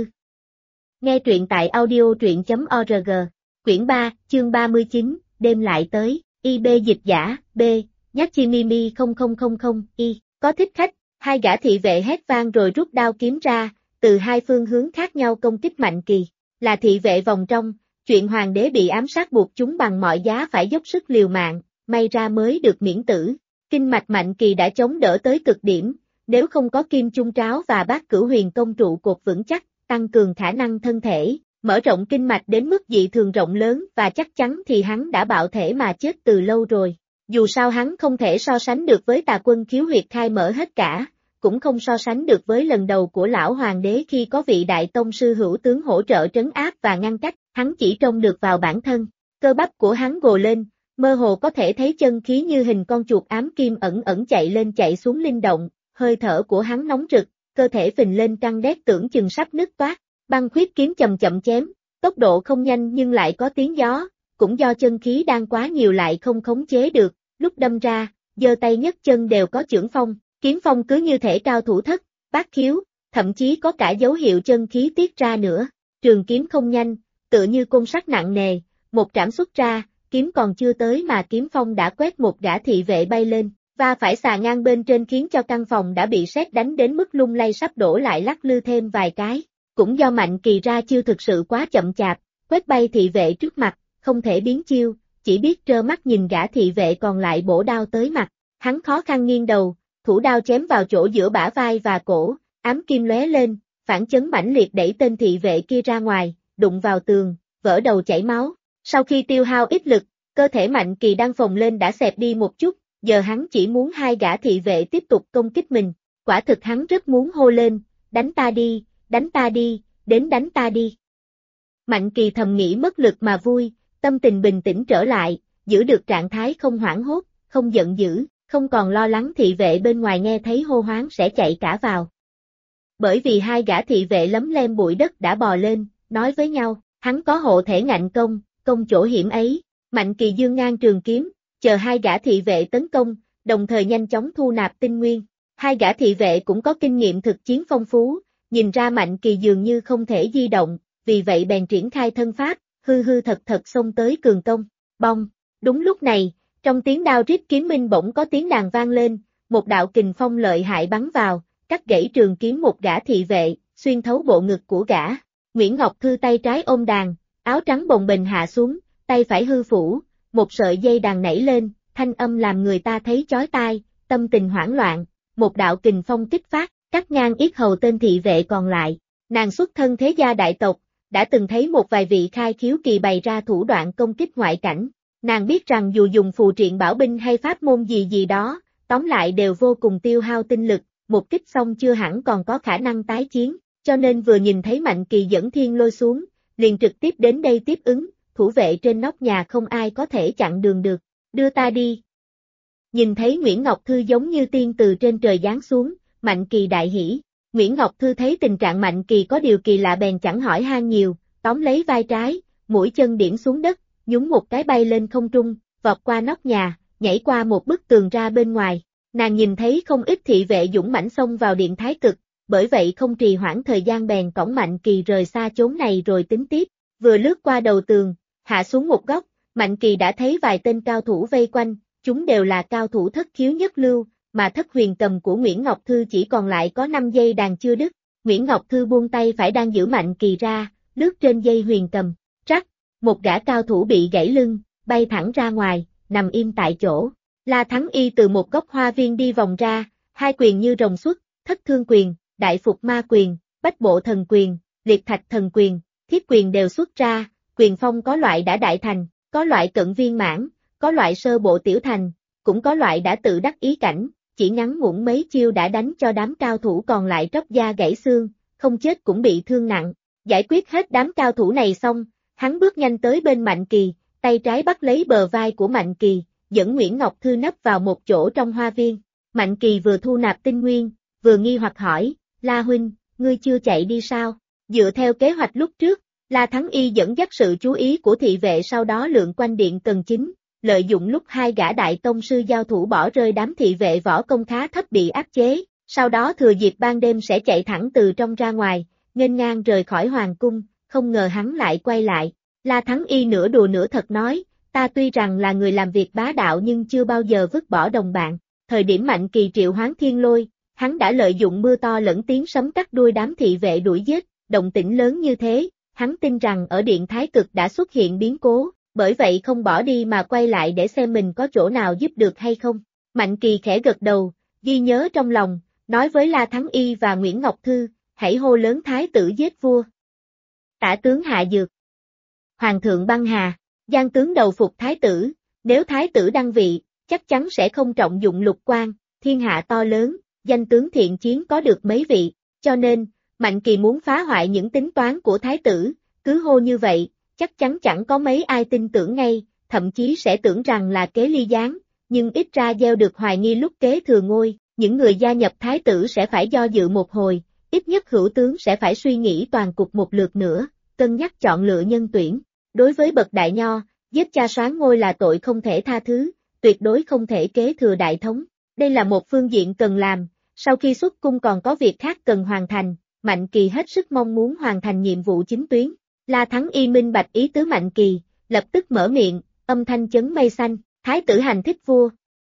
Nghe truyện tại audio.org, quyển 3, chương 39, đêm lại tới, IB dịch giả, B, Yachimimi 0000, Y, có thích khách, hai gã thị vệ hét vang rồi rút đao kiếm ra, từ hai phương hướng khác nhau công kích Mạnh Kỳ. Là thị vệ vòng trong, chuyện hoàng đế bị ám sát buộc chúng bằng mọi giá phải dốc sức liều mạng, may ra mới được miễn tử. Kinh mạch Mạnh Kỳ đã chống đỡ tới cực điểm, nếu không có kim chung tráo và bát cửu huyền công trụ cột vững chắc, tăng cường khả năng thân thể, mở rộng kinh mạch đến mức dị thường rộng lớn và chắc chắn thì hắn đã bạo thể mà chết từ lâu rồi. Dù sao hắn không thể so sánh được với Tà Quân khiếu huyệt khai mở hết cả, cũng không so sánh được với lần đầu của lão hoàng đế khi có vị đại tông sư hữu tướng hỗ trợ trấn áp và ngăn cách, hắn chỉ trông được vào bản thân. Cơ bắp của hắn gồ lên, mơ hồ có thể thấy chân khí như hình con chuột ám kim ẩn ẩn chạy lên chạy xuống linh động, hơi thở của hắn nóng rực, cơ thể phình lên căng đét tưởng chừng sắp nứt toát. Băng khuyết kiếm chậm chậm chém, tốc độ không nhanh nhưng lại có tiếng gió, cũng do chân khí đang quá nhiều lại không khống chế được, lúc đâm ra, giơ tay nhấc chân đều có chưởng phong, kiếm phong cứ như thể cao thủ thất, bát khiếu, thậm chí có cả dấu hiệu chân khí tiết ra nữa. Trường kiếm không nhanh, tựa như côn sắt nặng nề, một trảm xuất ra, kiếm còn chưa tới mà kiếm phong đã quét một gã thị vệ bay lên, và phải xà ngang bên trên khiến cho căn phòng đã bị sét đánh đến mức lung lay sắp đổ lại lắc lư thêm vài cái. Cũng do Mạnh Kỳ ra chiêu thực sự quá chậm chạp, quét bay thị vệ trước mặt, không thể biến chiêu, chỉ biết trơ mắt nhìn gã thị vệ còn lại bổ đao tới mặt. Hắn khó khăn nghiêng đầu, thủ đao chém vào chỗ giữa bả vai và cổ, ám kim lóe lên, phản chấn mãnh liệt đẩy tên thị vệ kia ra ngoài, đụng vào tường, vỡ đầu chảy máu. Sau khi tiêu hao ít lực, cơ thể Mạnh Kỳ đang phồng lên đã xẹp đi một chút, giờ hắn chỉ muốn hai gã thị vệ tiếp tục công kích mình. Quả thực hắn rất muốn hô lên, đánh ta đi, đến đánh ta đi. Mạnh Kỳ thầm nghĩ mất lực mà vui, tâm tình bình tĩnh trở lại, giữ được trạng thái không hoảng hốt, không giận dữ, không còn lo lắng thị vệ bên ngoài nghe thấy hô hoáng sẽ chạy cả vào. Bởi vì hai gã thị vệ lấm lem bụi đất đã bò lên, nói với nhau, hắn có hộ thể ngạnh công, công chỗ hiểm ấy. Mạnh Kỳ giương ngang trường kiếm, chờ hai gã thị vệ tấn công, đồng thời nhanh chóng thu nạp tinh nguyên. Hai gã thị vệ cũng có kinh nghiệm thực chiến phong phú, nhìn ra Mạnh Kỳ dường như không thể di động, vì vậy bèn triển khai thân pháp, hư hư thật thật xông tới cường công. Bong! Đúng lúc này, trong tiếng đao rít kiếm minh bỗng có tiếng đàn vang lên, một đạo kình phong lợi hại bắn vào, cắt gãy trường kiếm một gã thị vệ, xuyên thấu bộ ngực của gã. Nguyễn Ngọc Thư tay trái ôm đàn, áo trắng bồng bềnh hạ xuống, tay phải hư phủ, một sợi dây đàn nảy lên, thanh âm làm người ta thấy chói tai, tâm tình hoảng loạn, một đạo kình phong kích phát, cắt ngang yết hầu tên thị vệ còn lại. Nàng xuất thân thế gia đại tộc, đã từng thấy một vài vị khai khiếu kỳ bày ra thủ đoạn công kích ngoại cảnh. Nàng biết rằng dù dùng phù triện bảo binh hay pháp môn gì gì đó, tóm lại đều vô cùng tiêu hao tinh lực, một kích xong chưa hẳn còn có khả năng tái chiến, cho nên vừa nhìn thấy Mạnh Kỳ dẫn thiên lôi xuống, liền trực tiếp đến đây tiếp ứng, thủ vệ trên nóc nhà không ai có thể chặn đường được, đưa ta đi. Nhìn thấy Nguyễn Ngọc Thư giống như tiên từ trên trời giáng xuống, Mạnh Kỳ đại hỉ. Nguyễn Ngọc Thư thấy tình trạng Mạnh Kỳ có điều kỳ lạ bèn chẳng hỏi han nhiều, tóm lấy vai trái, mũi chân điểm xuống đất, nhúng một cái bay lên không trung, vọt qua nóc nhà, nhảy qua một bức tường ra bên ngoài. Nàng nhìn thấy không ít thị vệ dũng mãnh xông vào điện thái cực, bởi vậy không trì hoãn thời gian bèn cõng Mạnh Kỳ rời xa chốn này rồi tính tiếp. Vừa lướt qua đầu tường, hạ xuống một góc, Mạnh Kỳ đã thấy vài tên cao thủ vây quanh, chúng đều là cao thủ thất khiếu nhất lưu, mà thất huyền cầm của Nguyễn Ngọc Thư chỉ còn lại có 5 dây đàn chưa đứt. Nguyễn Ngọc Thư buông tay phải đang giữ Mạnh Kỳ ra, lướt trên dây huyền cầm, trắc, một gã cao thủ bị gãy lưng, bay thẳng ra ngoài, nằm im tại chỗ. La Thắng Y từ một góc hoa viên đi vòng ra, hai quyền như rồng xuất, thất thương quyền, đại phục ma quyền, bách bộ thần quyền, liệt thạch thần quyền, thiết quyền đều xuất ra, quyền phong có loại đã đại thành, có loại cận viên mãn, có loại sơ bộ tiểu thành, cũng có loại đã tự đắc ý cảnh, chỉ ngắn ngủn mấy chiêu đã đánh cho đám cao thủ còn lại tróc da gãy xương, không chết cũng bị thương nặng. Giải quyết hết đám cao thủ này xong, hắn bước nhanh tới bên Mạnh Kỳ, tay trái bắt lấy bờ vai của Mạnh Kỳ, dẫn Nguyễn Ngọc Thư nấp vào một chỗ trong hoa viên. Mạnh Kỳ vừa thu nạp tinh nguyên, vừa nghi hoặc hỏi, La huynh, ngươi chưa chạy đi sao? Dựa theo kế hoạch lúc trước, La Thắng Y dẫn dắt sự chú ý của thị vệ sau đó lượn quanh điện Cần Chính, lợi dụng lúc hai gã đại tông sư giao thủ bỏ rơi đám thị vệ võ công khá thấp bị áp chế, sau đó thừa dịp ban đêm sẽ chạy thẳng từ trong ra ngoài, nghênh ngang rời khỏi hoàng cung, không ngờ hắn lại quay lại. La Thắng Y nửa đùa nửa thật nói, ta tuy rằng là người làm việc bá đạo nhưng chưa bao giờ vứt bỏ đồng bạn. Thời điểm Mạnh Kỳ triệu hoán thiên lôi, hắn đã lợi dụng mưa to lẫn tiếng sấm cắt đuôi đám thị vệ đuổi giết, động tĩnh lớn như thế, hắn tin rằng ở điện Thái Cực đã xuất hiện biến cố, bởi vậy không bỏ đi mà quay lại để xem mình có chỗ nào giúp được hay không. Mạnh Kỳ khẽ gật đầu, ghi nhớ trong lòng, nói với La Thắng Y và Nguyễn Ngọc Thư, hãy hô lớn thái tử giết vua. Tả tướng hạ dược. Hoàng thượng băng hà, giang tướng đầu phục thái tử, nếu thái tử đăng vị, chắc chắn sẽ không trọng dụng lục quan, thiên hạ to lớn, danh tướng thiện chiến có được mấy vị, cho nên, Mạnh Kỳ muốn phá hoại những tính toán của thái tử, cứ hô như vậy, chắc chắn chẳng có mấy ai tin tưởng ngay, thậm chí sẽ tưởng rằng là kế ly gián, nhưng ít ra gieo được hoài nghi lúc kế thừa ngôi, những người gia nhập thái tử sẽ phải do dự một hồi, ít nhất hữu tướng sẽ phải suy nghĩ toàn cục một lượt nữa, cân nhắc chọn lựa nhân tuyển. Đối với bậc đại nho, giết cha soán ngôi là tội không thể tha thứ, tuyệt đối không thể kế thừa đại thống. Đây là một phương diện cần làm, sau khi xuất cung còn có việc khác cần hoàn thành, Mạnh Kỳ hết sức mong muốn hoàn thành nhiệm vụ chính tuyến. La Thắng Y minh bạch ý tứ Mạnh Kỳ, lập tức mở miệng, âm thanh chấn mây xanh, thái tử hành thích vua.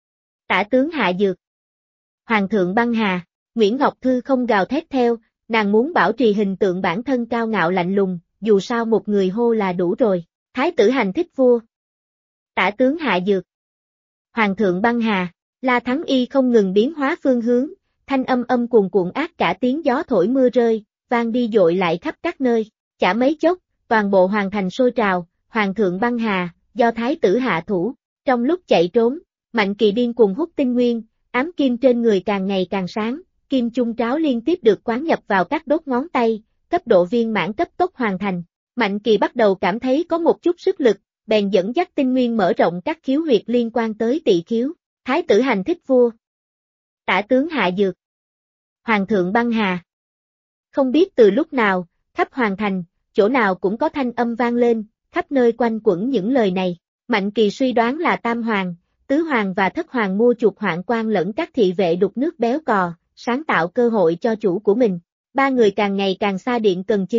Tả tướng hạ dược. Hoàng thượng băng hà, Nguyễn Ngọc Thư không gào thét theo, nàng muốn bảo trì hình tượng bản thân cao ngạo lạnh lùng, dù sao một người hô là đủ rồi, thái tử hành thích vua. Tả tướng hạ dược. Hoàng thượng băng hà, La Thắng Y không ngừng biến hóa phương hướng, thanh âm âm cuồn cuộn ác cả tiếng gió thổi mưa rơi, vang đi dội lại khắp các nơi, chả mấy chốc, toàn bộ hoàng thành sôi trào, hoàng thượng băng hà, do thái tử hạ thủ. Trong lúc chạy trốn, Mạnh Kỳ điên cuồng hút tinh nguyên, ám kim trên người càng ngày càng sáng, kim chung tráo liên tiếp được quán nhập vào các đốt ngón tay, cấp độ viên mãn cấp tốc hoàn thành. Mạnh Kỳ bắt đầu cảm thấy có một chút sức lực, bèn dẫn dắt tinh nguyên mở rộng các khiếu huyệt liên quan tới tỵ khiếu. Thái tử hành thích vua. Tả tướng hạ dược. Hoàng thượng băng hà. Không biết từ lúc nào, khắp hoàng thành, chỗ nào cũng có thanh âm vang lên, khắp nơi quanh quẩn những lời này. Mạnh Kỳ suy đoán là Tam Hoàng, Tứ Hoàng và Thất Hoàng mua chuộc hoạn quan lẫn các thị vệ đục nước béo cò, sáng tạo cơ hội cho chủ của mình. Ba người càng ngày càng xa điện Cần Chính,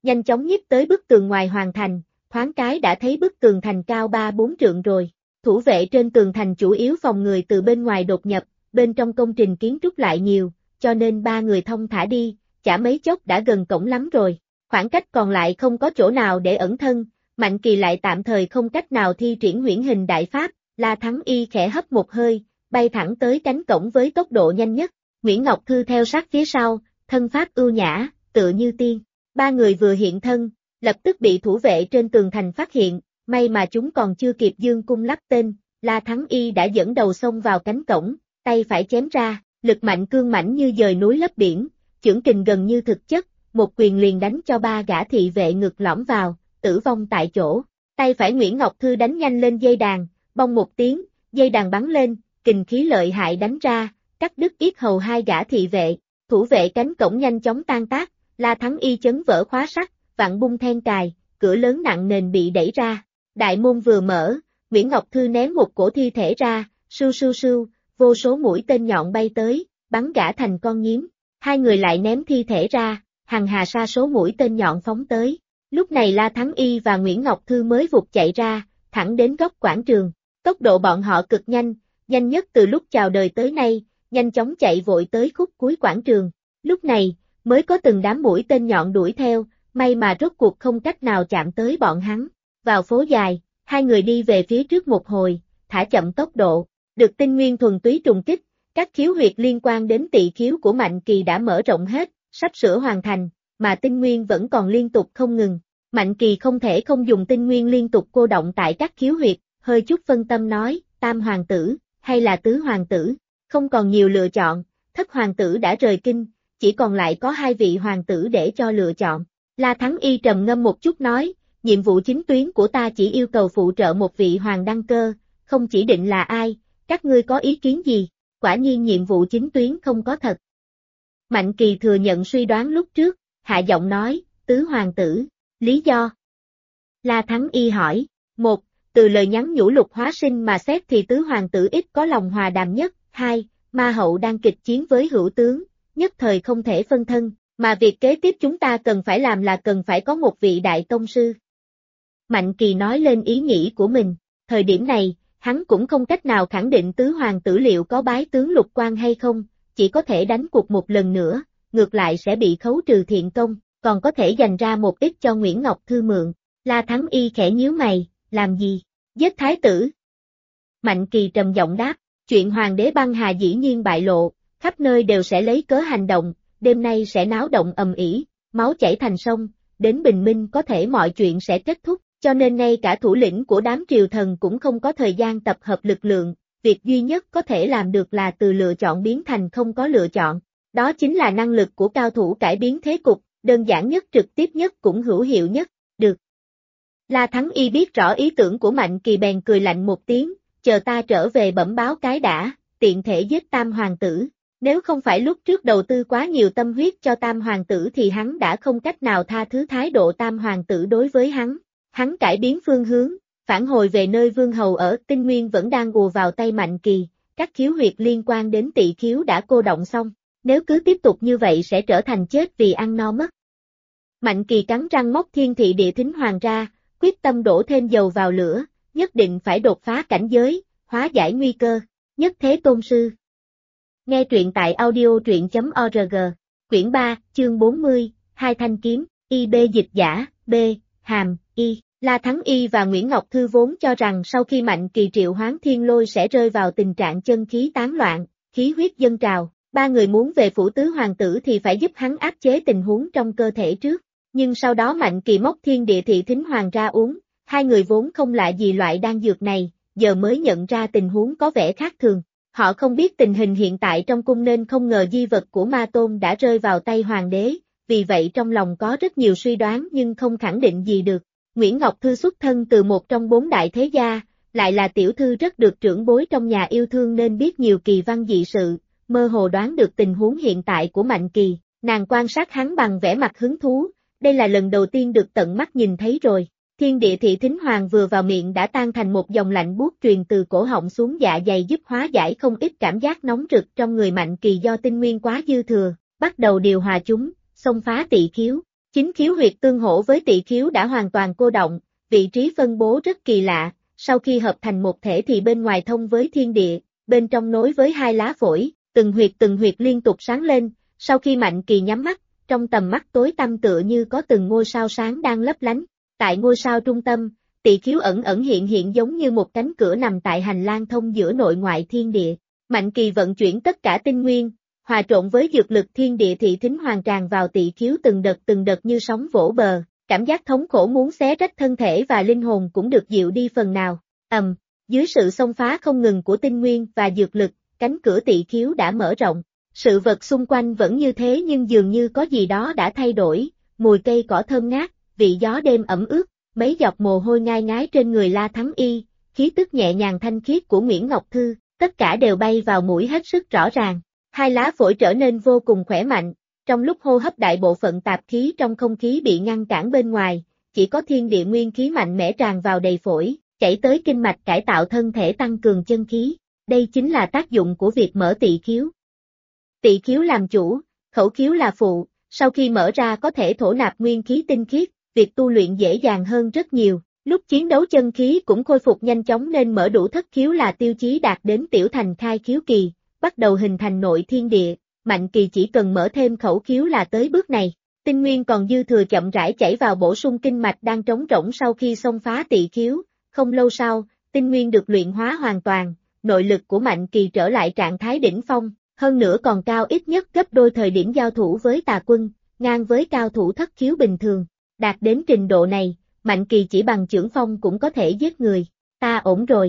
nhanh chóng nhích tới bức tường ngoài hoàng thành, thoáng cái đã thấy bức tường thành cao 3-4 trượng rồi. Thủ vệ trên tường thành chủ yếu phòng người từ bên ngoài đột nhập, bên trong công trình kiến trúc lại nhiều, cho nên ba người thông thả đi, chả mấy chốc đã gần cổng lắm rồi. Khoảng cách còn lại không có chỗ nào để ẩn thân, Mạnh Kỳ lại tạm thời không cách nào thi triển huyễn hình đại pháp, La Thắng Y khẽ hấp một hơi, bay thẳng tới cánh cổng với tốc độ nhanh nhất. Nguyễn Ngọc Thư theo sát phía sau, thân pháp ưu nhã, tựa như tiên. Ba người vừa hiện thân, lập tức bị thủ vệ trên tường thành phát hiện, may mà chúng còn chưa kịp dương cung lắp tên, La Thắng Y đã dẫn đầu xông vào cánh cổng, tay phải chém ra, lực mạnh cương mãnh như dời núi lấp biển, chưởng kình gần như thực chất, một quyền liền đánh cho ba gã thị vệ ngực lõm vào, tử vong tại chỗ. Tay phải Nguyễn Ngọc Thư đánh nhanh lên dây đàn, bong một tiếng, dây đàn bắn lên, kình khí lợi hại đánh ra, cắt đứt yết hầu hai gã thị vệ. Thủ vệ cánh cổng nhanh chóng tan tác, La Thắng Y chấn vỡ khóa sắt, vặn bung then cài, cửa lớn nặng nền bị đẩy ra. Đại môn vừa mở, Nguyễn Ngọc Thư ném một cổ thi thể ra, sưu sưu sưu, vô số mũi tên nhọn bay tới, bắn gã thành con nhím. Hai người lại ném thi thể ra, hằng hà sa số mũi tên nhọn phóng tới. Lúc này La Thắng Y và Nguyễn Ngọc Thư mới vụt chạy ra, thẳng đến góc quảng trường. Tốc độ bọn họ cực nhanh, nhanh nhất từ lúc chào đời tới nay, nhanh chóng chạy vội tới khúc cuối quảng trường. Lúc này, mới có từng đám mũi tên nhọn đuổi theo, may mà rốt cuộc không cách nào chạm tới bọn hắn. Vào phố dài, hai người đi về phía trước một hồi, thả chậm tốc độ, được tinh nguyên thuần túy trùng kích, các khiếu huyệt liên quan đến tỵ khiếu của Mạnh Kỳ đã mở rộng hết, sắp sửa hoàn thành, mà tinh nguyên vẫn còn liên tục không ngừng. Mạnh Kỳ không thể không dùng tinh nguyên liên tục cô động tại các khiếu huyệt, hơi chút phân tâm nói, tam hoàng tử, hay là tứ hoàng tử, không còn nhiều lựa chọn, thất hoàng tử đã rời kinh, chỉ còn lại có hai vị hoàng tử để cho lựa chọn. La Thắng Y trầm ngâm một chút nói, nhiệm vụ chính tuyến của ta chỉ yêu cầu phụ trợ một vị hoàng đăng cơ, không chỉ định là ai, các ngươi có ý kiến gì? Quả nhiên nhiệm vụ chính tuyến không có thật. Mạnh Kỳ thừa nhận suy đoán lúc trước, hạ giọng nói, tứ hoàng tử, lý do. La Thắng Y hỏi, một, từ lời nhắn nhủ Lục Hóa Sinh mà xét thì tứ hoàng tử ít có lòng hòa đàm nhất, hai, Ma Hậu đang kịch chiến với hữu tướng, nhất thời không thể phân thân, mà việc kế tiếp chúng ta cần phải làm là cần phải có một vị đại tông sư. Mạnh Kỳ nói lên ý nghĩ của mình, thời điểm này, hắn cũng không cách nào khẳng định tứ hoàng tử liệu có bái tướng Lục Quan hay không, chỉ có thể đánh cuộc một lần nữa, ngược lại sẽ bị khấu trừ thiện công, còn có thể dành ra một ít cho Nguyễn Ngọc Thư mượn. La Thắng Y khẽ nhíu mày, làm gì? Giết thái tử. Mạnh Kỳ trầm giọng đáp, chuyện hoàng đế băng hà dĩ nhiên bại lộ, khắp nơi đều sẽ lấy cớ hành động, đêm nay sẽ náo động ầm ĩ, máu chảy thành sông, đến bình minh có thể mọi chuyện sẽ kết thúc, cho nên ngay cả thủ lĩnh của đám triều thần cũng không có thời gian tập hợp lực lượng, việc duy nhất có thể làm được là từ lựa chọn biến thành không có lựa chọn, đó chính là năng lực của cao thủ cải biến thế cục, đơn giản nhất trực tiếp nhất cũng hữu hiệu nhất, được. La Thắng Y biết rõ ý tưởng của Mạnh Kỳ bèn cười lạnh một tiếng, chờ ta trở về bẩm báo cái đã, tiện thể giết tam hoàng tử. Nếu không phải lúc trước đầu tư quá nhiều tâm huyết cho tam hoàng tử thì hắn đã không cách nào tha thứ thái độ tam hoàng tử đối với hắn. Hắn cải biến phương hướng, phản hồi về nơi vương hầu ở, tinh nguyên vẫn đang ùa vào tay Mạnh Kỳ, các khiếu huyệt liên quan đến tỵ khiếu đã cô động xong, nếu cứ tiếp tục như vậy sẽ trở thành chết vì ăn no mất. Mạnh Kỳ cắn răng móc thiên thị địa thính hoàng ra, quyết tâm đổ thêm dầu vào lửa, nhất định phải đột phá cảnh giới, hóa giải nguy cơ, nhất thế tôn sư. Nghe truyện tại audio.truyện.org, quyển 3, chương 40, hai thanh kiếm, IB dịch giả, B, hàm, Y. La Thắng Y và Nguyễn Ngọc Thư vốn cho rằng sau khi Mạnh Kỳ triệu hoán thiên lôi sẽ rơi vào tình trạng chân khí tán loạn, khí huyết dâng trào, ba người muốn về phủ tứ hoàng tử thì phải giúp hắn áp chế tình huống trong cơ thể trước. Nhưng sau đó Mạnh Kỳ móc thiên địa thị thính hoàng ra uống, hai người vốn không lạ gì loại đan dược này, giờ mới nhận ra tình huống có vẻ khác thường. Họ không biết tình hình hiện tại trong cung nên không ngờ di vật của Ma Tôn đã rơi vào tay hoàng đế, vì vậy trong lòng có rất nhiều suy đoán nhưng không khẳng định gì được. Nguyễn Ngọc Thư xuất thân từ một trong bốn đại thế gia, lại là tiểu thư rất được trưởng bối trong nhà yêu thương nên biết nhiều kỳ văn dị sự, mơ hồ đoán được tình huống hiện tại của Mạnh Kỳ, nàng quan sát hắn bằng vẻ mặt hứng thú, đây là lần đầu tiên được tận mắt nhìn thấy rồi. Thiên địa thị thính hoàng vừa vào miệng đã tan thành một dòng lạnh buốt truyền từ cổ họng xuống dạ dày giúp hóa giải không ít cảm giác nóng rực trong người Mạnh Kỳ do tinh nguyên quá dư thừa, bắt đầu điều hòa chúng, xông phá tỵ khiếu. Chính khiếu huyệt tương hỗ với tỵ khiếu đã hoàn toàn cô động, vị trí phân bố rất kỳ lạ, sau khi hợp thành một thể thì bên ngoài thông với thiên địa, bên trong nối với hai lá phổi, từng huyệt liên tục sáng lên, sau khi Mạnh Kỳ nhắm mắt, trong tầm mắt tối tăm tựa như có từng ngôi sao sáng đang lấp lánh. Tại ngôi sao trung tâm, tỵ khiếu ẩn ẩn hiện giống như một cánh cửa nằm tại hành lang thông giữa nội ngoại thiên địa. Mạnh Kỳ vận chuyển tất cả tinh nguyên, hòa trộn với dược lực thiên địa thị thính hoàn tràn vào tỵ khiếu từng đợt như sóng vỗ bờ, cảm giác thống khổ muốn xé rách thân thể và linh hồn cũng được dịu đi phần nào. Dưới sự xông phá không ngừng của tinh nguyên và dược lực, cánh cửa tỵ khiếu đã mở rộng. Sự vật xung quanh vẫn như thế nhưng dường như có gì đó đã thay đổi, mùi cây cỏ thơm ngát, vị gió đêm ẩm ướt, mấy giọt mồ hôi ngai ngái trên người La Thắng Y, khí tức nhẹ nhàng thanh khiết của Nguyễn Ngọc Thư, tất cả đều bay vào mũi hết sức rõ ràng. Hai lá phổi trở nên vô cùng khỏe mạnh, trong lúc hô hấp đại bộ phận tạp khí trong không khí bị ngăn cản bên ngoài, chỉ có thiên địa nguyên khí mạnh mẽ tràn vào đầy phổi, chảy tới kinh mạch cải tạo thân thể tăng cường chân khí. Đây chính là tác dụng của việc mở tỵ khiếu. Tỵ khiếu làm chủ, khẩu khiếu là phụ, sau khi mở ra có thể thổ nạp nguyên khí tinh khiết, việc tu luyện dễ dàng hơn rất nhiều. Lúc chiến đấu chân khí cũng khôi phục nhanh chóng nên mở đủ thất khiếu là tiêu chí đạt đến tiểu thành khai khiếu kỳ, bắt đầu hình thành nội thiên địa. Mạnh Kỳ chỉ cần mở thêm khẩu khiếu là tới bước này. Tinh nguyên còn dư thừa chậm rãi chảy vào bổ sung kinh mạch đang trống rỗng sau khi xông phá tỵ khiếu. Không lâu sau, tinh nguyên được luyện hóa hoàn toàn, nội lực của Mạnh Kỳ trở lại trạng thái đỉnh phong, hơn nữa còn cao ít nhất gấp đôi thời điểm giao thủ với Tà Quân, ngang với cao thủ thất khiếu bình thường. Đạt đến trình độ này, Mạnh Kỳ chỉ bằng chưởng phong cũng có thể giết người. Ta ổn rồi.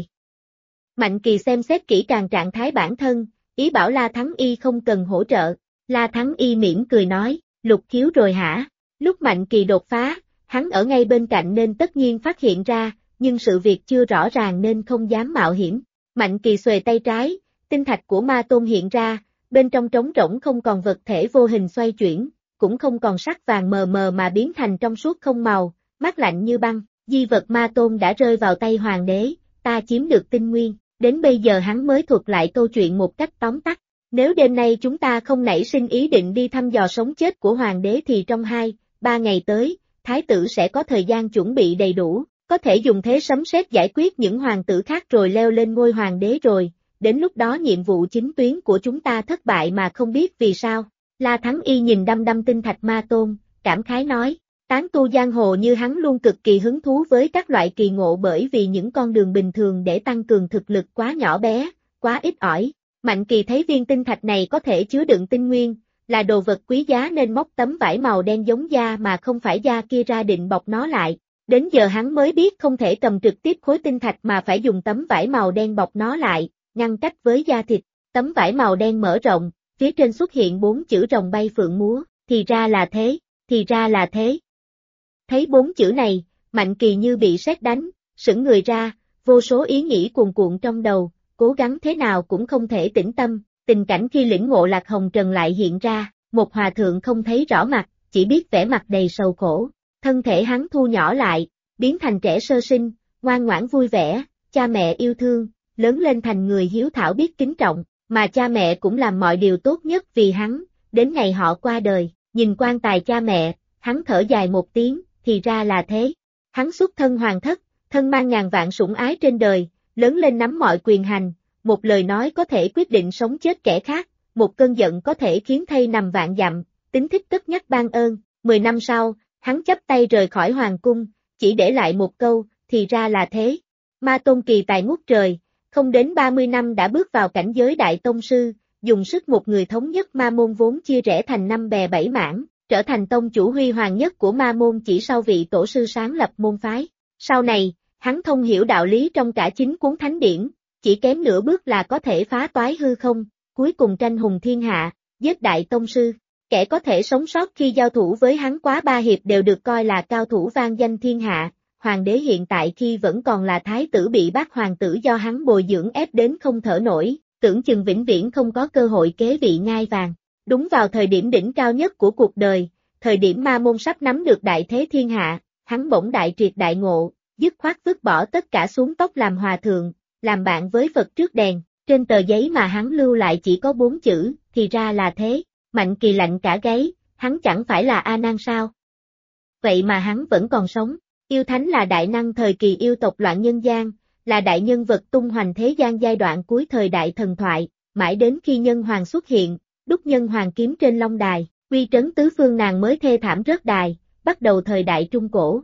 Mạnh Kỳ xem xét kỹ càng trạng thái bản thân, ý bảo La Thắng Y không cần hỗ trợ. La Thắng Y mỉm cười nói, lục khiếu rồi hả? Lúc Mạnh Kỳ đột phá, hắn ở ngay bên cạnh nên tất nhiên phát hiện ra, nhưng sự việc chưa rõ ràng nên không dám mạo hiểm. Mạnh Kỳ xuề tay trái, tinh thạch của Ma Tôn hiện ra, bên trong trống rỗng không còn vật thể vô hình xoay chuyển, cũng không còn sắc vàng mờ mờ mà biến thành trong suốt không màu, mát lạnh như băng. Di vật Ma Tôn đã rơi vào tay hoàng đế, ta chiếm được tinh nguyên, đến bây giờ hắn mới thuật lại câu chuyện một cách tóm tắt. Nếu đêm nay chúng ta không nảy sinh ý định đi thăm dò sống chết của hoàng đế thì trong 2-3 ngày tới, thái tử sẽ có thời gian chuẩn bị đầy đủ, có thể dùng thế sấm sét giải quyết những hoàng tử khác rồi leo lên ngôi hoàng đế rồi, đến lúc đó nhiệm vụ chính tuyến của chúng ta thất bại mà không biết vì sao. La Thắng Y nhìn đăm đăm tinh thạch Ma Tôn, cảm khái nói, tán tu giang hồ như hắn luôn cực kỳ hứng thú với các loại kỳ ngộ bởi vì những con đường bình thường để tăng cường thực lực quá nhỏ bé, quá ít ỏi. Mạnh Kỳ thấy viên tinh thạch này có thể chứa đựng tinh nguyên, là đồ vật quý giá nên móc tấm vải màu đen giống da mà không phải da kia ra định bọc nó lại. Đến giờ hắn mới biết không thể cầm trực tiếp khối tinh thạch mà phải dùng tấm vải màu đen bọc nó lại, ngăn cách với da thịt. Tấm vải màu đen mở rộng, phía trên xuất hiện 4 chữ rồng bay phượng múa, thì ra là thế, thì ra là thế. Thấy 4 chữ này, Mạnh Kỳ như bị sét đánh, sững người ra, vô số ý nghĩ cuồn cuộn trong đầu, cố gắng thế nào cũng không thể tĩnh tâm. Tình cảnh khi lĩnh ngộ Lạc Hồng Trần lại hiện ra, một hòa thượng không thấy rõ mặt, chỉ biết vẻ mặt đầy sầu khổ. Thân thể hắn thu nhỏ lại, biến thành trẻ sơ sinh, ngoan ngoãn vui vẻ, cha mẹ yêu thương, lớn lên thành người hiếu thảo biết kính trọng, mà cha mẹ cũng làm mọi điều tốt nhất vì hắn, đến ngày họ qua đời, nhìn quan tài cha mẹ, hắn thở dài một tiếng, thì ra là thế. Hắn xuất thân hoàng thất, thân mang ngàn vạn sủng ái trên đời, lớn lên nắm mọi quyền hành, một lời nói có thể quyết định sống chết kẻ khác, một cơn giận có thể khiến thây nằm vạn dặm, tính thích tất nhắc ban ơn. 10 năm sau, hắn chắp tay rời khỏi hoàng cung, chỉ để lại một câu, thì ra là thế. Ma Tôn kỳ tài ngút trời, không đến 30 năm đã bước vào cảnh giới đại tông sư, dùng sức một người thống nhất ma môn vốn chia rẽ thành 5 bè 7 mảng, trở thành tông chủ huy hoàng nhất của ma môn chỉ sau vị tổ sư sáng lập môn phái. Sau này, hắn thông hiểu đạo lý trong cả 9 cuốn thánh điển, chỉ kém nửa bước là có thể phá toái hư không, cuối cùng tranh hùng thiên hạ, giết đại tông sư. Kẻ có thể sống sót khi giao thủ với hắn quá 3 hiệp đều được coi là cao thủ vang danh thiên hạ. Hoàng đế hiện tại khi vẫn còn là thái tử bị bác hoàng tử do hắn bồi dưỡng ép đến không thở nổi, tưởng chừng vĩnh viễn không có cơ hội kế vị ngai vàng. Đúng vào thời điểm đỉnh cao nhất của cuộc đời, thời điểm ma môn sắp nắm được đại thế thiên hạ, hắn bỗng đại triệt đại ngộ, dứt khoát vứt bỏ tất cả xuống tóc làm hòa thượng, làm bạn với Phật trước đèn. Trên tờ giấy mà hắn lưu lại chỉ có 4 chữ, thì ra là thế. Mạnh Kỳ lạnh cả gáy, hắn chẳng phải là A Nan sao? vậy mà hắn vẫn còn sống. Yêu Thánh là đại năng thời kỳ yêu tộc loạn nhân gian, là đại nhân vật tung hoành thế gian giai đoạn cuối thời đại thần thoại, mãi đến khi nhân hoàng xuất hiện, đúc nhân hoàng kiếm trên long đài, uy trấn tứ phương nàng mới thê thảm rớt đài, bắt đầu thời đại trung cổ.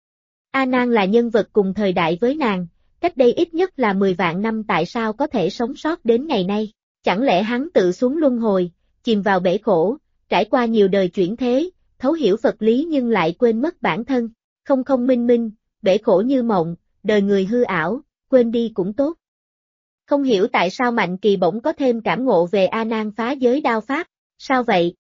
A Nan là nhân vật cùng thời đại với nàng, cách đây ít nhất là 10 vạn năm, tại sao có thể sống sót đến ngày nay? Chẳng lẽ hắn tự xuống luân hồi, chìm vào bể khổ, trải qua nhiều đời chuyển thế, thấu hiểu Phật lý nhưng lại quên mất bản thân? Không minh minh, bể khổ như mộng, đời người hư ảo, quên đi cũng tốt. Không hiểu tại sao Mạnh Kỳ bỗng có thêm cảm ngộ về A Nan phá giới đao pháp, sao vậy?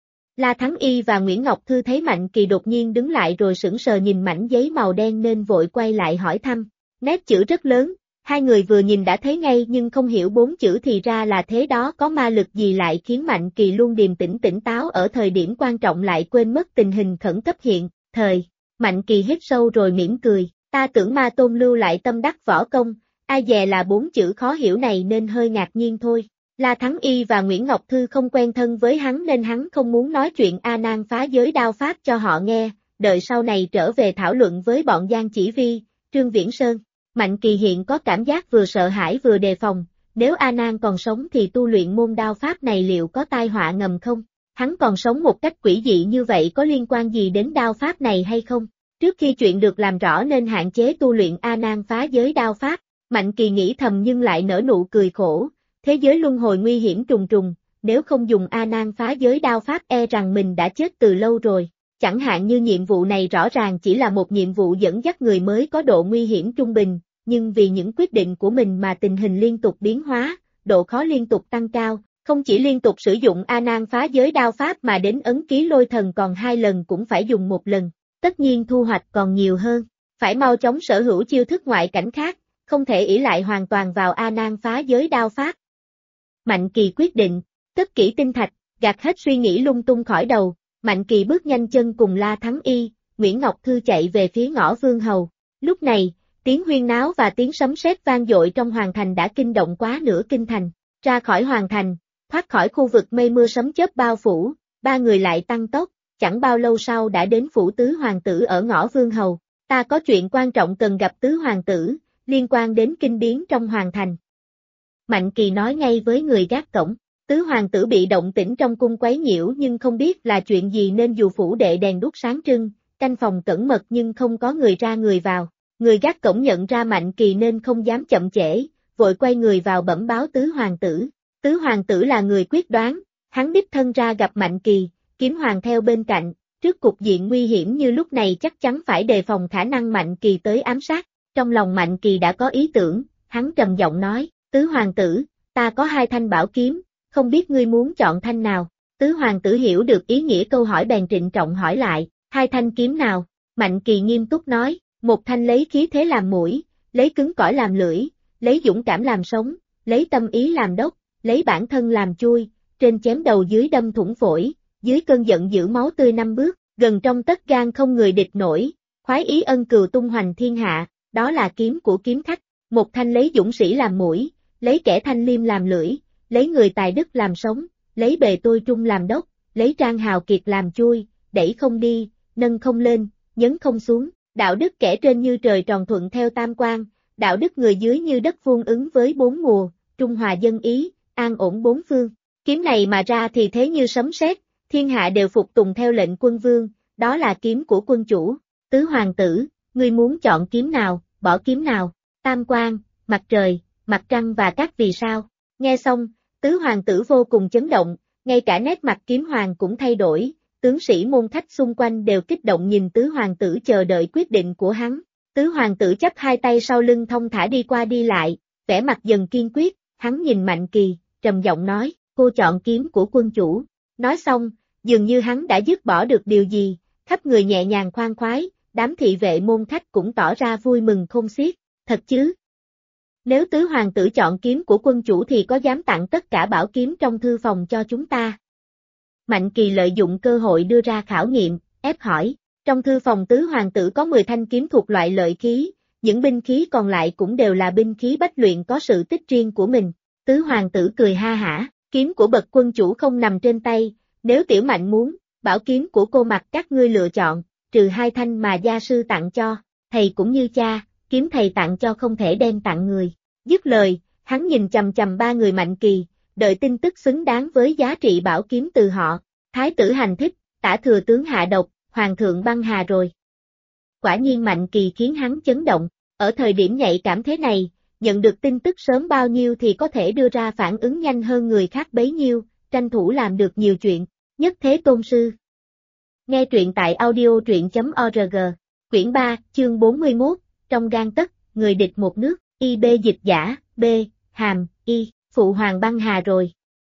La Thắng Y và Nguyễn Ngọc Thư thấy Mạnh Kỳ đột nhiên đứng lại rồi sững sờ nhìn mảnh giấy màu đen nên vội quay lại hỏi thăm. Nét chữ rất lớn, hai người vừa nhìn đã thấy ngay nhưng không hiểu 4 chữ thì ra là thế đó, có ma lực gì lại khiến Mạnh Kỳ luôn điềm tĩnh tỉnh táo ở thời điểm quan trọng lại quên mất tình hình khẩn cấp hiện thời. Mạnh Kỳ hít sâu rồi mỉm cười, ta tưởng Ma Tôn lưu lại tâm đắc võ công, ai dè là 4 chữ khó hiểu này nên hơi ngạc nhiên thôi. La Thắng Y và Nguyễn Ngọc Thư không quen thân với hắn nên hắn không muốn nói chuyện A Nan phá giới đao pháp cho họ nghe, đợi sau này trở về thảo luận với bọn Giang Chỉ Vi, Trương Viễn Sơn. Mạnh Kỳ hiện có cảm giác vừa sợ hãi vừa đề phòng, nếu A Nan còn sống thì tu luyện môn đao pháp này liệu có tai họa ngầm không? Hắn còn sống một cách quỷ dị như vậy có liên quan gì đến đao pháp này hay không? Trước khi chuyện được làm rõ nên hạn chế tu luyện A Nan phá giới đao pháp, Mạnh Kỳ nghĩ thầm nhưng lại nở nụ cười khổ. Thế giới luân hồi nguy hiểm trùng trùng, nếu không dùng A Nan phá giới đao pháp e rằng mình đã chết từ lâu rồi. Chẳng hạn như nhiệm vụ này rõ ràng chỉ là một nhiệm vụ dẫn dắt người mới có độ nguy hiểm trung bình, nhưng vì những quyết định của mình mà tình hình liên tục biến hóa, độ khó liên tục tăng cao, không chỉ liên tục sử dụng A Nan phá giới đao pháp mà đến ấn ký lôi thần còn 2 lần cũng phải dùng 1 lần, tất nhiên thu hoạch còn nhiều hơn, phải mau chóng sở hữu chiêu thức ngoại cảnh khác, không thể ỷ lại hoàn toàn vào A Nan phá giới đao pháp. Mạnh Kỳ quyết định, cất kỹ tinh thạch, gạt hết suy nghĩ lung tung khỏi đầu, Mạnh Kỳ bước nhanh chân cùng La Thắng Y, Nguyễn Ngọc Thư chạy về phía ngõ Vương Hầu. Lúc này, tiếng huyên náo và tiếng sấm sét vang dội trong hoàng thành đã kinh động quá nửa kinh thành. Ra khỏi hoàng thành, thoát khỏi khu vực mây mưa sấm chớp bao phủ, 3 người lại tăng tốc, chẳng bao lâu sau đã đến phủ tứ hoàng tử ở ngõ Vương Hầu. Ta có chuyện quan trọng cần gặp tứ hoàng tử, liên quan đến kinh biến trong hoàng thành. Mạnh Kỳ nói ngay với người gác cổng. Tứ hoàng tử bị động tĩnh trong cung quấy nhiễu nhưng không biết là chuyện gì nên dù phủ đệ đèn đuốc sáng trưng, canh phòng cẩn mật nhưng không có người ra người vào. Người gác cổng nhận ra Mạnh Kỳ nên không dám chậm trễ, vội quay người vào bẩm báo tứ hoàng tử. Tứ hoàng tử là người quyết đoán, hắn đích thân ra gặp Mạnh Kỳ, kiếm hoàng theo bên cạnh, trước cục diện nguy hiểm như lúc này chắc chắn phải đề phòng khả năng Mạnh Kỳ tới ám sát. Trong lòng Mạnh Kỳ đã có ý tưởng, hắn trầm giọng nói, tứ hoàng tử, ta có 2 thanh bảo kiếm, không biết ngươi muốn chọn thanh nào. Tứ hoàng tử hiểu được ý nghĩa câu hỏi bèn trịnh trọng hỏi lại, 2 thanh kiếm nào? Mạnh Kỳ nghiêm túc nói, một thanh lấy khí thế làm mũi, lấy cứng cỏi làm lưỡi, lấy dũng cảm làm sống, lấy tâm ý làm đốc, lấy bản thân làm chui, trên chém đầu dưới đâm thủng phổi, dưới cơn giận giữ máu tươi 5 bước, gần trong tất gan không người địch nổi, khoái ý ân cừu tung hoành thiên hạ, đó là kiếm của kiếm khách. Một thanh lấy dũng sĩ làm mũi, lấy kẻ thanh liêm làm lưỡi, lấy người tài đức làm sống, lấy bề tôi trung làm đốc, lấy trang hào kiệt làm chui, đẩy không đi, nâng không lên, nhấn không xuống, đạo đức kẻ trên như trời tròn thuận theo tam quan, đạo đức người dưới như đất vuông ứng với 4 mùa, trung hòa dân ý, an ổn 4 phương. Kiếm này mà ra thì thế như sấm sét, thiên hạ đều phục tùng theo lệnh quân vương, đó là kiếm của quân chủ. Tứ hoàng tử, ngươi muốn chọn kiếm nào, bỏ kiếm nào? Tam quan, mặt trời, mặt trăng và các vì sao? Nghe xong, tứ hoàng tử vô cùng chấn động, ngay cả nét mặt kiếm hoàng cũng thay đổi, tướng sĩ môn khách xung quanh đều kích động nhìn tứ hoàng tử chờ đợi quyết định của hắn. Tứ hoàng tử chắp 2 tay sau lưng thong thả đi qua đi lại, vẻ mặt dần kiên quyết, hắn nhìn Mạnh Kỳ, trầm giọng nói, cô chọn kiếm của quân chủ. Nói xong, dường như hắn đã dứt bỏ được điều gì, khắp người nhẹ nhàng khoan khoái, đám thị vệ môn khách cũng tỏ ra vui mừng khôn xiết, thật chứ? Nếu tứ hoàng tử chọn kiếm của quân chủ thì có dám tặng tất cả bảo kiếm trong thư phòng cho chúng ta? Mạnh Kỳ lợi dụng cơ hội đưa ra khảo nghiệm, ép hỏi, trong thư phòng tứ hoàng tử có 10 thanh kiếm thuộc loại lợi khí, những binh khí còn lại cũng đều là binh khí bách luyện có sự tích riêng của mình. Tứ hoàng tử cười ha hả, kiếm của bậc quân chủ không nằm trên tay, nếu tiểu Mạnh muốn, bảo kiếm của cô mặc các ngươi lựa chọn, trừ 2 thanh mà gia sư tặng cho, thầy cũng như cha, kiếm thầy tặng cho không thể đem tặng người. Dứt lời, hắn nhìn chằm chằm 3 người Mạnh Kỳ, đợi tin tức xứng đáng với giá trị bảo kiếm từ họ. Thái tử hành thích, Tả thừa tướng hạ độc, hoàng thượng băng hà rồi. Quả nhiên Mạnh Kỳ khiến hắn chấn động, ở thời điểm nhạy cảm thế này, nhận được tin tức sớm bao nhiêu thì có thể đưa ra phản ứng nhanh hơn người khác bấy nhiêu, tranh thủ làm được nhiều chuyện. Nhất Thế Tôn Sư. Nghe truyện tại audio truyện.org, quyển 3, chương 41, trong gang tấc, người địch một nước, IB dịch giả, B, hàm, Y, phụ hoàng băng hà rồi.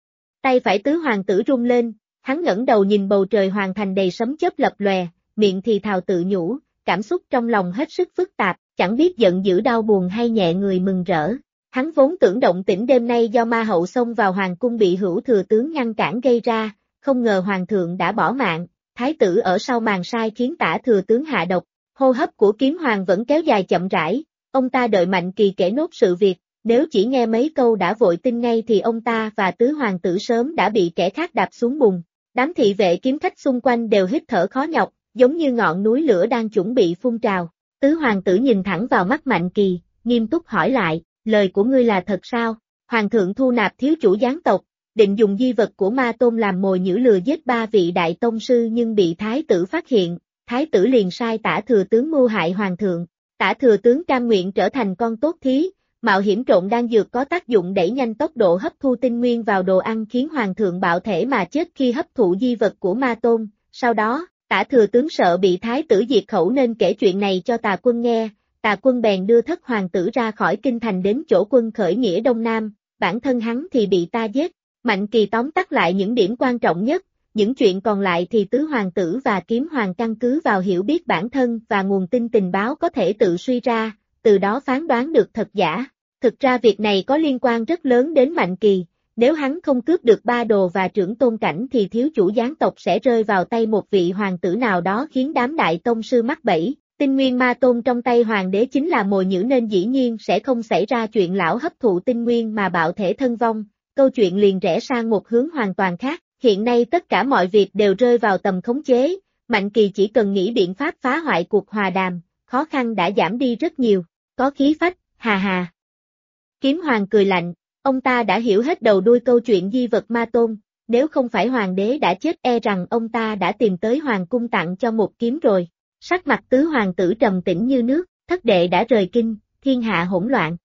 Tay phải tứ hoàng tử rung lên, hắn ngẩng đầu nhìn bầu trời hoàng thành đầy sấm chớp lập lòe, miệng thì thào tự nhủ, cảm xúc trong lòng hết sức phức tạp, chẳng biết giận dữ đau buồn hay nhẹ người mừng rỡ. Hắn vốn tưởng động tĩnh đêm nay do ma hậu xông vào hoàng cung bị Hữu thừa tướng ngăn cản gây ra, không ngờ hoàng thượng đã bỏ mạng, thái tử ở sau màn sai khiến Tả thừa tướng hạ độc. Hô hấp của kiếm hoàng vẫn kéo dài chậm rãi, ông ta đợi Mạnh Kỳ kể nốt sự việc, nếu chỉ nghe mấy câu đã vội tin ngay thì ông ta và tứ hoàng tử sớm đã bị kẻ khác đạp xuống bùn. Đám thị vệ kiếm khách xung quanh đều hít thở khó nhọc, giống như ngọn núi lửa đang chuẩn bị phun trào. Tứ hoàng tử nhìn thẳng vào mắt Mạnh Kỳ, nghiêm túc hỏi lại, lời của ngươi là thật sao? Hoàng thượng thu nạp thiếu chủ gián tộc, định dùng di vật của Ma Tôn làm mồi nhử lừa giết 3 vị đại tông sư nhưng bị thái tử phát hiện, thái tử liền sai Tả thừa tướng mưu hại hoàng thượng. Tả thừa tướng cam nguyện trở thành con tốt thí, mạo hiểm trộn đan dược có tác dụng đẩy nhanh tốc độ hấp thu tinh nguyên vào đồ ăn khiến hoàng thượng bạo thể mà chết khi hấp thụ di vật của Ma Tôn. Sau đó, Tả thừa tướng sợ bị thái tử diệt khẩu nên kể chuyện này cho Tà Quân nghe, Tà Quân bèn đưa thất hoàng tử ra khỏi kinh thành đến chỗ quân khởi nghĩa Đông Nam, bản thân hắn thì bị ta giết. Mạnh Kỳ tóm tắt lại những điểm quan trọng nhất, những chuyện còn lại thì tứ hoàng tử và kiếm hoàng căn cứ vào hiểu biết bản thân và nguồn tin tình báo có thể tự suy ra, từ đó phán đoán được thật giả. Thực ra việc này có liên quan rất lớn đến Mạnh Kỳ, nếu hắn không cướp được 3 đồ và trưởng tôn cảnh thì thiếu chủ gián tộc sẽ rơi vào tay một vị hoàng tử nào đó khiến đám đại tông sư mắc bẫy. Tinh nguyên Ma Tôn trong tay hoàng đế chính là mồi nhử nên dĩ nhiên sẽ không xảy ra chuyện lão hấp thụ tinh nguyên mà bạo thể thân vong, câu chuyện liền rẽ sang một hướng hoàn toàn khác. Hiện nay tất cả mọi việc đều rơi vào tầm khống chế, Mạnh Kỳ chỉ cần nghĩ biện pháp phá hoại cuộc hòa đàm, khó khăn đã giảm đi rất nhiều, có khí phách, hà hà. Kiếm hoàng cười lạnh, ông ta đã hiểu hết đầu đuôi câu chuyện di vật Ma Tôn, nếu không phải hoàng đế đã chết e rằng ông ta đã tìm tới hoàng cung tặng cho một kiếm rồi. Sắc mặt tứ hoàng tử trầm tĩnh như nước, thất đệ đã rời kinh, thiên hạ hỗn loạn.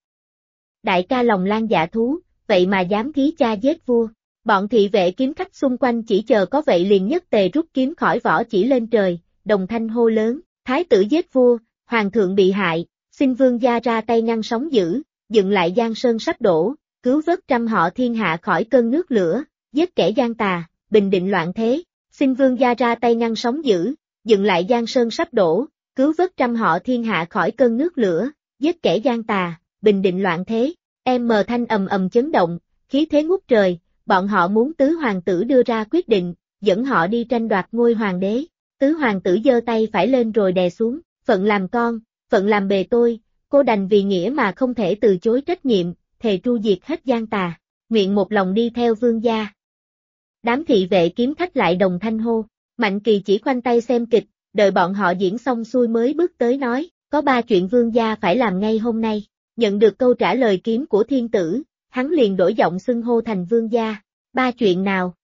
Đại ca lòng lan dạ thú, vậy mà dám thí cha giết vua. Bọn thị vệ kiếm khách xung quanh chỉ chờ có vậy liền nhất tề rút kiếm khỏi vỏ chỉ lên trời, đồng thanh hô lớn, thái tử giết vua, hoàng thượng bị hại, xin vương gia ra tay ngăn sóng dữ, dựng lại giang sơn sắp đổ, cứu vớt trăm họ thiên hạ khỏi cơn nước lửa, giết kẻ gian tà, bình định loạn thế, xin vương gia ra tay ngăn sóng dữ, dựng lại giang sơn sắp đổ, cứu vớt trăm họ thiên hạ khỏi cơn nước lửa, giết kẻ gian tà, bình định loạn thế. Thanh ầm ầm chấn động, khí thế ngút trời. Bọn họ muốn tứ hoàng tử đưa ra quyết định, dẫn họ đi tranh đoạt ngôi hoàng đế. Tứ hoàng tử giơ tay phải lên rồi đè xuống, phận làm con, phận làm bề tôi, cô đành vì nghĩa mà không thể từ chối trách nhiệm, thề tru diệt hết gian tà, nguyện một lòng đi theo vương gia. Đám thị vệ kiếm khách lại đồng thanh hô, Mạnh Kỳ chỉ khoanh tay xem kịch, đợi bọn họ diễn xong xuôi mới bước tới nói, có 3 chuyện vương gia phải làm ngay hôm nay. Nhận được câu trả lời kiếm của thiên tử, hắn liền đổi giọng xưng hô thành vương gia. 3 chuyện nào?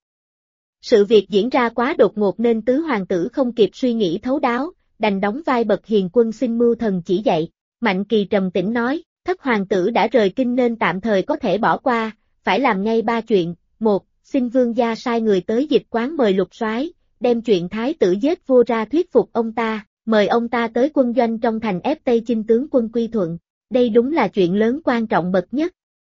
Sự việc diễn ra quá đột ngột nên tứ hoàng tử không kịp suy nghĩ thấu đáo, đành đóng vai bậc hiền quân xin mưu thần chỉ dạy. Mạnh Kỳ trầm tĩnh nói, thất hoàng tử đã rời kinh nên tạm thời có thể bỏ qua, phải làm ngay 3 chuyện. 1. Xin vương gia sai người tới Dịch Quán mời Lục Soái, đem chuyện thái tử giết vua ra thuyết phục ông ta, mời ông ta tới quân doanh trong thành ép Tây Chinh tướng quân quy thuận. Đây đúng là chuyện lớn quan trọng bậc nhất.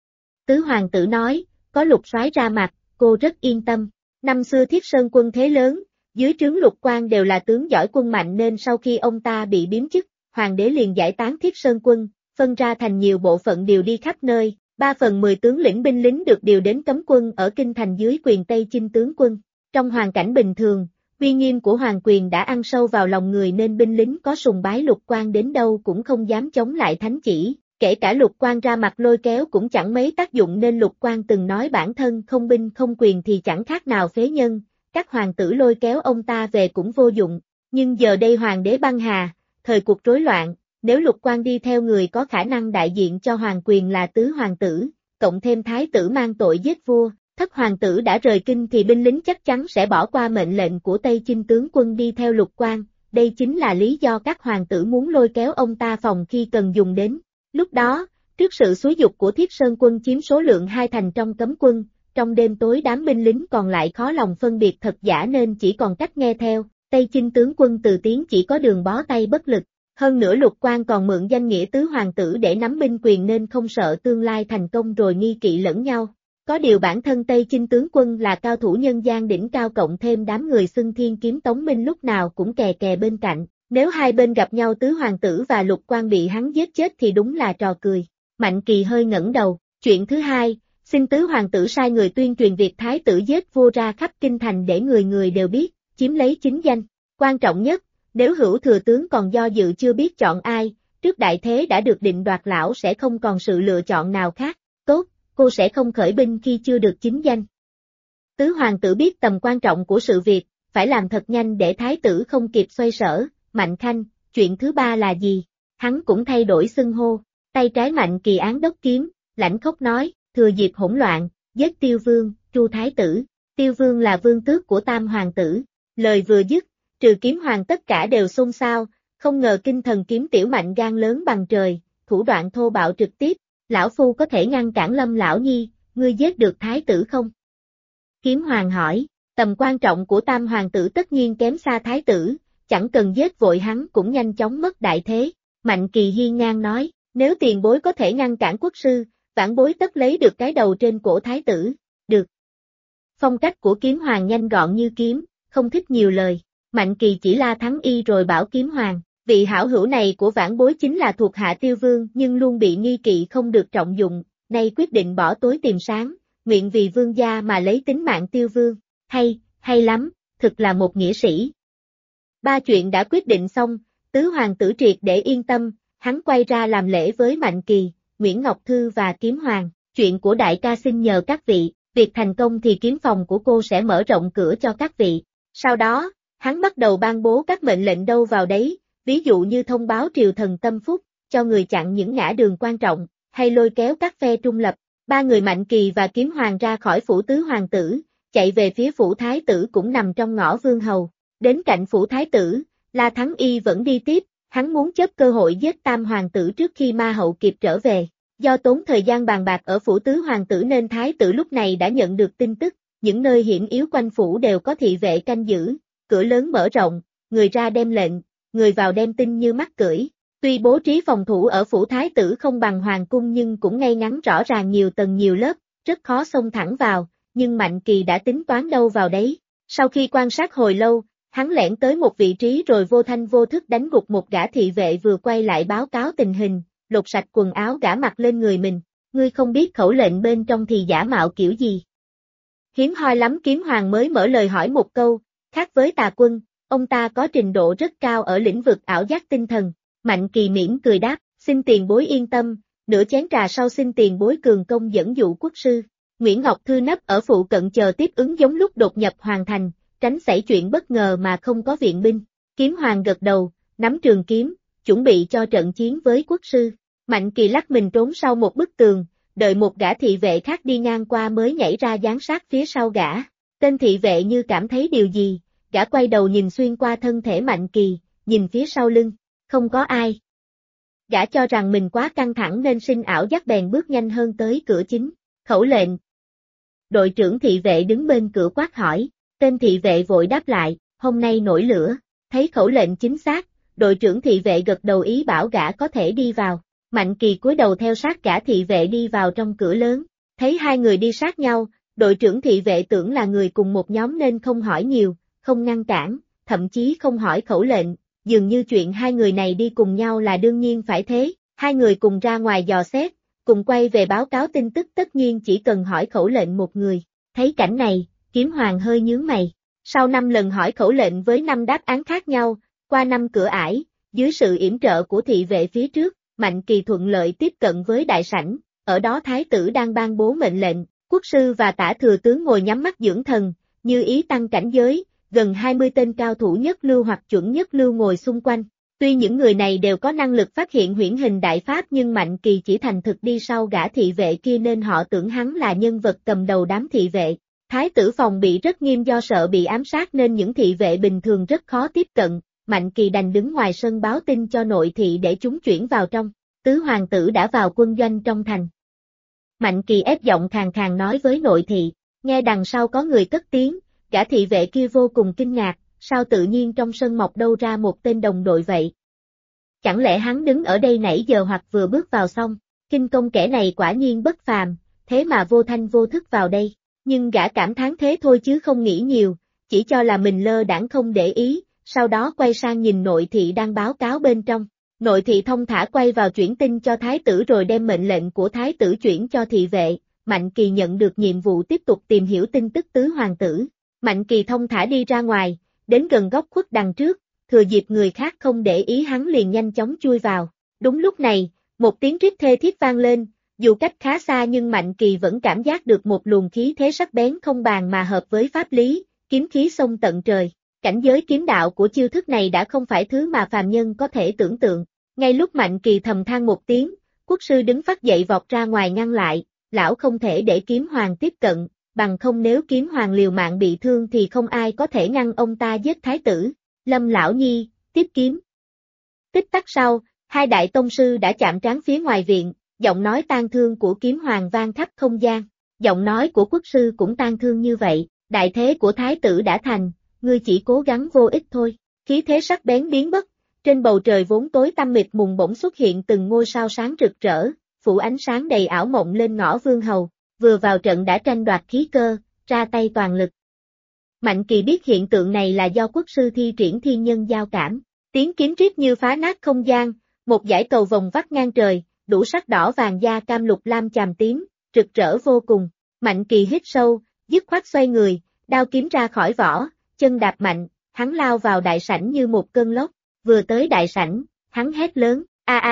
Tứ hoàng tử nói, có Lục Soái ra mặt, cô rất yên tâm. Năm xưa Thiết Sơn quân thế lớn, dưới trướng Lục Quan đều là tướng giỏi quân mạnh nên sau khi ông ta bị biếm chức, hoàng đế liền giải tán Thiết Sơn quân, phân ra thành nhiều bộ phận điều đi khắp nơi, 3/10 tướng lĩnh binh lính được điều đến cấm quân ở kinh thành dưới quyền Tây Chinh tướng quân. Trong hoàn cảnh bình thường, uy nghiêm của hoàng quyền đã ăn sâu vào lòng người nên binh lính có sùng bái Lục Quan đến đâu cũng không dám chống lại thánh chỉ. Kể cả Lục Quan ra mặt lôi kéo cũng chẳng mấy tác dụng nên Lục Quan từng nói bản thân không binh không quyền thì chẳng khác nào phế nhân, các hoàng tử lôi kéo ông ta về cũng vô dụng. Nhưng giờ đây hoàng đế băng hà, thời cuộc rối loạn, nếu Lục Quan đi theo người có khả năng đại diện cho hoàng quyền là tứ hoàng tử, cộng thêm thái tử mang tội giết vua, thất hoàng tử đã rời kinh thì binh lính chắc chắn sẽ bỏ qua mệnh lệnh của Tây Chinh tướng quân đi theo Lục Quan, đây chính là lý do các hoàng tử muốn lôi kéo ông ta phòng khi cần dùng đến. Lúc đó, trước sự xúi giục của Thiết Sơn quân chiếm số lượng 2 thành trong cấm quân, trong đêm tối đám binh lính còn lại khó lòng phân biệt thật giả nên chỉ còn cách nghe theo, Tây Chinh tướng quân Từ Tiến chỉ có đường bó tay bất lực. Hơn nữa Lục Quan còn mượn danh nghĩa tứ hoàng tử để nắm binh quyền nên không sợ tương lai thành công rồi nghi kỵ lẫn nhau. Có điều bản thân Tây Chinh tướng quân là cao thủ nhân gian đỉnh cao cộng thêm đám người xưng thiên kiếm Tống Minh lúc nào cũng kè kè bên cạnh. Nếu hai bên gặp nhau tứ hoàng tử và Lục Quan bị hắn giết chết thì đúng là trò cười. Mạnh Kỳ hơi ngẩng đầu. Chuyện thứ hai, xin tứ hoàng tử sai người tuyên truyền việc thái tử giết vua ra khắp kinh thành để người người đều biết, chiếm lấy chính danh. Quan trọng nhất, nếu hữu thừa tướng còn do dự chưa biết chọn ai, trước đại thế đã được định đoạt lão sẽ không còn sự lựa chọn nào khác. Tốt, cô sẽ không khởi binh khi chưa được chính danh. Tứ hoàng tử biết tầm quan trọng của sự việc, phải làm thật nhanh để thái tử không kịp xoay sở. Mạnh Khanh, chuyện thứ ba là gì? Hắn cũng thay đổi xưng hô, tay trái Mạnh Kỳ án đốc kiếm, lãnh khốc nói, thừa dịp hỗn loạn, giết Tiêu Vương, Chu thái tử. Tiêu Vương là vương tước của Tam hoàng tử. Lời vừa dứt, trừ Kiếm Hoàng tất cả đều xôn xao, không ngờ kinh thần kiếm tiểu Mạnh gan lớn bằng trời, thủ đoạn thô bạo trực tiếp, lão phu có thể ngăn cản Lâm lão nhi, ngươi giết được thái tử không? Kiếm Hoàng hỏi, tầm quan trọng của Tam hoàng tử tất nhiên kém xa thái tử, chẳng cần giết vội hắn cũng nhanh chóng mất đại thế. Mạnh Kỳ hiên ngang nói, nếu tiền bối có thể ngăn cản quốc sư, vãn bối tất lấy được cái đầu trên cổ thái tử. Được. Phong cách của Kiếm Hoàng nhanh gọn như kiếm, không thích nhiều lời. Mạnh Kỳ chỉ la thắng y rồi bảo Kiếm Hoàng, vị hảo hữu này của vãn bối chính là thuộc hạ Tiêu Vương nhưng luôn bị nghi kỵ không được trọng dụng, nay quyết định bỏ tối tìm sáng, nguyện vì vương gia mà lấy tính mạng Tiêu Vương. Hay lắm, thực là một nghĩa sĩ. Ba chuyện đã quyết định xong, tứ hoàng tử triệt để yên tâm, hắn quay ra làm lễ với Mạnh Kỳ, Nguyễn Ngọc Thư và Kiếm Hoàng, chuyện của đại ca xin nhờ các vị, việc thành công thì kiếm phòng của cô sẽ mở rộng cửa cho các vị. Sau đó, hắn bắt đầu ban bố các mệnh lệnh đâu vào đấy, ví dụ như thông báo triều thần tâm phúc, cho người chặn những ngã đường quan trọng, hay lôi kéo các phe trung lập. Ba người Mạnh Kỳ và Kiếm Hoàng ra khỏi phủ tứ hoàng tử, chạy về phía phủ thái tử cũng nằm trong ngõ vương hầu. Đến cạnh phủ thái tử, La Thắng Y vẫn đi tiếp, hắn muốn chớp cơ hội giết Tam hoàng tử trước khi ma hậu kịp trở về. Do tốn thời gian bàn bạc ở phủ tứ hoàng tử nên thái tử lúc này đã nhận được tin tức, những nơi hiểm yếu quanh phủ đều có thị vệ canh giữ, cửa lớn mở rộng, người ra đem lệnh, người vào đem tin như mắt cưỡi. Tuy bố trí phòng thủ ở phủ thái tử không bằng hoàng cung nhưng cũng ngay ngắn rõ ràng nhiều tầng nhiều lớp, rất khó xông thẳng vào, nhưng Mạnh Kỳ đã tính toán đâu vào đấy. Sau khi quan sát hồi lâu, hắn lẻn tới một vị trí rồi vô thanh vô thức đánh gục một gã thị vệ vừa quay lại báo cáo tình hình, lột sạch quần áo gã mặc lên người mình. Ngươi không biết khẩu lệnh bên trong thì giả mạo kiểu gì? Hiếm hoi lắm. Kiếm Hoàng mới mở lời hỏi một câu, khác với Tà Quân, ông ta có trình độ rất cao ở lĩnh vực ảo giác tinh thần. Mạnh Kỳ mỉm cười đáp, xin tiền bối yên tâm, nửa chén trà sau xin tiền bối cường công dẫn dụ quốc sư. Nguyễn Ngọc Thư nấp ở phụ cận chờ tiếp ứng giống lúc đột nhập hoàn thành, tránh xảy chuyện bất ngờ mà không có viện binh. Kiếm Hoàng gật đầu, nắm trường kiếm, chuẩn bị cho trận chiến với quốc sư. Mạnh Kỳ lắc mình trốn sau một bức tường, đợi một gã thị vệ khác đi ngang qua mới nhảy ra giáng sát phía sau gã. Tên thị vệ như cảm thấy điều gì, gã quay đầu nhìn xuyên qua thân thể Mạnh Kỳ, nhìn phía sau lưng, không có ai. Gã cho rằng mình quá căng thẳng nên sinh ảo giác bèn bước nhanh hơn tới cửa chính. Khẩu lệnh. Đội trưởng thị vệ đứng bên cửa quát hỏi, tên thị vệ vội đáp lại, hôm nay nổi lửa. Thấy khẩu lệnh chính xác, đội trưởng thị vệ gật đầu ý bảo gã có thể đi vào. Mạnh Kỳ cúi đầu theo sát gã thị vệ đi vào trong cửa lớn, thấy hai người đi sát nhau, đội trưởng thị vệ tưởng là người cùng một nhóm nên không hỏi nhiều, không ngăn cản, thậm chí không hỏi khẩu lệnh, dường như chuyện hai người này đi cùng nhau là đương nhiên phải thế, hai người cùng ra ngoài dò xét, cùng quay về báo cáo tin tức tất nhiên chỉ cần hỏi khẩu lệnh một người. Thấy cảnh này, Kiếm Hoàng hơi nhướng mày, sau 5 lần hỏi khẩu lệnh với 5 đáp án khác nhau, qua 5 cửa ải, dưới sự yểm trợ của thị vệ phía trước, Mạnh Kỳ thuận lợi tiếp cận với đại sảnh, ở đó thái tử đang ban bố mệnh lệnh, quốc sư và tả thừa tướng ngồi nhắm mắt dưỡng thần, như ý tăng cảnh giới, gần 20 tên cao thủ nhất lưu hoặc chuẩn nhất lưu ngồi xung quanh. Tuy những người này đều có năng lực phát hiện huyễn hình đại pháp nhưng Mạnh Kỳ chỉ thành thực đi sau gã thị vệ kia nên họ tưởng hắn là nhân vật cầm đầu đám thị vệ. Thái tử phòng bị rất nghiêm do sợ bị ám sát nên những thị vệ bình thường rất khó tiếp cận, Mạnh Kỳ đành đứng ngoài sân báo tin cho nội thị để chúng chuyển vào trong. Tứ hoàng tử đã vào quân doanh trong thành. Mạnh Kỳ ép giọng khàn khàn nói với nội thị, nghe đằng sau có người cất tiếng, gã thị vệ kia vô cùng kinh ngạc, sao tự nhiên trong sân mọc đâu ra một tên đồng đội vậy? Chẳng lẽ hắn đứng ở đây nãy giờ hoặc vừa bước vào xong, kinh công kẻ này quả nhiên bất phàm, thế mà vô thanh vô thức vào đây, nhưng gã cảm thán thế thôi chứ không nghĩ nhiều, chỉ cho là mình lơ đãng không để ý, sau đó quay sang nhìn nội thị đang báo cáo bên trong. Nội thị thông thả quay vào chuyển tin cho thái tử rồi đem mệnh lệnh của thái tử chuyển cho thị vệ, Mạnh Kỳ nhận được nhiệm vụ tiếp tục tìm hiểu tin tức tứ hoàng tử. Mạnh Kỳ thông thả đi ra ngoài, đến gần góc khuất đằng trước, thừa dịp người khác không để ý hắn liền nhanh chóng chui vào. Đúng lúc này, một tiếng rít thê thiết vang lên, dù cách khá xa nhưng Mạnh Kỳ vẫn cảm giác được một luồng khí thế sắc bén không bàn mà hợp với pháp lý, kiếm khí xông tận trời. Cảnh giới kiếm đạo của chiêu thức này đã không phải thứ mà phàm nhân có thể tưởng tượng. Ngay lúc Mạnh Kỳ thầm than một tiếng, quốc sư đứng phát dậy vọt ra ngoài ngăn lại, lão không thể để kiếm hoàng tiếp cận, bằng không nếu kiếm hoàng liều mạng bị thương thì không ai có thể ngăn ông ta giết thái tử. Lâm lão nhi, tiếp kiếm. Tích tắc sau, hai đại tông sư đã chạm trán phía ngoài viện, giọng nói tang thương của kiếm hoàng vang khắp không gian. Giọng nói của quốc sư cũng tang thương như vậy, đại thế của thái tử đã thành, ngươi chỉ cố gắng vô ích thôi. Khí thế sắc bén biến mất, trên bầu trời vốn tối tăm mịt mùng bỗng xuất hiện từng ngôi sao sáng rực rỡ, phủ ánh sáng đầy ảo mộng lên ngõ vương hầu, vừa vào trận đã tranh đoạt khí cơ, ra tay toàn lực. Mạnh Kỳ biết hiện tượng này là do quốc sư thi triển thiên nhân giao cảm, tiếng kiếm rít như phá nát không gian, một dải cầu vồng vắt ngang trời, đủ sắc đỏ vàng da cam lục lam chàm tím, rực rỡ vô cùng. Mạnh Kỳ hít sâu, dứt khoát xoay người, đao kiếm ra khỏi vỏ, chân đạp mạnh, hắn lao vào đại sảnh như một cơn lốc. Vừa tới đại sảnh, hắn hét lớn,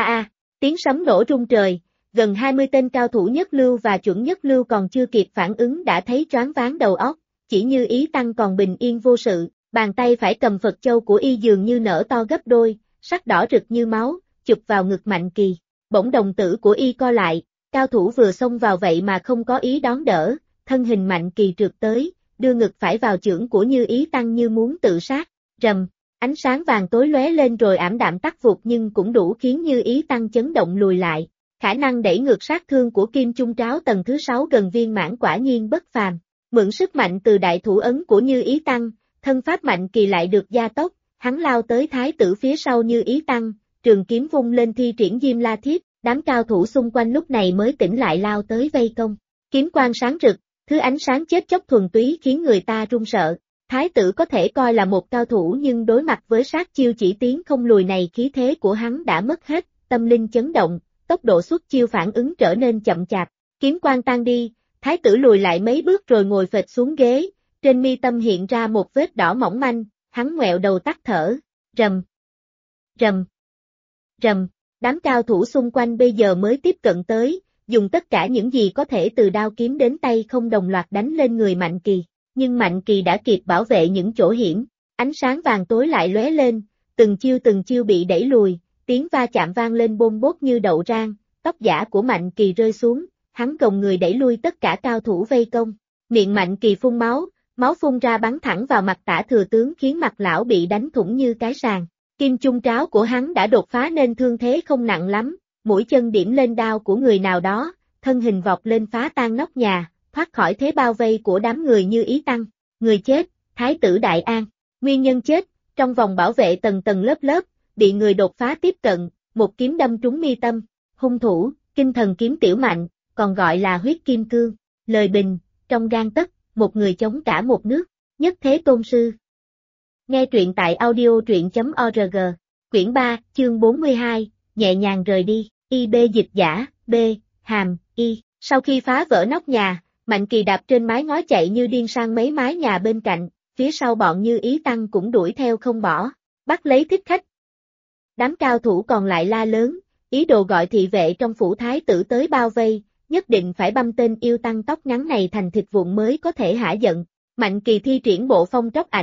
tiếng sấm nổ rung trời, gần 20 tên cao thủ nhất lưu và chuẩn nhất lưu còn chưa kịp phản ứng đã thấy choáng váng đầu óc, chỉ Như Ý Tăng còn bình yên vô sự, bàn tay phải cầm Phật châu của y dường như nở to gấp đôi, sắc đỏ rực như máu, chụp vào ngực Mạnh Kỳ, bỗng đồng tử của y co lại, cao thủ vừa xông vào vậy mà không có ý đón đỡ, thân hình Mạnh Kỳ trượt tới, đưa ngực phải vào chưởng của Như Ý Tăng như muốn tự sát, rầm. Ánh sáng vàng tối lóe lên rồi ảm đạm tắt vụt nhưng cũng đủ khiến Như Ý Tăng chấn động lùi lại. Khả năng đẩy ngược sát thương của Kim Trung Tráo tầng thứ 6 gần viên mãn quả nhiên bất phàm. Mượn sức mạnh từ đại thủ ấn của Như Ý Tăng, thân pháp Mạnh Kỳ lại được gia tốc, hắn lao tới thái tử phía sau Như Ý Tăng, trường kiếm vung lên thi triển Diêm La Thiếp, đám cao thủ xung quanh lúc này mới tỉnh lại lao tới vây công. Kiếm quang sáng rực, thứ ánh sáng chết chóc thuần túy khiến người ta run sợ. Thái tử có thể coi là một cao thủ nhưng đối mặt với sát chiêu chỉ tiến không lùi này khí thế của hắn đã mất hết, tâm linh chấn động, tốc độ xuất chiêu phản ứng trở nên chậm chạp, kiếm quang tan đi, thái tử lùi lại mấy bước rồi ngồi phịch xuống ghế, trên mi tâm hiện ra một vết đỏ mỏng manh, hắn ngoẹo đầu tắt thở, rầm, rầm, rầm, đám cao thủ xung quanh bây giờ mới tiếp cận tới, dùng tất cả những gì có thể từ đao kiếm đến tay không đồng loạt đánh lên người Mạnh Kỳ. Nhưng Mạnh Kỳ đã kịp bảo vệ những chỗ hiểm, ánh sáng vàng tối lại lóe lên, từng chiêu bị đẩy lùi, tiếng va chạm vang lên bôm bốt như đậu rang, tóc giả của Mạnh Kỳ rơi xuống, hắn gồng người đẩy lui tất cả cao thủ vây công, miệng Mạnh Kỳ phun máu phun ra bắn thẳng vào mặt Tả thừa tướng khiến mặt lão bị đánh thủng như cái sàng. Kim Trung Tráo của hắn đã đột phá nên thương thế không nặng lắm, mũi chân điểm lên đao của người nào đó, thân hình vọt lên phá tan nóc nhà, thoát khỏi thế bao vây của đám người Như Ý Tăng. Người chết, Thái tử Đại An. Nguyên nhân chết, trong vòng bảo vệ tầng tầng lớp, bị người đột phá tiếp cận, một kiếm đâm trúng mi tâm. Hung thủ, Kinh Thần Kiếm Tiểu Mạnh, còn gọi là Huyết Kim Cương. Lời bình, trong gang tấc, một người chống cả một nước. Nhất Thế Tôn Sư. Nghe truyện tại audio.org. Quyển 3, chương 42, nhẹ nhàng rời đi. IB dịch giả, B, hàm, Y. Sau khi phá vỡ nóc nhà, Mạnh Kỳ đạp trên mái ngói chạy như điên sang mấy mái nhà bên cạnh, phía sau bọn Như Ý Tăng cũng đuổi theo không bỏ, bắt lấy thích khách. Đám cao thủ còn lại la lớn, ý đồ gọi thị vệ trong phủ thái tử tới bao vây, nhất định phải băm tên yêu tăng tóc ngắn này thành thịt vụn mới có thể hả giận. Mạnh Kỳ thi triển bộ phong tróc ảnh,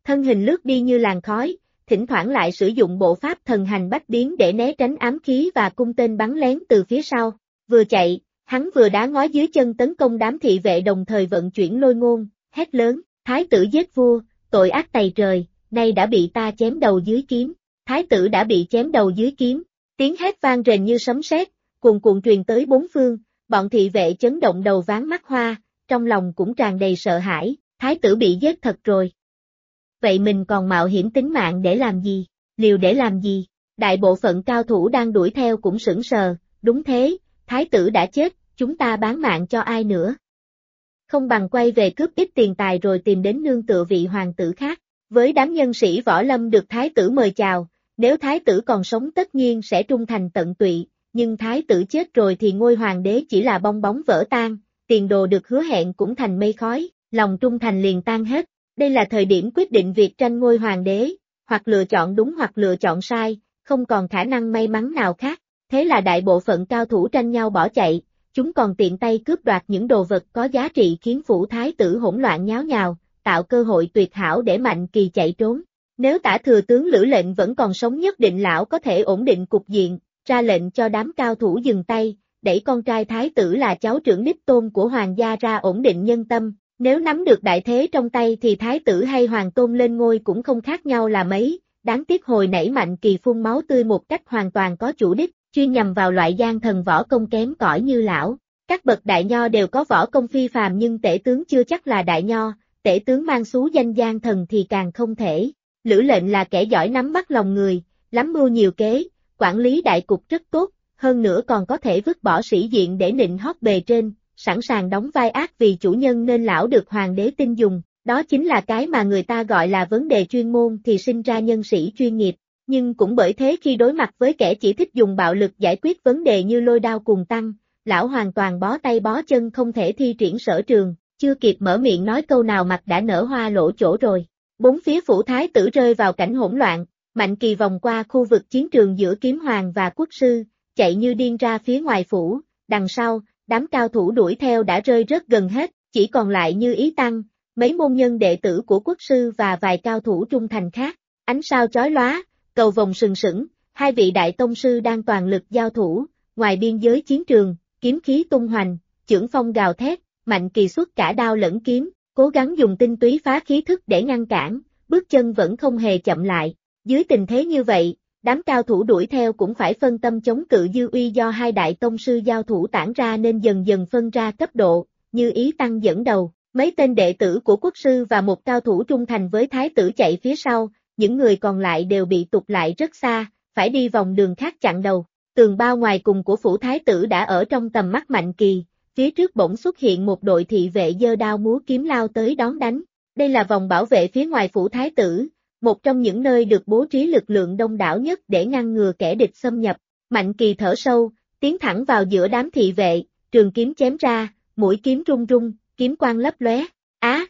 thân hình lướt đi như làn khói, thỉnh thoảng lại sử dụng bộ pháp thần hành bách biến để né tránh ám khí và cung tên bắn lén từ phía sau. Vừa chạy, hắn vừa đá ngói dưới chân tấn công đám thị vệ đồng thời vận chuyển lôi ngôn, hét lớn, thái tử giết vua, tội ác tày trời, nay đã bị ta chém đầu dưới kiếm. Thái tử đã bị chém đầu dưới kiếm, tiếng hét vang rền như sấm sét, cuồn cuộn truyền tới bốn phương, bọn thị vệ chấn động đầu váng mắt hoa, trong lòng cũng tràn đầy sợ hãi, thái tử bị giết thật rồi. Vậy mình còn mạo hiểm tính mạng để làm gì, liều để làm gì? Đại bộ phận cao thủ đang đuổi theo cũng sững sờ, đúng thế, thái tử đã chết, chúng ta bán mạng cho ai nữa? Không bằng quay về cướp ít tiền tài rồi tìm đến nương tựa vị hoàng tử khác. Với đám nhân sĩ võ lâm được thái tử mời chào, nếu thái tử còn sống tất nhiên sẽ trung thành tận tụy, nhưng thái tử chết rồi thì ngôi hoàng đế chỉ là bong bóng vỡ tan, tiền đồ được hứa hẹn cũng thành mây khói, lòng trung thành liền tan hết. Đây là thời điểm quyết định việc tranh ngôi hoàng đế, hoặc lựa chọn đúng hoặc lựa chọn sai, không còn khả năng may mắn nào khác. Thế là đại bộ phận cao thủ tranh nhau bỏ chạy, chúng còn tiện tay cướp đoạt những đồ vật có giá trị khiến phủ thái tử hỗn loạn nháo nhào, tạo cơ hội tuyệt hảo để Mạnh Kỳ chạy trốn. Nếu Tả thừa tướng Lữ Lệnh vẫn còn sống nhất định lão có thể ổn định cục diện, ra lệnh cho đám cao thủ dừng tay, đẩy con trai thái tử là cháu trưởng đích tôn của hoàng gia ra ổn định nhân tâm. Nếu nắm được đại thế trong tay thì thái tử hay hoàng tôn lên ngôi cũng không khác nhau là mấy, đáng tiếc hồi nãy Mạnh Kỳ phun máu tươi một cách hoàn toàn có chủ đích, chuyên nhằm vào loại gian thần võ công kém cỏi như lão. Các bậc đại nho đều có võ công phi phàm nhưng tể tướng chưa chắc là đại nho, tể tướng mang xú danh gian thần thì càng không thể. Lữ Lệnh là kẻ giỏi nắm bắt lòng người, lắm mưu nhiều kế, quản lý đại cục rất tốt, hơn nữa còn có thể vứt bỏ sĩ diện để nịnh hót bề trên, sẵn sàng đóng vai ác vì chủ nhân nên lão được hoàng đế tin dùng. Đó chính là cái mà người ta gọi là vấn đề chuyên môn thì sinh ra nhân sĩ chuyên nghiệp. Nhưng cũng bởi thế khi đối mặt với kẻ chỉ thích dùng bạo lực giải quyết vấn đề như lôi đao cuồng tăng, lão hoàn toàn bó tay bó chân không thể thi triển sở trường, chưa kịp mở miệng nói câu nào mặt đã nở hoa lỗ chỗ rồi. Bốn phía phủ thái tử rơi vào cảnh hỗn loạn, Mạnh Kỳ vòng qua khu vực chiến trường giữa kiếm hoàng và quốc sư, chạy như điên ra phía ngoài phủ, đằng sau, đám cao thủ đuổi theo đã rơi rất gần hết, chỉ còn lại Như Ý Tăng, mấy môn nhân đệ tử của quốc sư và vài cao thủ trung thành khác. Ánh sao chói lóa, cầu vồng sừng sững, hai vị đại tông sư đang toàn lực giao thủ, ngoài biên giới chiến trường, kiếm khí tung hoành, chưởng phong gào thét, Mạnh Kỳ xuất cả đao lẫn kiếm, cố gắng dùng tinh túy phá khí thức để ngăn cản, bước chân vẫn không hề chậm lại. Dưới tình thế như vậy, đám cao thủ đuổi theo cũng phải phân tâm chống cự dư uy do hai đại tông sư giao thủ tản ra nên dần dần phân ra cấp độ, Như Ý Tăng dẫn đầu, mấy tên đệ tử của quốc sư và một cao thủ trung thành với thái tử chạy phía sau, những người còn lại đều bị tụt lại rất xa, phải đi vòng đường khác chặn đầu. Tường bao ngoài cùng của phủ thái tử đã ở trong tầm mắt Mạnh Kỳ, phía trước bỗng xuất hiện một đội thị vệ giơ đao múa kiếm lao tới đón đánh. Đây là vòng bảo vệ phía ngoài phủ thái tử, một trong những nơi được bố trí lực lượng đông đảo nhất để ngăn ngừa kẻ địch xâm nhập. Mạnh Kỳ thở sâu, tiến thẳng vào giữa đám thị vệ, trường kiếm chém ra, mũi kiếm rung rung, kiếm quang lấp lóe. Á!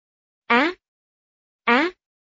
Á! Á!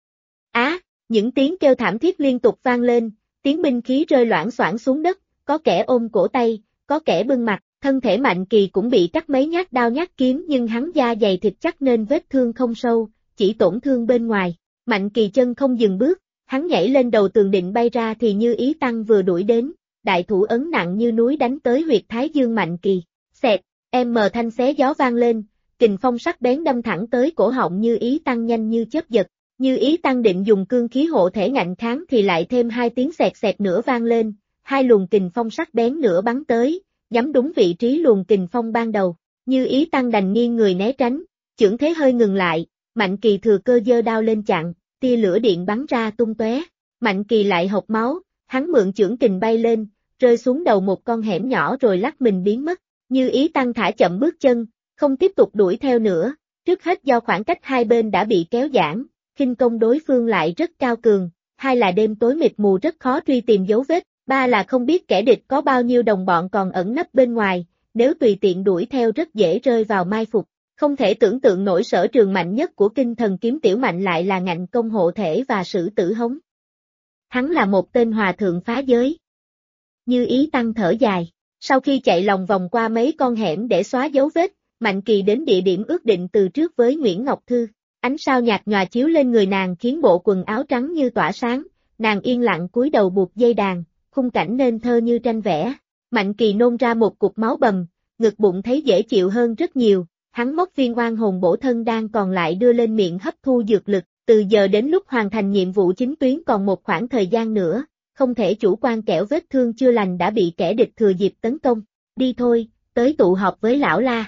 Á! Những tiếng kêu thảm thiết liên tục vang lên, tiếng binh khí rơi loảng xoảng xuống đất, có kẻ ôm cổ tay, có kẻ bưng mặt, thân thể Mạnh Kỳ cũng bị cắt mấy nhát đao nhát kiếm nhưng hắn da dày thịt chắc nên vết thương không sâu, chỉ tổn thương bên ngoài. Mạnh Kỳ chân không dừng bước, hắn nhảy lên đầu tường định bay ra thì Như Ý Tăng vừa đuổi đến, đại thủ ấn nặng như núi đánh tới huyệt thái dương Mạnh Kỳ. Xẹt, thanh xé gió vang lên, kình phong sắc bén đâm thẳng tới cổ họng Như Ý Tăng nhanh như chớp giật. Như Ý Tăng định dùng cương khí hộ thể ngạnh kháng thì lại thêm hai tiếng xẹt xẹt nữa vang lên, hai luồng kình phong sắc bén nữa bắn tới, nhắm đúng vị trí luồng kình phong ban đầu. Như Ý Tăng đành nghiêng người né tránh, chưởng thế hơi ngừng lại, Mạnh Kỳ thừa cơ giơ đao lên chặn, tia lửa điện bắn ra tung tóe. Mạnh Kỳ lại hộc máu, hắn mượn chưởng kình bay lên, rơi xuống đầu một con hẻm nhỏ rồi lắc mình biến mất. Như Ý Tăng thả chậm bước chân, không tiếp tục đuổi theo nữa, trước hết do khoảng cách hai bên đã bị kéo giãn, khinh công đối phương lại rất cao cường, hai là đêm tối mịt mù rất khó truy tìm dấu vết, ba là không biết kẻ địch có bao nhiêu đồng bọn còn ẩn nấp bên ngoài, nếu tùy tiện đuổi theo rất dễ rơi vào mai phục. Không thể tưởng tượng nổi sở trường mạnh nhất của kinh thần kiếm Tiểu Mạnh lại là ngạnh công hộ thể và sử tử hống. Hắn là một tên hòa thượng phá giới. Như Ý Tăng thở dài, sau khi chạy lòng vòng qua mấy con hẻm để xóa dấu vết, Mạnh Kỳ đến địa điểm ước định từ trước với Nguyễn Ngọc Thư. Ánh sao nhạt nhòa chiếu lên người nàng khiến bộ quần áo trắng như tỏa sáng, nàng yên lặng cúi đầu buộc dây đàn, khung cảnh nên thơ như tranh vẽ. Mạnh Kỳ nôn ra một cục máu bầm, ngực bụng thấy dễ chịu hơn rất nhiều, hắn móc viên oan hồn bổ thân đang còn lại đưa lên miệng hấp thu dược lực, từ giờ đến lúc hoàn thành nhiệm vụ chính tuyến còn một khoảng thời gian nữa, không thể chủ quan kẻo vết thương chưa lành đã bị kẻ địch thừa dịp tấn công. Đi thôi, tới tụ họp với lão La.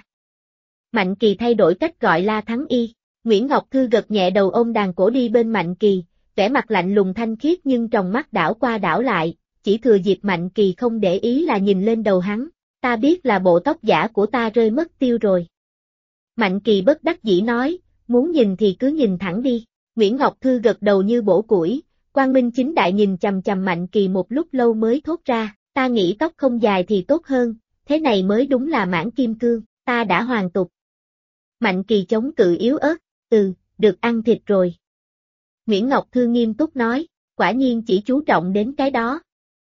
Mạnh Kỳ thay đổi cách gọi La Thắng Y. Nguyễn Ngọc Thư gật nhẹ đầu ôm đàn cổ đi bên Mạnh Kỳ, vẻ mặt lạnh lùng thanh khiết nhưng trong mắt đảo qua đảo lại, chỉ thừa dịp Mạnh Kỳ không để ý là nhìn lên đầu hắn, ta biết là bộ tóc giả của ta rơi mất tiêu rồi. Mạnh Kỳ bất đắc dĩ nói, muốn nhìn thì cứ nhìn thẳng đi. Nguyễn Ngọc Thư gật đầu như bổ củi, quang minh chính đại nhìn chằm chằm Mạnh Kỳ một lúc lâu mới thốt ra, ta nghĩ tóc không dài thì tốt hơn, thế này mới đúng là mãn kim cương, ta đã hoàn tục. Mạnh Kỳ chống cự yếu ớt, được ăn thịt rồi. Nguyễn Ngọc Thư nghiêm túc nói, quả nhiên chỉ chú trọng đến cái đó.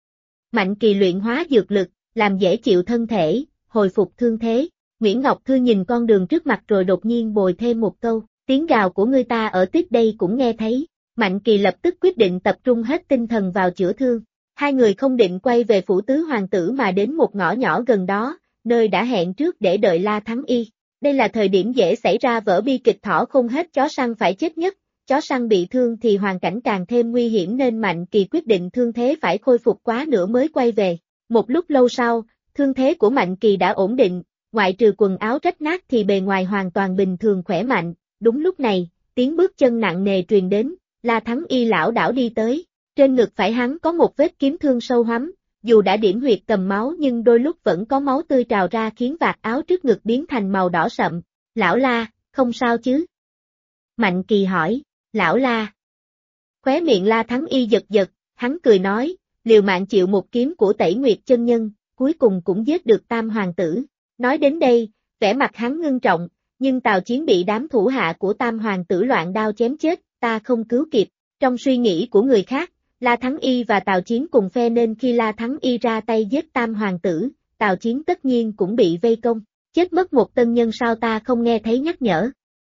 Mạnh Kỳ luyện hóa dược lực, làm dễ chịu thân thể, hồi phục thương thế. Nguyễn Ngọc Thư nhìn con đường trước mặt rồi đột nhiên bồi thêm một câu, tiếng gào của người ta ở tiếp đây cũng nghe thấy. Mạnh Kỳ lập tức quyết định tập trung hết tinh thần vào chữa thương. Hai người không định quay về phủ tứ hoàng tử mà đến một ngõ nhỏ gần đó, nơi đã hẹn trước để đợi La Thắng Y. Đây là thời điểm dễ xảy ra vở bi kịch thỏ không hết chó săn phải chết nhất, chó săn bị thương thì hoàn cảnh càng thêm nguy hiểm nên Mạnh Kỳ quyết định thương thế phải khôi phục quá nữa mới quay về. Một lúc lâu sau, thương thế của Mạnh Kỳ đã ổn định, ngoại trừ quần áo rách nát thì bề ngoài hoàn toàn bình thường khỏe mạnh. Đúng lúc này, tiếng bước chân nặng nề truyền đến, La Thắng Y lảo đảo đi tới, trên ngực phải hắn có một vết kiếm thương sâu hoắm, dù đã điểm huyệt cầm máu nhưng đôi lúc vẫn có máu tươi trào ra khiến vạt áo trước ngực biến thành màu đỏ sậm. Lão La, không sao chứ? Mạnh Kỳ hỏi, lão La. Khóe miệng La Thắng Y giật giật, hắn cười nói, liều mạng chịu một kiếm của Tẩy Nguyệt chân nhân, cuối cùng cũng giết được Tam hoàng tử. Nói đến đây, vẻ mặt hắn ngưng trọng, nhưng Tào Chiến bị đám thủ hạ của Tam hoàng tử loạn đao chém chết, ta không cứu kịp. Trong suy nghĩ của người khác, La Thắng Y và Tào Chiến cùng phe nên khi La Thắng Y ra tay giết Tam hoàng tử, Tào Chiến tất nhiên cũng bị vây công. Chết mất một tân nhân sao ta không nghe thấy nhắc nhở?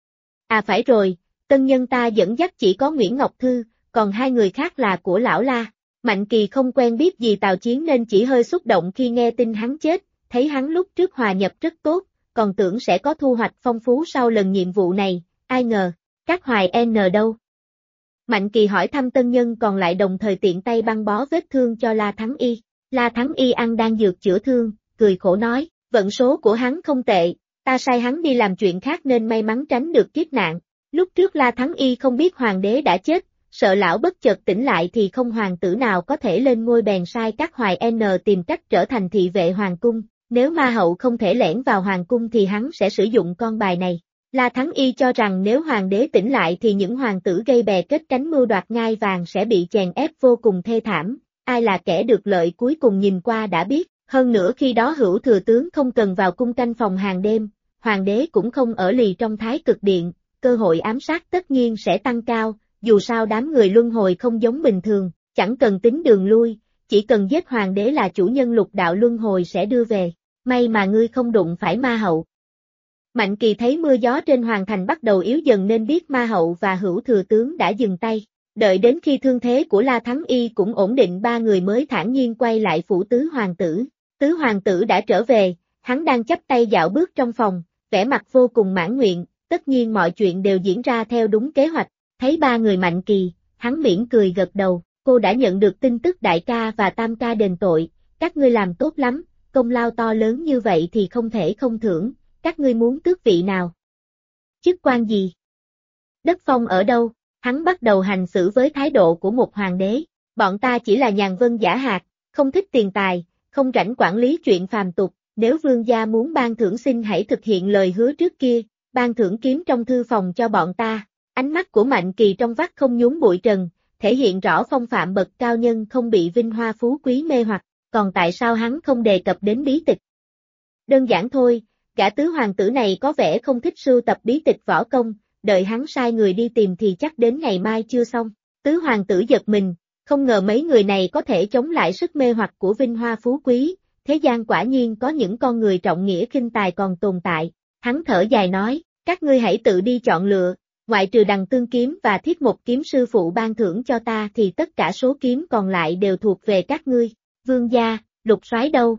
À phải rồi, tân nhân ta dẫn dắt chỉ có Nguyễn Ngọc Thư, còn hai người khác là của lão La. Mạnh Kỳ không quen biết gì Tào Chiến nên chỉ hơi xúc động khi nghe tin hắn chết, thấy hắn lúc trước hòa nhập rất tốt, còn tưởng sẽ có thu hoạch phong phú sau lần nhiệm vụ này, ai ngờ, các Hoài N đâu? Mạnh Kỳ hỏi thăm tân nhân còn lại đồng thời tiện tay băng bó vết thương cho La Thắng Y. La Thắng Y ăn đang dược chữa thương, cười khổ nói, vận số của hắn không tệ, ta sai hắn đi làm chuyện khác nên may mắn tránh được kiếp nạn. Lúc trước La Thắng Y không biết hoàng đế đã chết, sợ lão bất chợt tỉnh lại thì không hoàng tử nào có thể lên ngôi bèn sai các Hoài N tìm cách trở thành thị vệ hoàng cung, nếu ma hậu không thể lẻn vào hoàng cung thì hắn sẽ sử dụng con bài này. La Thắng Y cho rằng nếu hoàng đế tỉnh lại thì những hoàng tử gây bè kết cánh mưu đoạt ngai vàng sẽ bị chèn ép vô cùng thê thảm, ai là kẻ được lợi cuối cùng nhìn qua đã biết, hơn nữa khi đó Hữu thừa tướng không cần vào cung canh phòng hàng đêm, hoàng đế cũng không ở lì trong Thái Cực Điện, cơ hội ám sát tất nhiên sẽ tăng cao, dù sao đám người luân hồi không giống bình thường, chẳng cần tính đường lui, chỉ cần giết hoàng đế là chủ nhân lục đạo luân hồi sẽ đưa về, may mà ngươi không đụng phải ma hậu. Mạnh Kỳ thấy mưa gió trên hoàng thành bắt đầu yếu dần nên biết ma hậu và Hữu thừa tướng đã dừng tay, đợi đến khi thương thế của La Thắng Y cũng ổn định ba người mới thản nhiên quay lại phủ tứ hoàng tử. Tứ hoàng tử đã trở về, hắn đang chắp tay dạo bước trong phòng, vẻ mặt vô cùng mãn nguyện, tất nhiên mọi chuyện đều diễn ra theo đúng kế hoạch, thấy ba người Mạnh Kỳ, hắn mỉm cười gật đầu, cô đã nhận được tin tức đại ca và tam ca đền tội, các ngươi làm tốt lắm, công lao to lớn như vậy thì không thể không thưởng, các ngươi muốn tước vị nào? Chức quan gì? Đất phong ở đâu? Hắn bắt đầu hành xử với thái độ của một hoàng đế, bọn ta chỉ là nhàn vân giả hạt, không thích tiền tài, không rảnh quản lý chuyện phàm tục, nếu vương gia muốn ban thưởng xin hãy thực hiện lời hứa trước kia, ban thưởng kiếm trong thư phòng cho bọn ta. Ánh mắt của Mạnh Kỳ trong vắt không nhúng bụi trần, thể hiện rõ phong phạm bậc cao nhân không bị vinh hoa phú quý mê hoặc, còn tại sao hắn không đề cập đến bí tịch? Đơn giản thôi, gã tứ hoàng tử này có vẻ không thích sưu tập bí tịch võ công, đợi hắn sai người đi tìm thì chắc đến ngày mai chưa xong. Tứ hoàng tử giật mình, không ngờ mấy người này có thể chống lại sức mê hoặc của vinh hoa phú quý, thế gian quả nhiên có những con người trọng nghĩa khinh tài còn tồn tại. Hắn thở dài nói, các ngươi hãy tự đi chọn lựa, ngoại trừ Đằng Tương kiếm và Thiết Một kiếm sư phụ ban thưởng cho ta thì tất cả số kiếm còn lại đều thuộc về các ngươi. Vương gia, Lục soái đâu?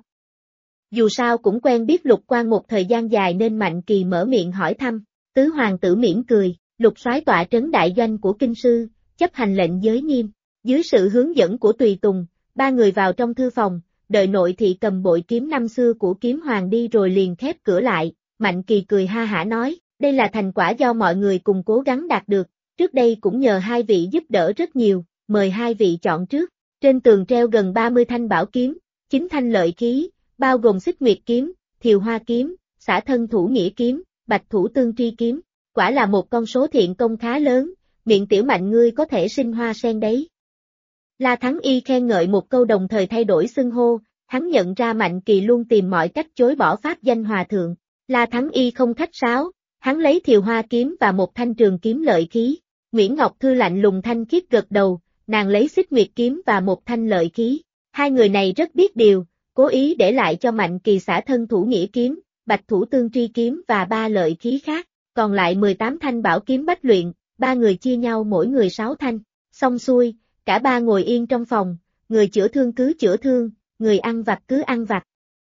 Dù sao cũng quen biết Lục Quan một thời gian dài nên Mạnh Kỳ mở miệng hỏi thăm. Tứ hoàng tử mỉm cười, Lục soái tọa trấn đại doanh của kinh sư, chấp hành lệnh giới nghiêm. Dưới sự hướng dẫn của tùy tùng, ba người vào trong thư phòng, đợi nội thị cầm bội kiếm năm xưa của kiếm hoàng đi rồi liền khép cửa lại. Mạnh Kỳ cười ha hả nói, đây là thành quả do mọi người cùng cố gắng đạt được, trước đây cũng nhờ hai vị giúp đỡ rất nhiều, mời hai vị chọn trước. Trên tường treo gần 30 thanh bảo kiếm, 9 thanh lợi khí, bao gồm Xích Nguyệt kiếm, Thiều Hoa kiếm, Xả Thân Thủ Nghĩa kiếm, Bạch Thủ Tương Tri kiếm. Quả là một con số thiện công khá lớn, miệng tiểu Mạnh ngươi có thể sinh hoa sen đấy. La Thắng Y khen ngợi một câu đồng thời thay đổi xưng hô, hắn nhận ra Mạnh Kỳ luôn tìm mọi cách chối bỏ pháp danh hòa thượng. La Thắng Y không khách sáo, hắn lấy Thiều Hoa kiếm và một thanh trường kiếm lợi khí. Nguyễn Ngọc Thư lạnh lùng thanh khiết gật đầu, nàng lấy Xích Nguyệt kiếm và một thanh lợi khí. Hai người này rất biết điều, cố ý để lại cho Mạnh Kỳ Xả Thân Thủ Nghĩa kiếm, Bạch Thủ Tương Tri kiếm và 3 lợi khí khác, còn lại 18 thanh bảo kiếm bách luyện, ba người chia nhau mỗi người 6 thanh. Xong xuôi, cả ba ngồi yên trong phòng, người chữa thương cứ chữa thương, người ăn vặt cứ ăn vặt.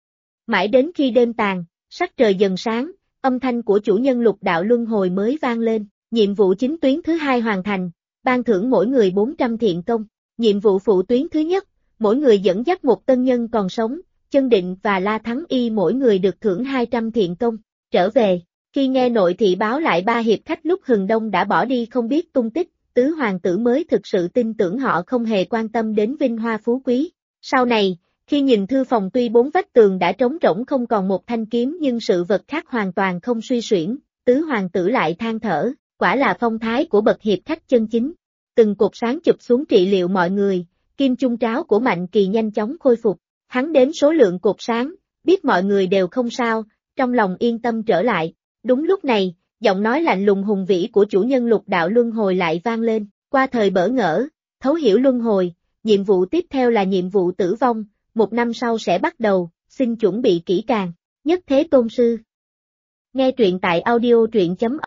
Mãi đến khi đêm tàn, sắc trời dần sáng, âm thanh của chủ nhân Lục đạo luân hồi mới vang lên. Nhiệm vụ chính tuyến thứ 2 hoàn thành, ban thưởng mỗi người 400 thiện công. Nhiệm vụ phụ tuyến thứ nhất, mỗi người dẫn dắt một tân nhân còn sống, Chân Định và La Thắng Y mỗi người được thưởng 200 thiện công. Trở về, khi nghe nội thị báo lại ba hiệp khách lúc Hừng Đông đã bỏ đi không biết tung tích, tứ hoàng tử mới thực sự tin tưởng họ không hề quan tâm đến vinh hoa phú quý. Sau này, khi nhìn thư phòng tuy 4 vách tường đã trống rỗng không còn một thanh kiếm nhưng sự vật khác hoàn toàn không suy xuyển, tứ hoàng tử lại than thở, quả là phong thái của bậc hiệp khách chân chính. Từng cột sáng chụp xuống trị liệu mọi người, kim chung tráo của Mạnh Kỳ nhanh chóng khôi phục. Hắn đếm số lượng cột sáng, biết mọi người đều không sao, trong lòng yên tâm trở lại. Đúng lúc này, giọng nói lạnh lùng hùng vĩ của chủ nhân Lục đạo luân hồi lại vang lên. Qua thời bỡ ngỡ, thấu hiểu luân hồi, nhiệm vụ tiếp theo là nhiệm vụ tử vong, 1 năm sau sẽ bắt đầu, xin chuẩn bị kỹ càng. Nhất Thế Tôn Sư. Nghe truyện tại audio truyện.com